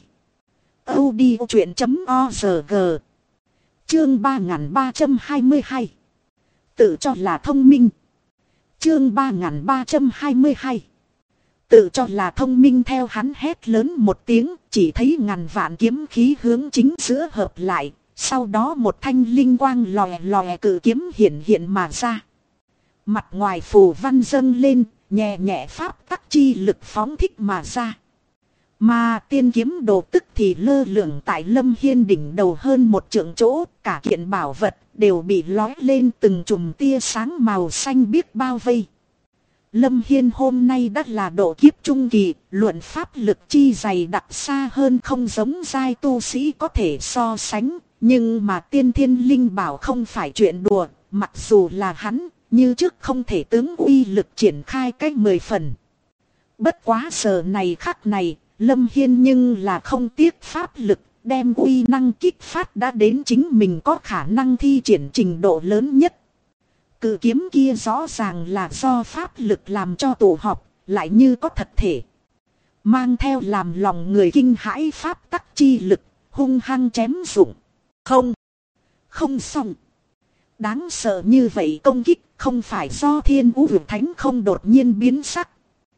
audiochuyện.org. Chương 3322. Tự cho là thông minh. Chương 3322. Tự cho là thông minh, theo hắn hét lớn một tiếng, chỉ thấy ngàn vạn kiếm khí hướng chính giữa hợp lại, sau đó một thanh linh quang lòe lòe cự kiếm hiện hiện mà ra. Mặt ngoài phù văn dâng lên, nhẹ nhẹ pháp tắc chi lực phóng thích mà ra. Mà tiên kiếm đồ tức thì lơ lửng tại Lâm Hiên đỉnh đầu hơn một trượng chỗ, cả kiện bảo vật đều bị lói lên từng chùm tia sáng màu xanh biếc bao vây. Lâm Hiên hôm nay đã là độ kiếp trung kỳ, luận pháp lực chi dày đặc xa hơn không giống giai tu sĩ có thể so sánh, nhưng mà tiên thiên linh bảo không phải chuyện đùa, mặc dù là hắn, như trước không thể tướng uy lực triển khai cách 10 phần. Bất quá giờ này khắc này, Lâm Hiên nhưng là không tiếc pháp lực, đem uy năng kích phát đã đến chính mình có khả năng thi triển trình độ lớn nhất. Cự kiếm kia rõ ràng là do pháp lực làm cho tụ họp, lại như có thật thể. Mang theo làm lòng người kinh hãi pháp tắc chi lực, hung hăng chém dụng. Không xong. Đáng sợ như vậy công kích không phải do Thiên Vũ Vực Thánh không đột nhiên biến sắc.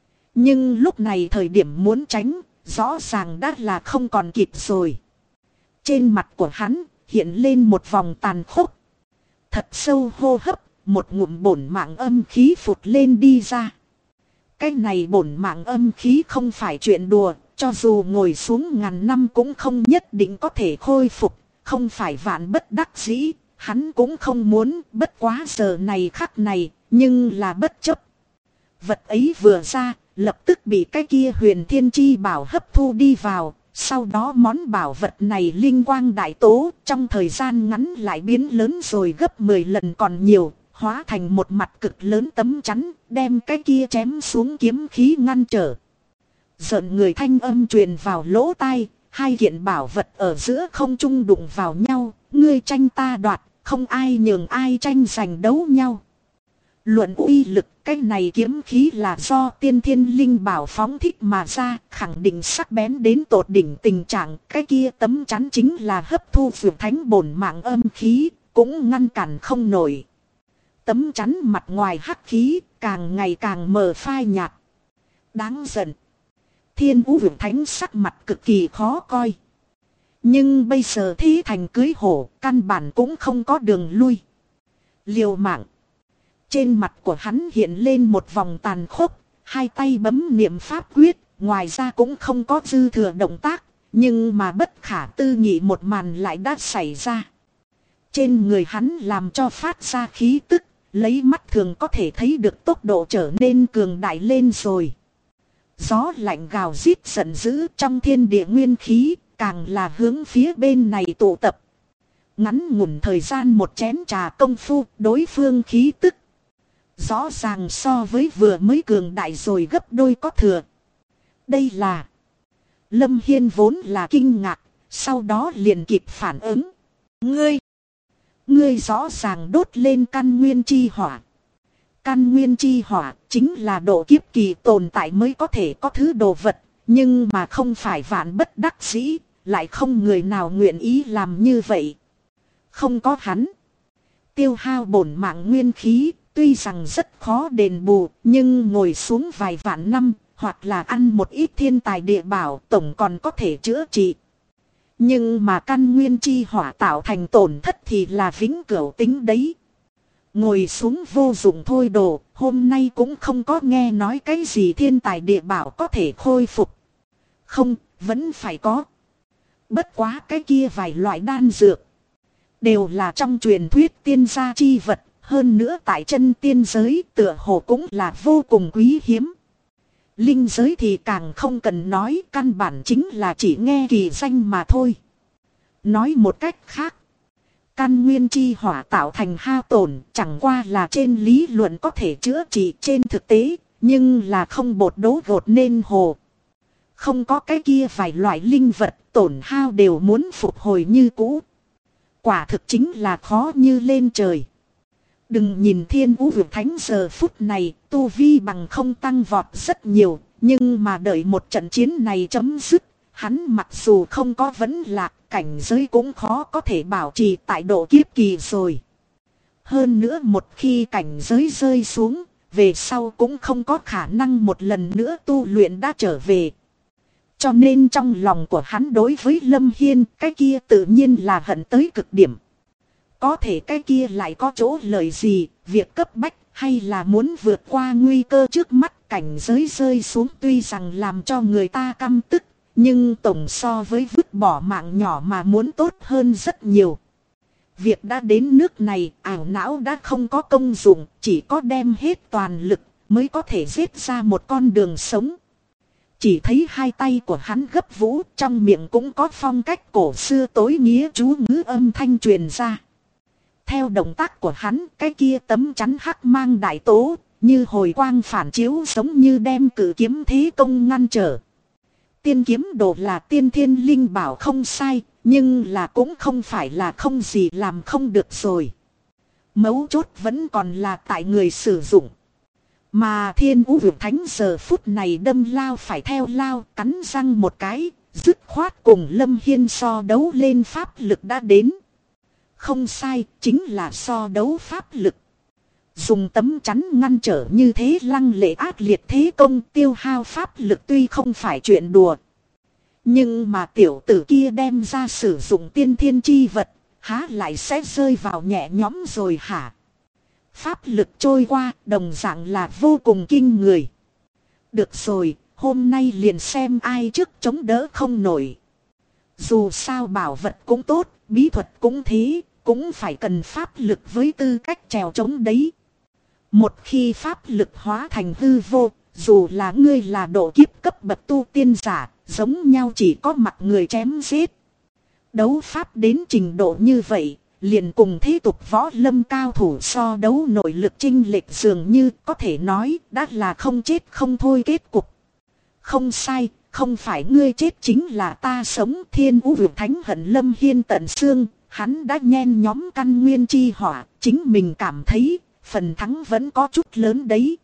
Nhưng lúc này thời điểm muốn tránh, rõ ràng đã là không còn kịp rồi. Trên mặt của hắn hiện lên một vòng tàn khốc. Thật sâu hô hấp, một ngụm bổn mạng âm khí phụt lên đi ra. Cái này bổn mạng âm khí không phải chuyện đùa, cho dù ngồi xuống ngàn năm cũng không nhất định có thể khôi phục, không phải vạn bất đắc dĩ, hắn cũng không muốn, bất quá giờ này khắc này, nhưng là bất chấp. Vật ấy vừa ra, lập tức bị cái kia Huyền Thiên Chi bảo hấp thu đi vào, sau đó món bảo vật này linh quang đại tố, trong thời gian ngắn lại biến lớn rồi gấp 10 lần còn nhiều, hóa thành một mặt cực lớn tấm chắn, đem cái kia chém xuống kiếm khí ngăn trở. Giận người thanh âm truyền vào lỗ tai, hai kiện bảo vật ở giữa không trung đụng vào nhau, ngươi tranh ta đoạt, không ai nhường ai tranh giành đấu nhau. Luận uy lực, cái này kiếm khí là do tiên thiên linh bảo phóng thích mà ra, khẳng định sắc bén đến tột đỉnh tình trạng, cái kia tấm chắn chính là hấp thu Vực Thánh bổn mạng âm khí, cũng ngăn cản không nổi. Tấm chắn mặt ngoài hắc khí, càng ngày càng mờ phai nhạt. Đáng giận. Thiên Vũ Vực Thánh sắc mặt cực kỳ khó coi. Nhưng bây giờ thế thành cưới hổ, căn bản cũng không có đường lui. Liều mạng. Trên mặt của hắn hiện lên một vòng tàn khốc, hai tay bấm niệm pháp quyết, ngoài ra cũng không có dư thừa động tác, nhưng mà bất khả tư nghị một màn lại đã xảy ra. Trên người hắn làm cho phát ra khí tức, lấy mắt thường có thể thấy được tốc độ trở nên cường đại lên rồi. Gió lạnh gào rít giận dữ trong thiên địa nguyên khí, càng là hướng phía bên này tụ tập. Ngắn ngủn thời gian một chén trà công phu, đối phương khí tức rõ ràng so với vừa mới cường đại rồi gấp đôi có thừa. Đây là... Lâm Hiên vốn là kinh ngạc, sau đó liền kịp phản ứng. Ngươi rõ ràng đốt lên căn nguyên chi hỏa. Căn nguyên chi hỏa chính là độ kiếp kỳ tồn tại mới có thể có thứ đồ vật, nhưng mà không phải vạn bất đắc dĩ, lại không người nào nguyện ý làm như vậy. Không có hắn, tiêu hao bổn mạng nguyên khí, tuy rằng rất khó đền bù, nhưng ngồi xuống vài vạn năm, hoặc là ăn một ít thiên tài địa bảo, tổng còn có thể chữa trị. Nhưng mà căn nguyên chi hỏa tạo thành tổn thất thì là vĩnh cửu tính đấy. Ngồi xuống vô dụng thôi đồ, hôm nay cũng không có nghe nói cái gì thiên tài địa bảo có thể khôi phục. Không, vẫn phải có. Bất quá cái kia vài loại đan dược đều là trong truyền thuyết tiên gia chi vật, hơn nữa tại chân tiên giới tựa hồ cũng là vô cùng quý hiếm. Linh giới thì càng không cần nói, căn bản chính là chỉ nghe kỳ danh mà thôi. Nói một cách khác, căn nguyên chi hỏa tạo thành hao tổn chẳng qua là trên lý luận có thể chữa trị, trên thực tế, nhưng là không bột đố gột nên hồ. Không có cái kia vài loại linh vật tổn hao đều muốn phục hồi như cũ. Quả thực chính là khó như lên trời. Đừng nhìn Thiên Vũ Vực Thánh giờ phút này, tu vi bằng không tăng vọt rất nhiều, nhưng mà đợi một trận chiến này chấm dứt, hắn mặc dù không có vấn lạc, cảnh giới cũng khó có thể bảo trì tại độ kiếp kỳ rồi. Hơn nữa một khi cảnh giới rơi xuống, về sau cũng không có khả năng một lần nữa tu luyện đã trở về. Cho nên trong lòng của hắn đối với Lâm Hiên, cái kia tự nhiên là hận tới cực điểm. Có thể cái kia lại có chỗ lợi gì, việc cấp bách hay là muốn vượt qua nguy cơ trước mắt, cảnh giới rơi xuống tuy rằng làm cho người ta căm tức, nhưng tổng so với vứt bỏ mạng nhỏ mà muốn tốt hơn rất nhiều. Việc đã đến nước này, ảo não đã không có công dụng, chỉ có đem hết toàn lực mới có thể giết ra một con đường sống. Chỉ thấy hai tay của hắn gấp vũ, trong miệng cũng có phong cách cổ xưa tối nghĩa chú ngữ âm thanh truyền ra. Theo động tác của hắn, cái kia tấm chắn hắc mang đại tố, như hồi quang phản chiếu giống như đem cử kiếm thế công ngăn trở. Tiên kiếm đồ là tiên thiên linh bảo không sai, nhưng là cũng không phải là không gì làm không được rồi. Mấu chốt vẫn còn là tại người sử dụng. Mà Thiên Vũ Vực Thánh giờ phút này đâm lao phải theo lao, cắn răng một cái, dứt khoát cùng Lâm Hiên so đấu lên pháp lực đã đến. Không sai, chính là so đấu pháp lực. Dùng tấm chắn ngăn trở như thế lăng lệ ác liệt thế công, tiêu hao pháp lực tuy không phải chuyện đùa. Nhưng mà tiểu tử kia đem ra sử dụng tiên thiên chi vật, há lại sẽ rơi vào nhẹ nhõm rồi hả? Pháp lực trôi qua, đồng dạng là vô cùng kinh người. Được rồi, hôm nay liền xem ai trước chống đỡ không nổi. Dù sao bảo vật cũng tốt, bí thuật cũng thế, cũng phải cần pháp lực với tư cách trèo chống đấy. Một khi pháp lực hóa thành hư vô, dù là ngươi là độ kiếp cấp bậc tu tiên giả, giống nhau chỉ có mặt người chém giết. Đấu pháp đến trình độ như vậy, liền cùng thế tục võ lâm cao thủ so đấu nội lực chênh lệch dường như có thể nói đã là không chết không thôi kết cục. Không sai, không phải ngươi chết chính là ta sống. Thiên Vũ Vực Thánh hận Lâm Hiên tận xương, hắn đã nhen nhóm căn nguyên chi hỏa, chính mình cảm thấy phần thắng vẫn có chút lớn đấy.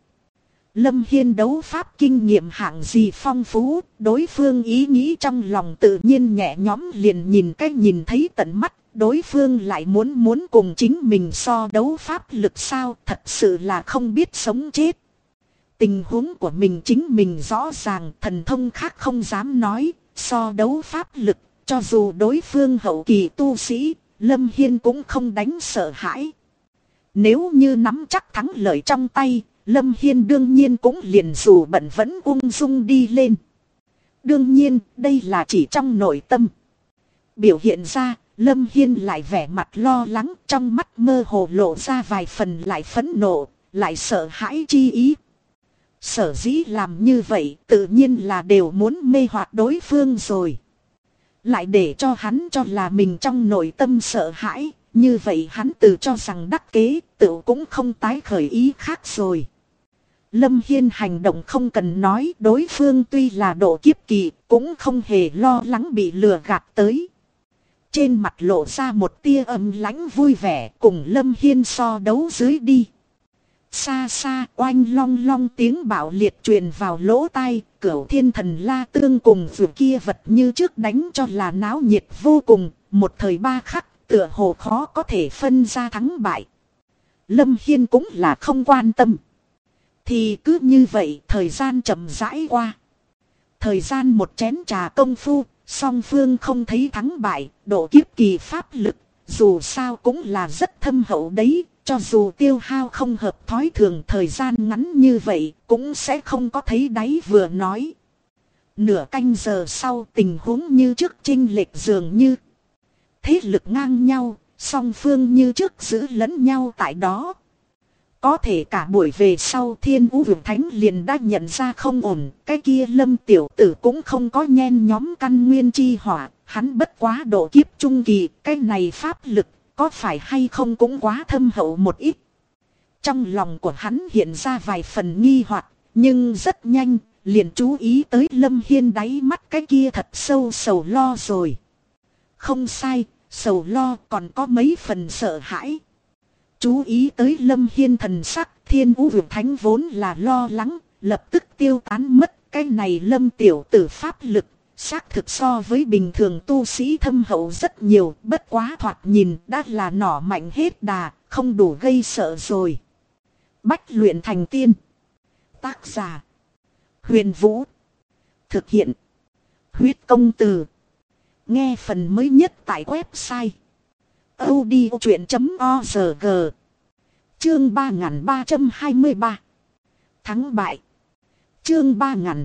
Lâm Hiên đấu pháp kinh nghiệm hạng gì phong phú, đối phương ý nghĩ trong lòng tự nhiên nhẹ nhõm liền nhìn thấy tận mắt, đối phương lại muốn cùng chính mình so đấu pháp lực sao, thật sự là không biết sống chết. Tình huống của mình chính mình rõ ràng, thần thông khác không dám nói, so đấu pháp lực, cho dù đối phương hậu kỳ tu sĩ, Lâm Hiên cũng không đánh sợ hãi. Nếu như nắm chắc thắng lợi trong tay, Lâm Hiên đương nhiên cũng liền dù bận vẫn ung dung đi lên. Đương nhiên, đây là chỉ trong nội tâm. Biểu hiện ra, Lâm Hiên lại vẻ mặt lo lắng, trong mắt mơ hồ lộ ra vài phần lại phẫn nộ, lại sợ hãi chi ý. Sở dĩ làm như vậy, tự nhiên là đều muốn mê hoặc đối phương rồi. Lại để cho hắn cho là mình trong nội tâm sợ hãi, như vậy hắn tự cho rằng đắc kế, tự cũng không tái khởi ý khác rồi. Lâm Hiên hành động không cần nói, đối phương tuy là độ kiếp kỳ, cũng không hề lo lắng bị lừa gạt tới. Trên mặt lộ ra một tia âm lãnh vui vẻ, cùng Lâm Hiên so đấu dưới đi. Xa xa oanh long long tiếng bạo liệt truyền vào lỗ tai, Cửu Thiên Thần La Tương cùng vừa kia vật như trước đánh cho là náo nhiệt vô cùng, một thời ba khắc, tựa hồ khó có thể phân ra thắng bại. Lâm Hiên cũng là không quan tâm. Thì cứ như vậy thời gian chậm rãi qua. Thời gian một chén trà công phu, song phương không thấy thắng bại, độ kiếp kỳ pháp lực, dù sao cũng là rất thâm hậu đấy. Cho dù tiêu hao không hợp thói thường thời gian ngắn như vậy, cũng sẽ không có thấy đáy vừa nói. Nửa canh giờ sau tình huống như trước chênh lệch dường như. Thế lực ngang nhau, song phương như trước giữ lẫn nhau tại đó. Có thể cả buổi về sau Thiên Vũ Vực Thánh liền đã nhận ra không ổn. Cái kia Lâm tiểu tử cũng không có nhen nhóm căn nguyên chi hỏa. Hắn bất quá độ kiếp trung kỳ. Cái này pháp lực có phải hay không cũng quá thâm hậu một ít. Trong lòng của hắn hiện ra vài phần nghi hoặc, nhưng rất nhanh liền chú ý tới Lâm Hiên đáy mắt cái kia thật sâu sầu lo rồi. Không sai, sầu lo còn có mấy phần sợ hãi. Chú ý tới Lâm Hiên thần sắc, Thiên Vũ Vực Thánh vốn là lo lắng, lập tức tiêu tán mất. Cái này Lâm tiểu tử pháp lực, xác thực so với bình thường tu sĩ thâm hậu rất nhiều, bất quá thoạt nhìn đã là nỏ mạnh hết đà, không đủ gây sợ rồi. Bách luyện thành tiên. Tác giả: Huyền Vũ. Thực hiện: Huyết Công Từ. Nghe phần mới nhất tại website audiochuyện.org. Chương 3323. Thắng bại. Chương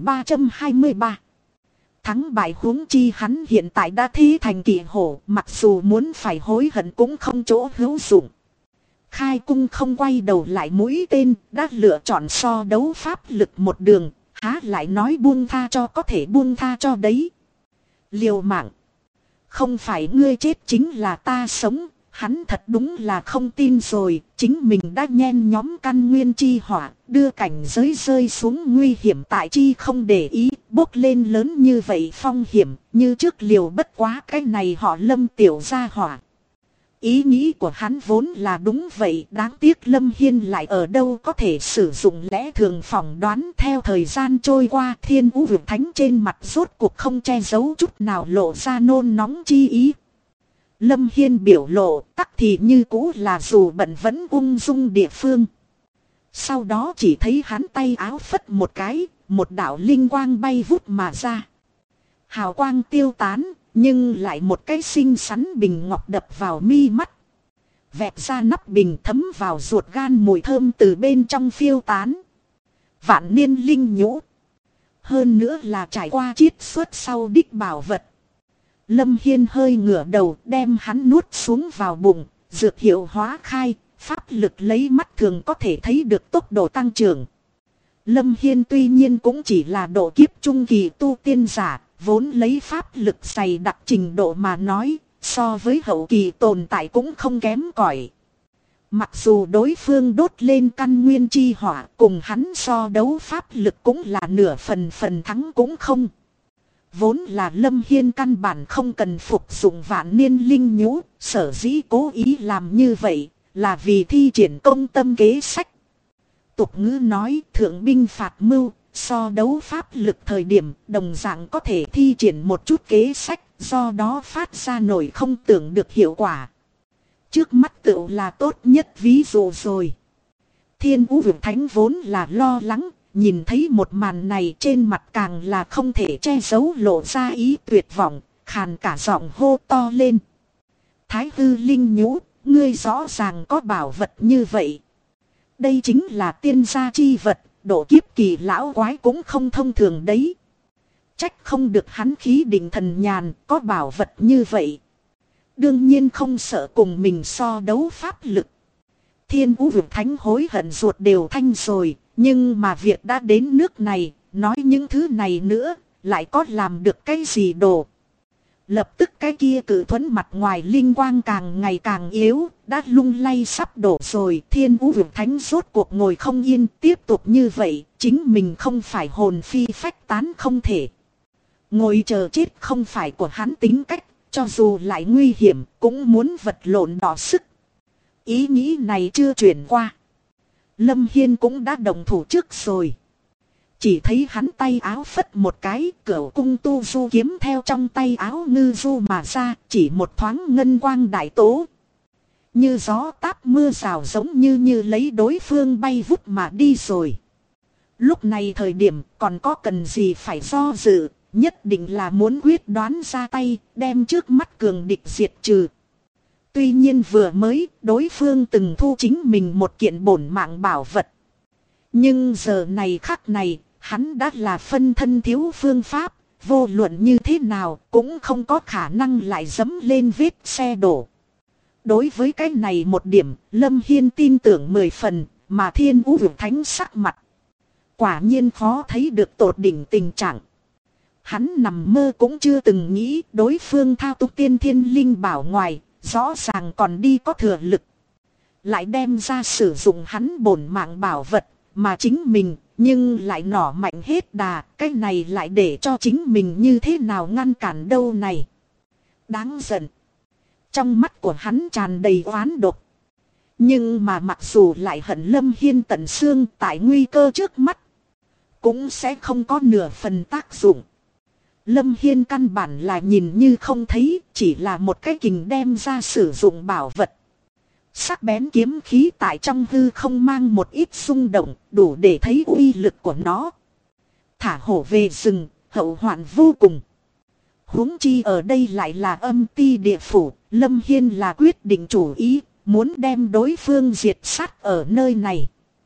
3323. Thắng bại huống chi hắn hiện tại đã thế thành kỵ hổ, mặc dù muốn phải hối hận cũng không chỗ hữu dụng. Khai cung không quay đầu lại mũi tên, đã lựa chọn so đấu pháp lực một đường, há lại nói buông tha cho có thể buông tha cho đấy. Liều mạng. Không phải ngươi chết chính là ta sống, hắn thật đúng là không tin rồi, chính mình đã nhen nhóm căn nguyên chi hỏa, đưa cảnh giới rơi xuống nguy hiểm tại chi không để ý, bốc lên lớn như vậy phong hiểm, như trước liều bất quá cái này họ Lâm tiểu gia hỏa. Ý nghĩ của hắn vốn là đúng vậy, đáng tiếc Lâm Hiên lại ở đâu có thể sử dụng lẽ thường phỏng đoán. Theo thời gian trôi qua, Thiên Vũ Vực Thánh trên mặt rốt cuộc không che giấu chút nào lộ ra nôn nóng chi ý. Lâm Hiên biểu lộ tắc thì như cũ là dù bận vẫn ung dung địa phương. Sau đó chỉ thấy hắn tay áo phất một cái, một đạo linh quang bay vút mà ra. Hào quang tiêu tán, nhưng lại một cái xinh xắn bình ngọc đập vào mi mắt. Vẹt ra nắp bình thấm vào ruột gan, mùi thơm từ bên trong phiêu tán. Vạn niên linh nhũ. Hơn nữa là trải qua chiết xuất sau đích bảo vật. Lâm Hiên hơi ngửa đầu đem hắn nuốt xuống vào bụng, dược hiệu hóa khai, pháp lực lấy mắt thường có thể thấy được tốc độ tăng trưởng. Lâm Hiên tuy nhiên cũng chỉ là độ kiếp trung kỳ tu tiên giả, vốn lấy pháp lực dày đặc trình độ mà nói, so với hậu kỳ tồn tại cũng không kém cỏi. Mặc dù đối phương đốt lên căn nguyên chi hỏa, cùng hắn so đấu pháp lực cũng là nửa phần thắng cũng không. Vốn là Lâm Hiên căn bản không cần phục dụng vạn niên linh nhũ, sở dĩ cố ý làm như vậy, là vì thi triển công tâm kế sách. Tục ngữ nói thượng binh phạt mưu, so đấu pháp lực thời điểm đồng dạng có thể thi triển một chút kế sách, do đó phát ra nổi không tưởng được hiệu quả. Trước mắt tựu là tốt nhất ví dụ rồi. Thiên Vũ Vực Thánh vốn là lo lắng, nhìn thấy một màn này trên mặt càng là không thể che giấu lộ ra ý tuyệt vọng, khàn cả giọng hô to lên. Thái hư linh nhũ, ngươi rõ ràng có bảo vật như vậy. Đây chính là tiên gia chi vật, độ kiếp kỳ lão quái cũng không thông thường đấy. Trách không được hắn khí định thần nhàn, có bảo vật như vậy. Đương nhiên không sợ cùng mình so đấu pháp lực. Thiên Vũ Vực Thánh hối hận ruột đều thanh rồi, nhưng mà việc đã đến nước này, nói những thứ này nữa, lại có làm được cái gì đồ. Lập tức cái kia cự thuẫn mặt ngoài linh quang càng ngày càng yếu, đã lung lay sắp đổ rồi. Thiên Vũ Vực Thánh rốt cuộc ngồi không yên, tiếp tục như vậy, chính mình không phải hồn phi phách tán không thể. Ngồi chờ chết không phải của hắn tính cách, cho dù lại nguy hiểm, cũng muốn vật lộn đỏ sức. Ý nghĩ này chưa chuyển qua. Lâm Hiên cũng đã đồng thủ trước rồi. Chỉ thấy hắn tay áo phất một cái, cửu cung tu du kiếm theo trong tay áo ngư du mà ra, chỉ một thoáng ngân quang đại tố. Như gió táp mưa rào giống như lấy đối phương bay vút mà đi rồi. Lúc này thời điểm còn có cần gì phải do dự, nhất định là muốn quyết đoán ra tay, đem trước mắt cường địch diệt trừ. Tuy nhiên vừa mới đối phương từng thu chính mình một kiện bổn mạng bảo vật. Nhưng giờ này khắc này, hắn đã là phân thân thiếu phương pháp, vô luận như thế nào cũng không có khả năng lại dẫm lên vết xe đổ. Đối với cái này một điểm, Lâm Hiên tin tưởng 10 phần, mà Thiên Vũ Vực Thánh sắc mặt. Quả nhiên khó thấy được tột đỉnh tình trạng. Hắn nằm mơ cũng chưa từng nghĩ đối phương thao túng tiên thiên linh bảo ngoài, rõ ràng còn đi có thừa lực. Lại đem ra sử dụng hắn bổn mạng bảo vật, mà chính mình, nhưng lại nỏ mạnh hết đà, cái này lại để cho chính mình như thế nào ngăn cản đâu này. Đáng giận. Trong mắt của hắn tràn đầy oán độc. Nhưng mà mặc dù lại hận Lâm Hiên tận xương tại nguy cơ trước mắt, cũng sẽ không có nửa phần tác dụng. Lâm Hiên căn bản là nhìn như không thấy, chỉ là một cái kình đem ra sử dụng bảo vật. Sắc bén kiếm khí tại trong hư không mang một ít xung động, đủ để thấy uy lực của nó. Thả hổ về rừng, hậu hoạn vô cùng. Huống chi ở đây lại là âm ti địa phủ, Lâm Hiên là quyết định chủ ý, muốn đem đối phương diệt sát ở nơi này.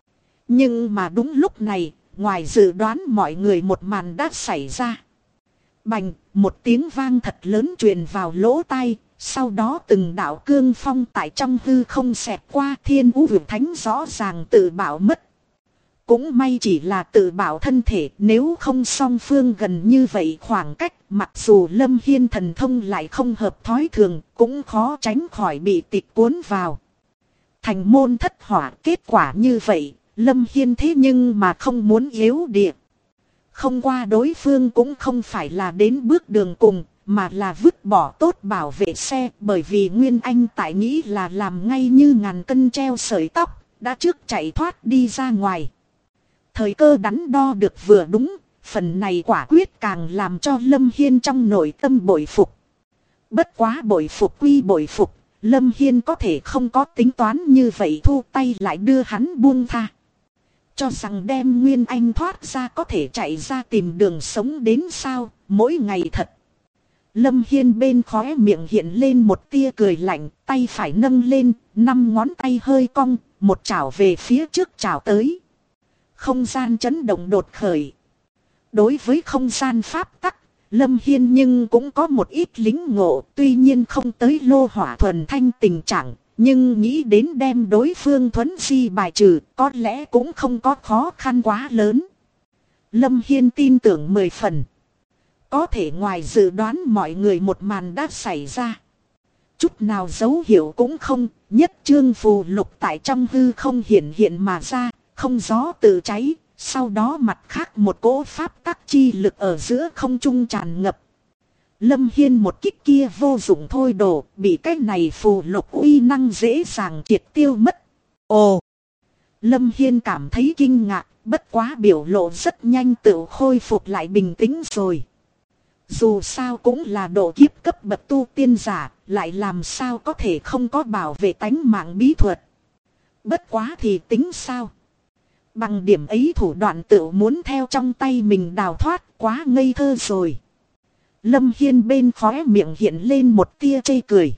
Nhưng mà đúng lúc này, ngoài dự đoán mọi người một màn đã xảy ra. Bành, một tiếng vang thật lớn truyền vào lỗ tai, sau đó từng đạo cương phong tại trong hư không xẹt qua. Thiên Vũ Vực Thánh rõ ràng tự bảo mất. Cũng may chỉ là tự bảo thân thể, nếu không song phương gần như vậy khoảng cách, mặc dù Lâm Hiên thần thông lại không hợp thói thường, cũng khó tránh khỏi bị tịch cuốn vào. Thành môn thất hỏa, kết quả như vậy, Lâm Hiên thế nhưng mà không muốn yếu địa. Không qua đối phương cũng không phải là đến bước đường cùng, mà là vứt bỏ tốt bảo vệ xe, bởi vì Nguyên Anh tại nghĩ là làm ngay như ngàn cân treo sợi tóc, đã trước chạy thoát đi ra ngoài. Thời cơ đắn đo được vừa đúng, phần này quả quyết càng làm cho Lâm Hiên trong nội tâm bội phục. Bất quá bội phục quy bội phục, Lâm Hiên có thể không có tính toán như vậy thu tay lại đưa hắn buông tha. Cho rằng đem Nguyên Anh thoát ra có thể chạy ra tìm đường sống đến sao, mỗi ngày thật. Lâm Hiên bên khóe miệng hiện lên một tia cười lạnh, tay phải nâng lên, 5 ngón tay hơi cong, một chảo về phía trước chảo tới. Không gian chấn động đột khởi. Đối với không gian pháp tắc, Lâm Hiên nhưng cũng có một ít lính ngộ, tuy nhiên không tới lô hỏa thuần thanh tình trạng, nhưng nghĩ đến đem đối phương thuấn di bài trừ, có lẽ cũng không có khó khăn quá lớn. Lâm Hiên tin tưởng 10 phần. Có thể ngoài dự đoán mọi người một màn đã xảy ra. Chút nào dấu hiệu cũng không, nhất chương phù lục tại trong hư không hiện mà ra, không gió tự cháy, sau đó mặt khác một cỗ pháp tắc chi lực ở giữa không trung tràn ngập. Lâm Hiên một kích kia vô dụng thôi đổ, bị cái này phù lục uy năng dễ dàng triệt tiêu mất. Ồ! Lâm Hiên cảm thấy kinh ngạc, bất quá biểu lộ rất nhanh tự khôi phục lại bình tĩnh rồi. Dù sao cũng là độ kiếp cấp bậc tu tiên giả, lại làm sao có thể không có bảo vệ tánh mạng bí thuật. Bất quá thì tính sao? Bằng điểm ấy thủ đoạn tự muốn theo trong tay mình đào thoát, quá ngây thơ rồi. Lâm Hiên bên khóe miệng hiện lên một tia chê cười.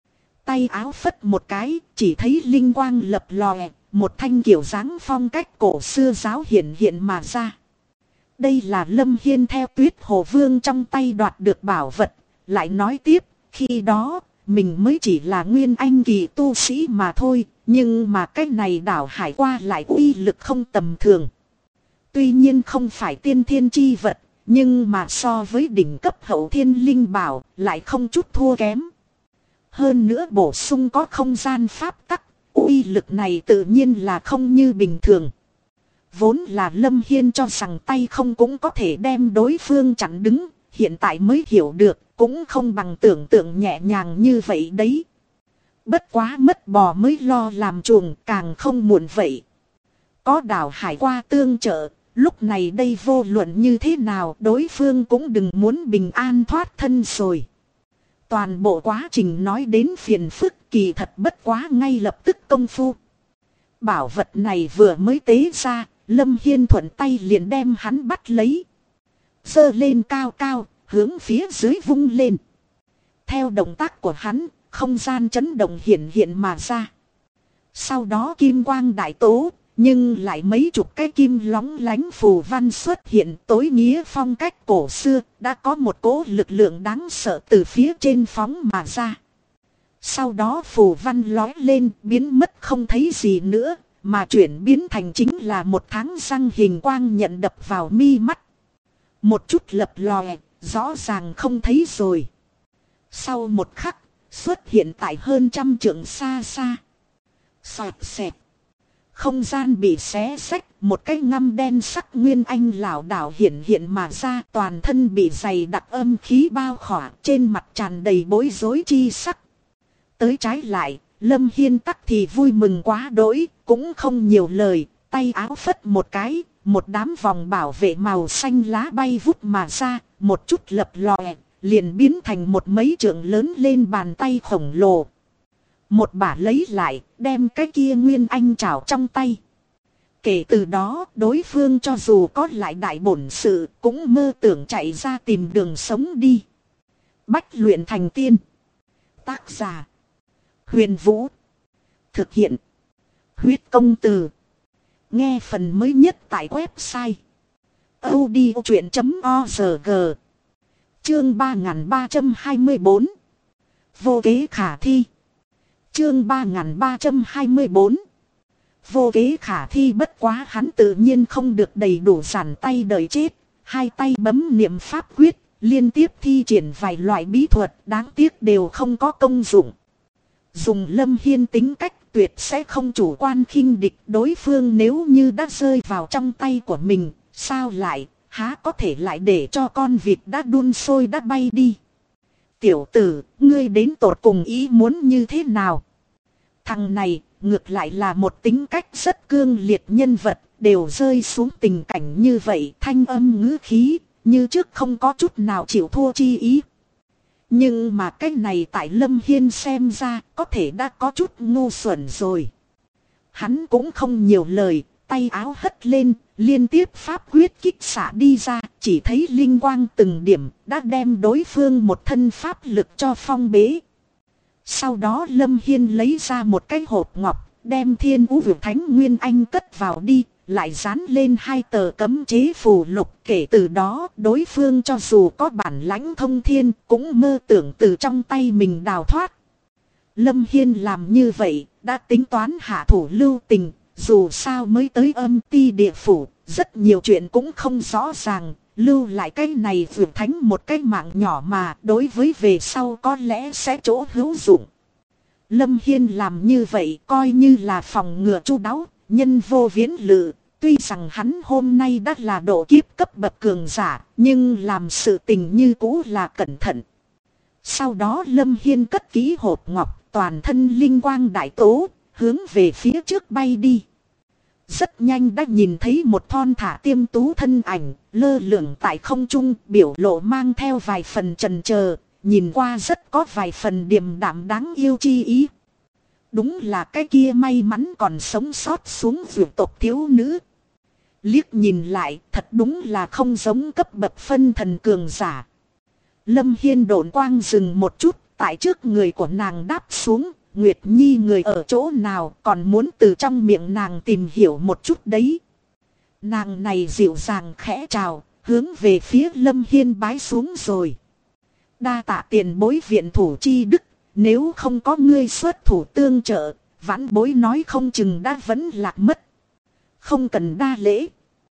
Tay áo phất một cái, chỉ thấy linh quang lập lòe, một thanh kiểu dáng phong cách cổ xưa giáo hiện mà ra. Đây là Lâm Hiên theo Tuyết Hồ Vương trong tay đoạt được bảo vật, lại nói tiếp, khi đó, mình mới chỉ là nguyên anh kỳ tu sĩ mà thôi, nhưng mà cái này đảo hải qua lại uy lực không tầm thường. Tuy nhiên không phải tiên thiên chi vật, nhưng mà so với đỉnh cấp hậu thiên linh bảo, lại không chút thua kém. Hơn nữa bổ sung có không gian pháp tắc, uy lực này tự nhiên là không như bình thường. Vốn là Lâm Hiên cho rằng tay không cũng có thể đem đối phương chặn đứng, hiện tại mới hiểu được, cũng không bằng tưởng tượng nhẹ nhàng như vậy đấy. Bất quá mất bò mới lo làm chuồng, càng không muộn vậy. Có đảo hải qua tương trợ, lúc này đây vô luận như thế nào đối phương cũng đừng muốn bình an thoát thân rồi. Toàn bộ quá trình nói đến phiền phức kỳ thật bất quá ngay lập tức công phu. Bảo vật này vừa mới tế ra, Lâm Hiên thuận tay liền đem hắn bắt lấy. Giơ lên cao cao, hướng phía dưới vung lên. Theo động tác của hắn, không gian chấn động hiện hiện mà ra. Sau đó kim quang đại tố, nhưng lại mấy chục cái kim lóng lánh phù văn xuất hiện, tối nghĩa phong cách cổ xưa, đã có một cỗ lực lượng đáng sợ từ phía trên phóng mà ra. Sau đó phù văn lói lên, biến mất không thấy gì nữa, mà chuyển biến thành chính là một tháng răng hình quang nhận đập vào mi mắt. Một chút lập lòe, rõ ràng không thấy rồi. Sau một khắc, xuất hiện tại hơn 100 trượng xa xa. Xoẹt xẹt. Không gian bị xé xách, một cái ngăm đen sắc nguyên anh lảo đảo hiện hiện mà ra, toàn thân bị dày đặc âm khí bao khỏa, trên mặt tràn đầy bối rối chi sắc. Tới trái lại, Lâm Hiên tắc thì vui mừng quá đỗi, cũng không nhiều lời, tay áo phất một cái, một đám vòng bảo vệ màu xanh lá bay vút mà ra, một chút lập lòe, liền biến thành một mấy trượng lớn lên bàn tay khổng lồ. Một bả lấy lại, đem cái kia nguyên anh trảo trong tay. Kể từ đó, đối phương cho dù có lại đại bổn sự, cũng mơ tưởng chạy ra tìm đường sống đi. Bách luyện thành tiên. Tác giả: Huyền Vũ. Thực hiện: Huyết Công Từ. Nghe phần mới nhất tại website audiochuyện.org. Chương 3324. Vô kế khả thi. Chương 3324. Vô kế khả thi, bất quá hắn tự nhiên không được đầy đủ giản tay đợi chết. Hai tay bấm niệm pháp quyết, liên tiếp thi triển vài loại bí thuật, đáng tiếc đều không có công dụng. Dùng Lâm Hiên tính cách tuyệt sẽ không chủ quan khinh địch, đối phương nếu như đã rơi vào trong tay của mình, sao lại, há có thể lại để cho con vịt đã đun sôi đã bay đi. Tiểu tử, ngươi đến tột cùng ý muốn như thế nào? Thằng này, ngược lại là một tính cách rất cương liệt nhân vật, đều rơi xuống tình cảnh như vậy, thanh âm ngữ khí, như trước không có chút nào chịu thua chi ý. Nhưng mà cái này tại Lâm Hiên xem ra, có thể đã có chút ngu xuẩn rồi. Hắn cũng không nhiều lời, tay áo hất lên, liên tiếp pháp quyết kích xả đi ra, chỉ thấy linh quang từng điểm, đã đem đối phương một thân pháp lực cho phong bế. Sau đó Lâm Hiên lấy ra một cái hộp ngọc, đem Thiên Vũ Vượt Thánh Nguyên Anh cất vào đi, lại dán lên 2 tờ cấm chế phù lục. Kể từ đó, đối phương cho dù có bản lãnh thông thiên, cũng mơ tưởng từ trong tay mình đào thoát. Lâm Hiên làm như vậy, đã tính toán hạ thủ lưu tình, dù sao mới tới Âm Ti địa phủ, rất nhiều chuyện cũng không rõ ràng. Lưu lại cái này Vượt Thánh một cái mạng nhỏ mà đối với về sau có lẽ sẽ chỗ hữu dụng. Lâm Hiên làm như vậy coi như là phòng ngừa chu đáo, nhân vô viễn lự. Tuy rằng hắn hôm nay đã là độ kiếp cấp bậc cường giả, nhưng làm sự tình như cũ là cẩn thận. Sau đó Lâm Hiên cất kỹ hộp ngọc, toàn thân linh quang đại tố, hướng về phía trước bay đi. Rất nhanh đã nhìn thấy một thon thả tiêm tú thân ảnh, lơ lửng tại không trung, biểu lộ mang theo vài phần chần chờ, nhìn qua rất có vài phần điềm đạm đáng yêu chi ý. Đúng là cái kia may mắn còn sống sót xuống vượt tộc thiếu nữ. Liếc nhìn lại, thật đúng là không giống cấp bậc phân thần cường giả. Lâm Hiên độn quang dừng một chút, tại trước người của nàng đáp xuống. Nguyệt Nhi người ở chỗ nào, còn muốn từ trong miệng nàng tìm hiểu một chút đấy. Nàng này dịu dàng khẽ chào, hướng về phía Lâm Hiên bái xuống rồi. Đa tạ tiền bối viện thủ chi đức, nếu không có ngươi xuất thủ tương trợ, vãn bối nói không chừng đã vẫn lạc mất. Không cần đa lễ.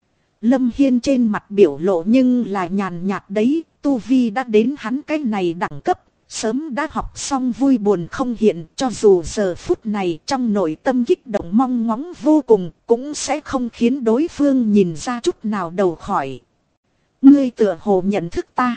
Lâm Hiên trên mặt biểu lộ nhưng là nhàn nhạt đấy, tu vi đã đến hắn cái này đẳng cấp. Sớm đã học xong vui buồn không hiện, cho dù giờ phút này trong nội tâm kích động mong ngóng vô cùng, cũng sẽ không khiến đối phương nhìn ra chút nào đầu khỏi. Ngươi tựa hồ nhận thức ta.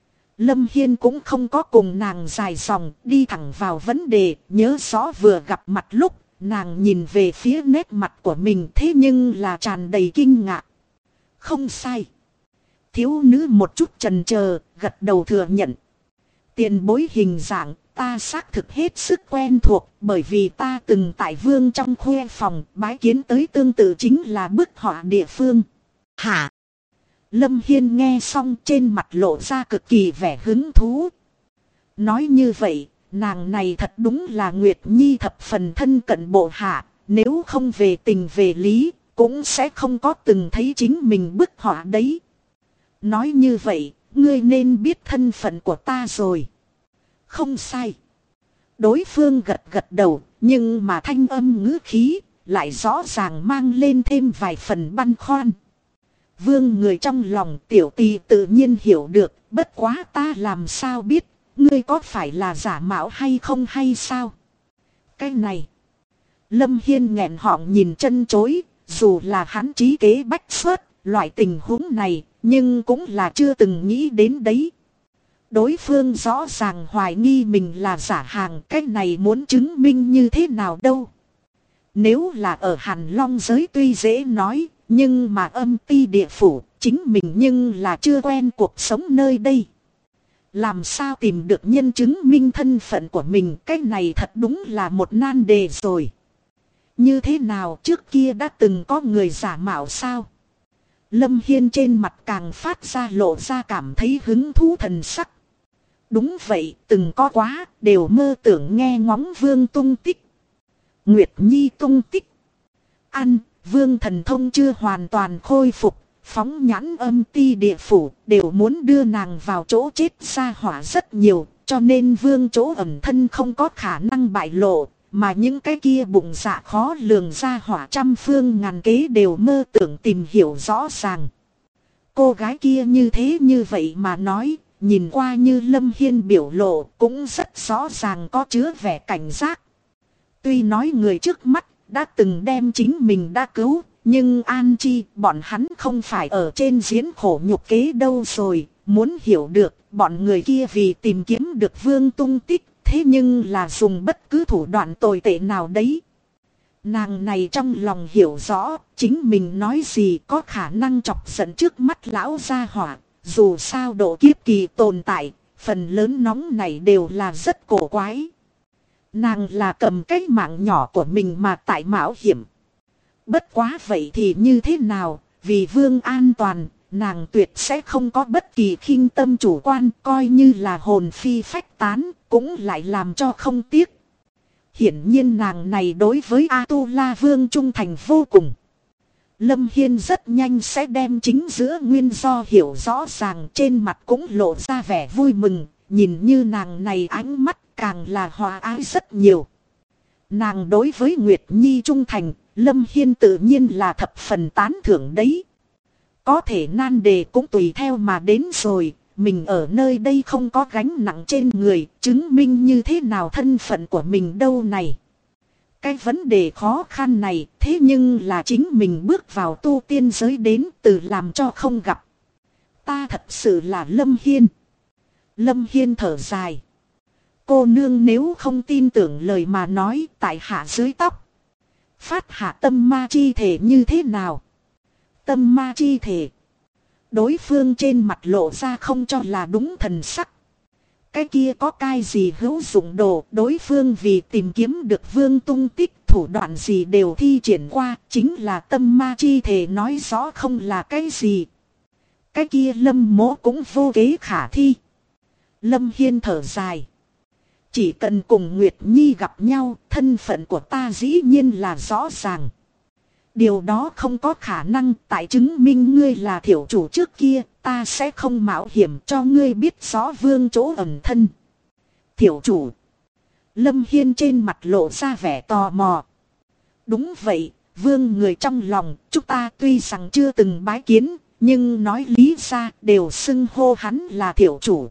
Lâm Hiên cũng không có cùng nàng dài dòng, đi thẳng vào vấn đề, nhớ rõ vừa gặp mặt lúc, nàng nhìn về phía nét mặt của mình thế nhưng là tràn đầy kinh ngạc. Không sai. Thiếu nữ một chút chần chờ, gật đầu thừa nhận. Tiền bối hình dạng, ta xác thực hết sức quen thuộc, bởi vì ta từng tại Vương trong khuê phòng bái kiến tới tương tự chính là bức họa địa phương. Hả? Lâm Hiên nghe xong trên mặt lộ ra cực kỳ vẻ hứng thú. Nói như vậy, nàng này thật đúng là Nguyệt Nhi thập phần thân cận bộ hạ, nếu không về tình về lý, cũng sẽ không có từng thấy chính mình bức họa đấy. Nói như vậy, ngươi nên biết thân phận của ta rồi. Không sai. Đối phương gật gật đầu, nhưng mà thanh âm ngữ khí lại rõ ràng mang lên thêm vài phần băn khoăn. Vương người trong lòng tiểu tỳ tự nhiên hiểu được, bất quá ta làm sao biết, ngươi có phải là giả mạo hay không hay sao? Cái này. Lâm Hiên nghẹn họng nhìn chân chối, dù là hắn trí kế bách xuất, loại tình huống này, nhưng cũng là chưa từng nghĩ đến đấy. Đối phương rõ ràng hoài nghi mình là giả hàng, cái này muốn chứng minh như thế nào đâu. Nếu là ở Hàn Long giới tuy dễ nói, nhưng mà âm ti địa phủ, chính mình nhưng là chưa quen cuộc sống nơi đây. Làm sao tìm được nhân chứng minh thân phận của mình, cái này thật đúng là một nan đề rồi. Như thế nào trước kia đã từng có người giả mạo sao? Lâm Hiên trên mặt càng phát ra lộ ra cảm thấy hứng thú thần sắc. Đúng vậy, từng có quá, đều mơ tưởng nghe ngóng Vương tung tích. Nguyệt Nhi tung tích. Vương thần thông chưa hoàn toàn khôi phục, phóng nhãn âm ti địa phủ, đều muốn đưa nàng vào chỗ chết ra hỏa rất nhiều, cho nên Vương chỗ ẩn thân không có khả năng bại lộ, mà những cái kia bụng dạ khó lường ra hỏa trăm phương ngàn kế đều mơ tưởng tìm hiểu rõ ràng. Cô gái kia như thế như vậy mà nói, nhìn qua như Lâm Hiên biểu lộ cũng rất rõ ràng có chứa vẻ cảnh giác. Tuy nói người trước mắt đã từng đem chính mình đã cứu, nhưng an chi bọn hắn không phải ở trên diễn khổ nhục kế đâu rồi. Muốn hiểu được bọn người kia vì tìm kiếm được Vương tung tích, thế nhưng là dùng bất cứ thủ đoạn tồi tệ nào đấy. Nàng này trong lòng hiểu rõ, chính mình nói gì có khả năng chọc giận trước mắt lão gia hỏa. Dù sao độ kiếp kỳ tồn tại, phần lớn nóng này đều là rất cổ quái. Nàng là cầm cái mạng nhỏ của mình mà tại mạo hiểm. Bất quá vậy thì như thế nào, vì Vương an toàn, nàng tuyệt sẽ không có bất kỳ khinh tâm chủ quan, coi như là hồn phi phách tán, cũng lại làm cho không tiếc. Hiển nhiên nàng này đối với A-tu-la Vương trung thành vô cùng. Lâm Hiên rất nhanh sẽ đem chính giữa nguyên do hiểu rõ ràng, trên mặt cũng lộ ra vẻ vui mừng, nhìn như nàng này ánh mắt càng là hòa ái rất nhiều. Nàng đối với Nguyệt Nhi trung thành, Lâm Hiên tự nhiên là thập phần tán thưởng đấy. Có thể nan đề cũng tùy theo mà đến rồi, mình ở nơi đây không có gánh nặng trên người, chứng minh như thế nào thân phận của mình đâu này. Cái vấn đề khó khăn này, thế nhưng là chính mình bước vào tu tiên giới đến từ làm cho không gặp. Ta thật sự là Lâm Hiên. Lâm Hiên thở dài. Cô nương nếu không tin tưởng lời mà nói, tại hạ dưới tóc. Phát hạ tâm ma chi thể như thế nào? Tâm ma chi thể. Đối phương trên mặt lộ ra không cho là đúng thần sắc. Cái kia có cái gì hữu dụng đồ, đối phương vì tìm kiếm được Vương tung tích, thủ đoạn gì đều thi triển qua, chính là tâm ma chi thể, nói rõ không là cái gì. Cái kia Lâm mỗ cũng vô kế khả thi. Lâm Hiên thở dài. Chỉ cần cùng Nguyệt Nhi gặp nhau, thân phận của ta dĩ nhiên là rõ ràng. Điều đó không có khả năng, tại chứng minh ngươi là thiểu chủ trước kia, ta sẽ không mạo hiểm cho ngươi biết rõ Vương chỗ ẩn thân. Thiểu chủ. Lâm Hiên trên mặt lộ ra vẻ tò mò. Đúng vậy, Vương người trong lòng, chúng ta tuy rằng chưa từng bái kiến, nhưng nói lý ra đều xưng hô hắn là thiểu chủ.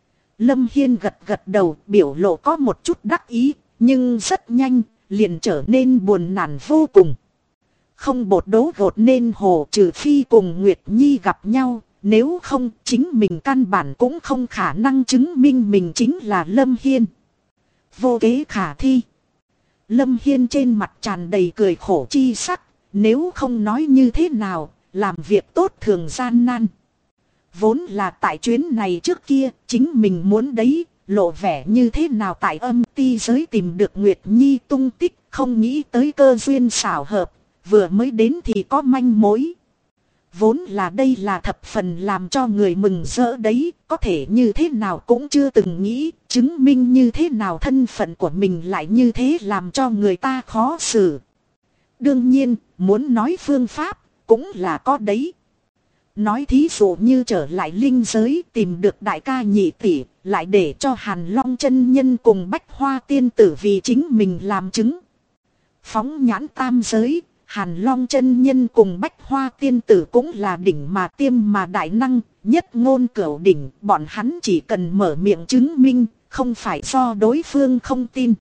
Lâm Hiên gật gật đầu, biểu lộ có một chút đắc ý, nhưng rất nhanh, liền trở nên buồn nản vô cùng. Không bột đố gột nên hồ, trừ phi cùng Nguyệt Nhi gặp nhau, nếu không chính mình căn bản cũng không khả năng chứng minh mình chính là Lâm Hiên. Vô kế khả thi. Lâm Hiên trên mặt tràn đầy cười khổ chi sắc, nếu không nói như thế nào, làm việc tốt thường gian nan. Vốn là tại chuyến này trước kia, chính mình muốn đấy, lộ vẻ như thế nào tại âm ti giới tìm được Nguyệt Nhi tung tích, không nghĩ tới cơ duyên xảo hợp, vừa mới đến thì có manh mối. Vốn là đây là thập phần làm cho người mừng rỡ đấy, có thể như thế nào cũng chưa từng nghĩ, chứng minh như thế nào thân phận của mình lại như thế làm cho người ta khó xử. Đương nhiên, muốn nói phương pháp, cũng là có đấy. Nói thí dụ như trở lại linh giới tìm được đại ca nhị tỷ, lại để cho Hàn Long chân nhân cùng Bách Hoa tiên tử vì chính mình làm chứng. Phóng nhãn tam giới, Hàn Long chân nhân cùng Bách Hoa tiên tử cũng là đỉnh mà tiêm mà đại năng, nhất ngôn cửu đỉnh, bọn hắn chỉ cần mở miệng chứng minh, không phải do đối phương không tin.